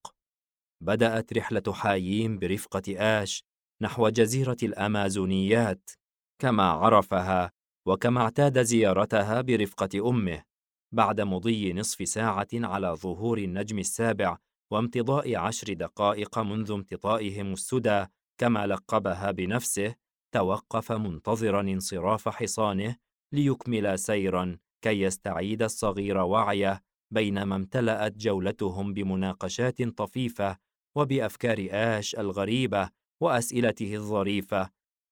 Speaker 1: بدأت رحلة حاييم برفقة آش نحو جزيرة الأمازونيات كما عرفها، وكما اعتاد زيارتها برفقة أمه. بعد مضي نصف ساعة على ظهور النجم السابع وامتضاء 10 دقائق منذ امتطائهم السدى كما لقبها بنفسه، توقف منتظرا انصراف حصانه ليكمل سيرا كي يستعيد الصغير وعيه، بينما امتلأت جولتهم بمناقشات طفيفة وبأفكار آش الغريبة وأسئلته الظريفة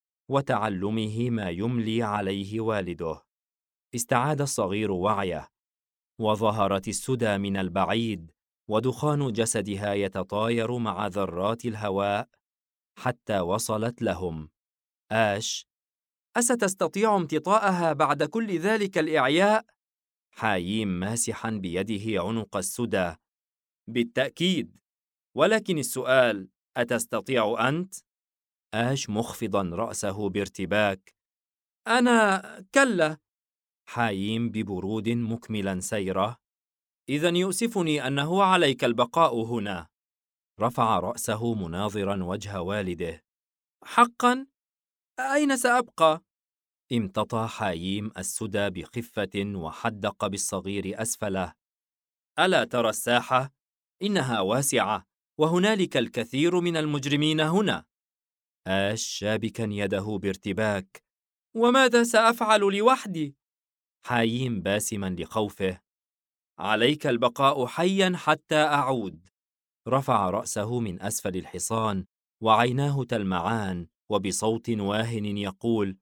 Speaker 1: وتعلمه ما يملي عليه والده. استعاد الصغير وعيه، وظهرت السدى من البعيد، ودخان جسدها يتطاير مع ذرات الهواء حتى وصلت لهم. آش: أستستطيع امتطاءها بعد كل ذلك الإعياء؟ حاييم ماسحا بيده عنق السدى: بالتأكيد، ولكن السؤال: أتستطيع أنت؟ آش مخفضا رأسه بارتباك: أنا كلا. حاييم ببرود مكملا سيره: إذن يؤسفني أنه عليك البقاء هنا. رفع رأسه مناظرا وجه والده: حقا؟ أين سأبقى؟ امتطى حاييم السدى بخفة وحدق بالصغير أسفله: ألا ترى الساحة؟ إنها واسعة، وهنالك الكثير من المجرمين هنا. آش شابكا يده بارتباك: وماذا سأفعل لوحدي؟ حاييم باسما لخوفه: عليك البقاء حيا حتى أعود. رفع رأسه من أسفل الحصان وعيناه تلمعان، وبصوت واهن يقول: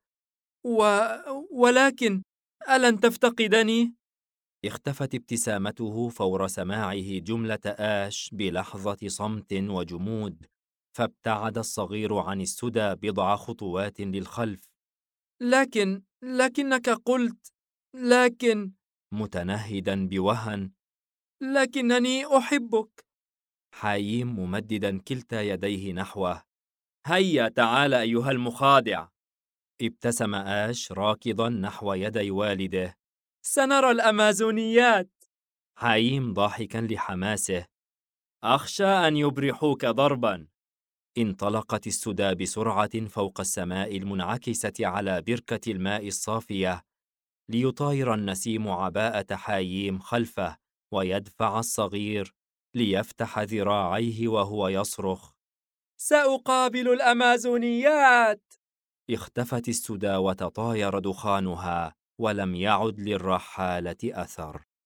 Speaker 1: ولكن ألن تفتقدني؟ اختفت ابتسامته فور سماعه جملة آش بلحظة صمت وجمود، فابتعد الصغير عن السدى بضع خطوات للخلف. لكنك قلت. متنهدا بوهن: لكنني أحبك. حاييم ممددا كلتا يديه نحوه: هيا تعال أيها المخادع. ابتسم آش راكضا نحو يدي والده: سنرى الأمازونيات. حاييم ضاحكا لحماسه: أخشى أن يبرحوك ضربا. انطلقت السدى بسرعة فوق السماء المنعكسة على بركة الماء الصافية، ليطاير النسيم عباءة حاييم خلفه ويدفع الصغير ليفتح ذراعيه وهو يصرخ: سأقابل الأمازونيات. اختفت السدى وتطاير دخانها، ولم يعد للرحالة أثر.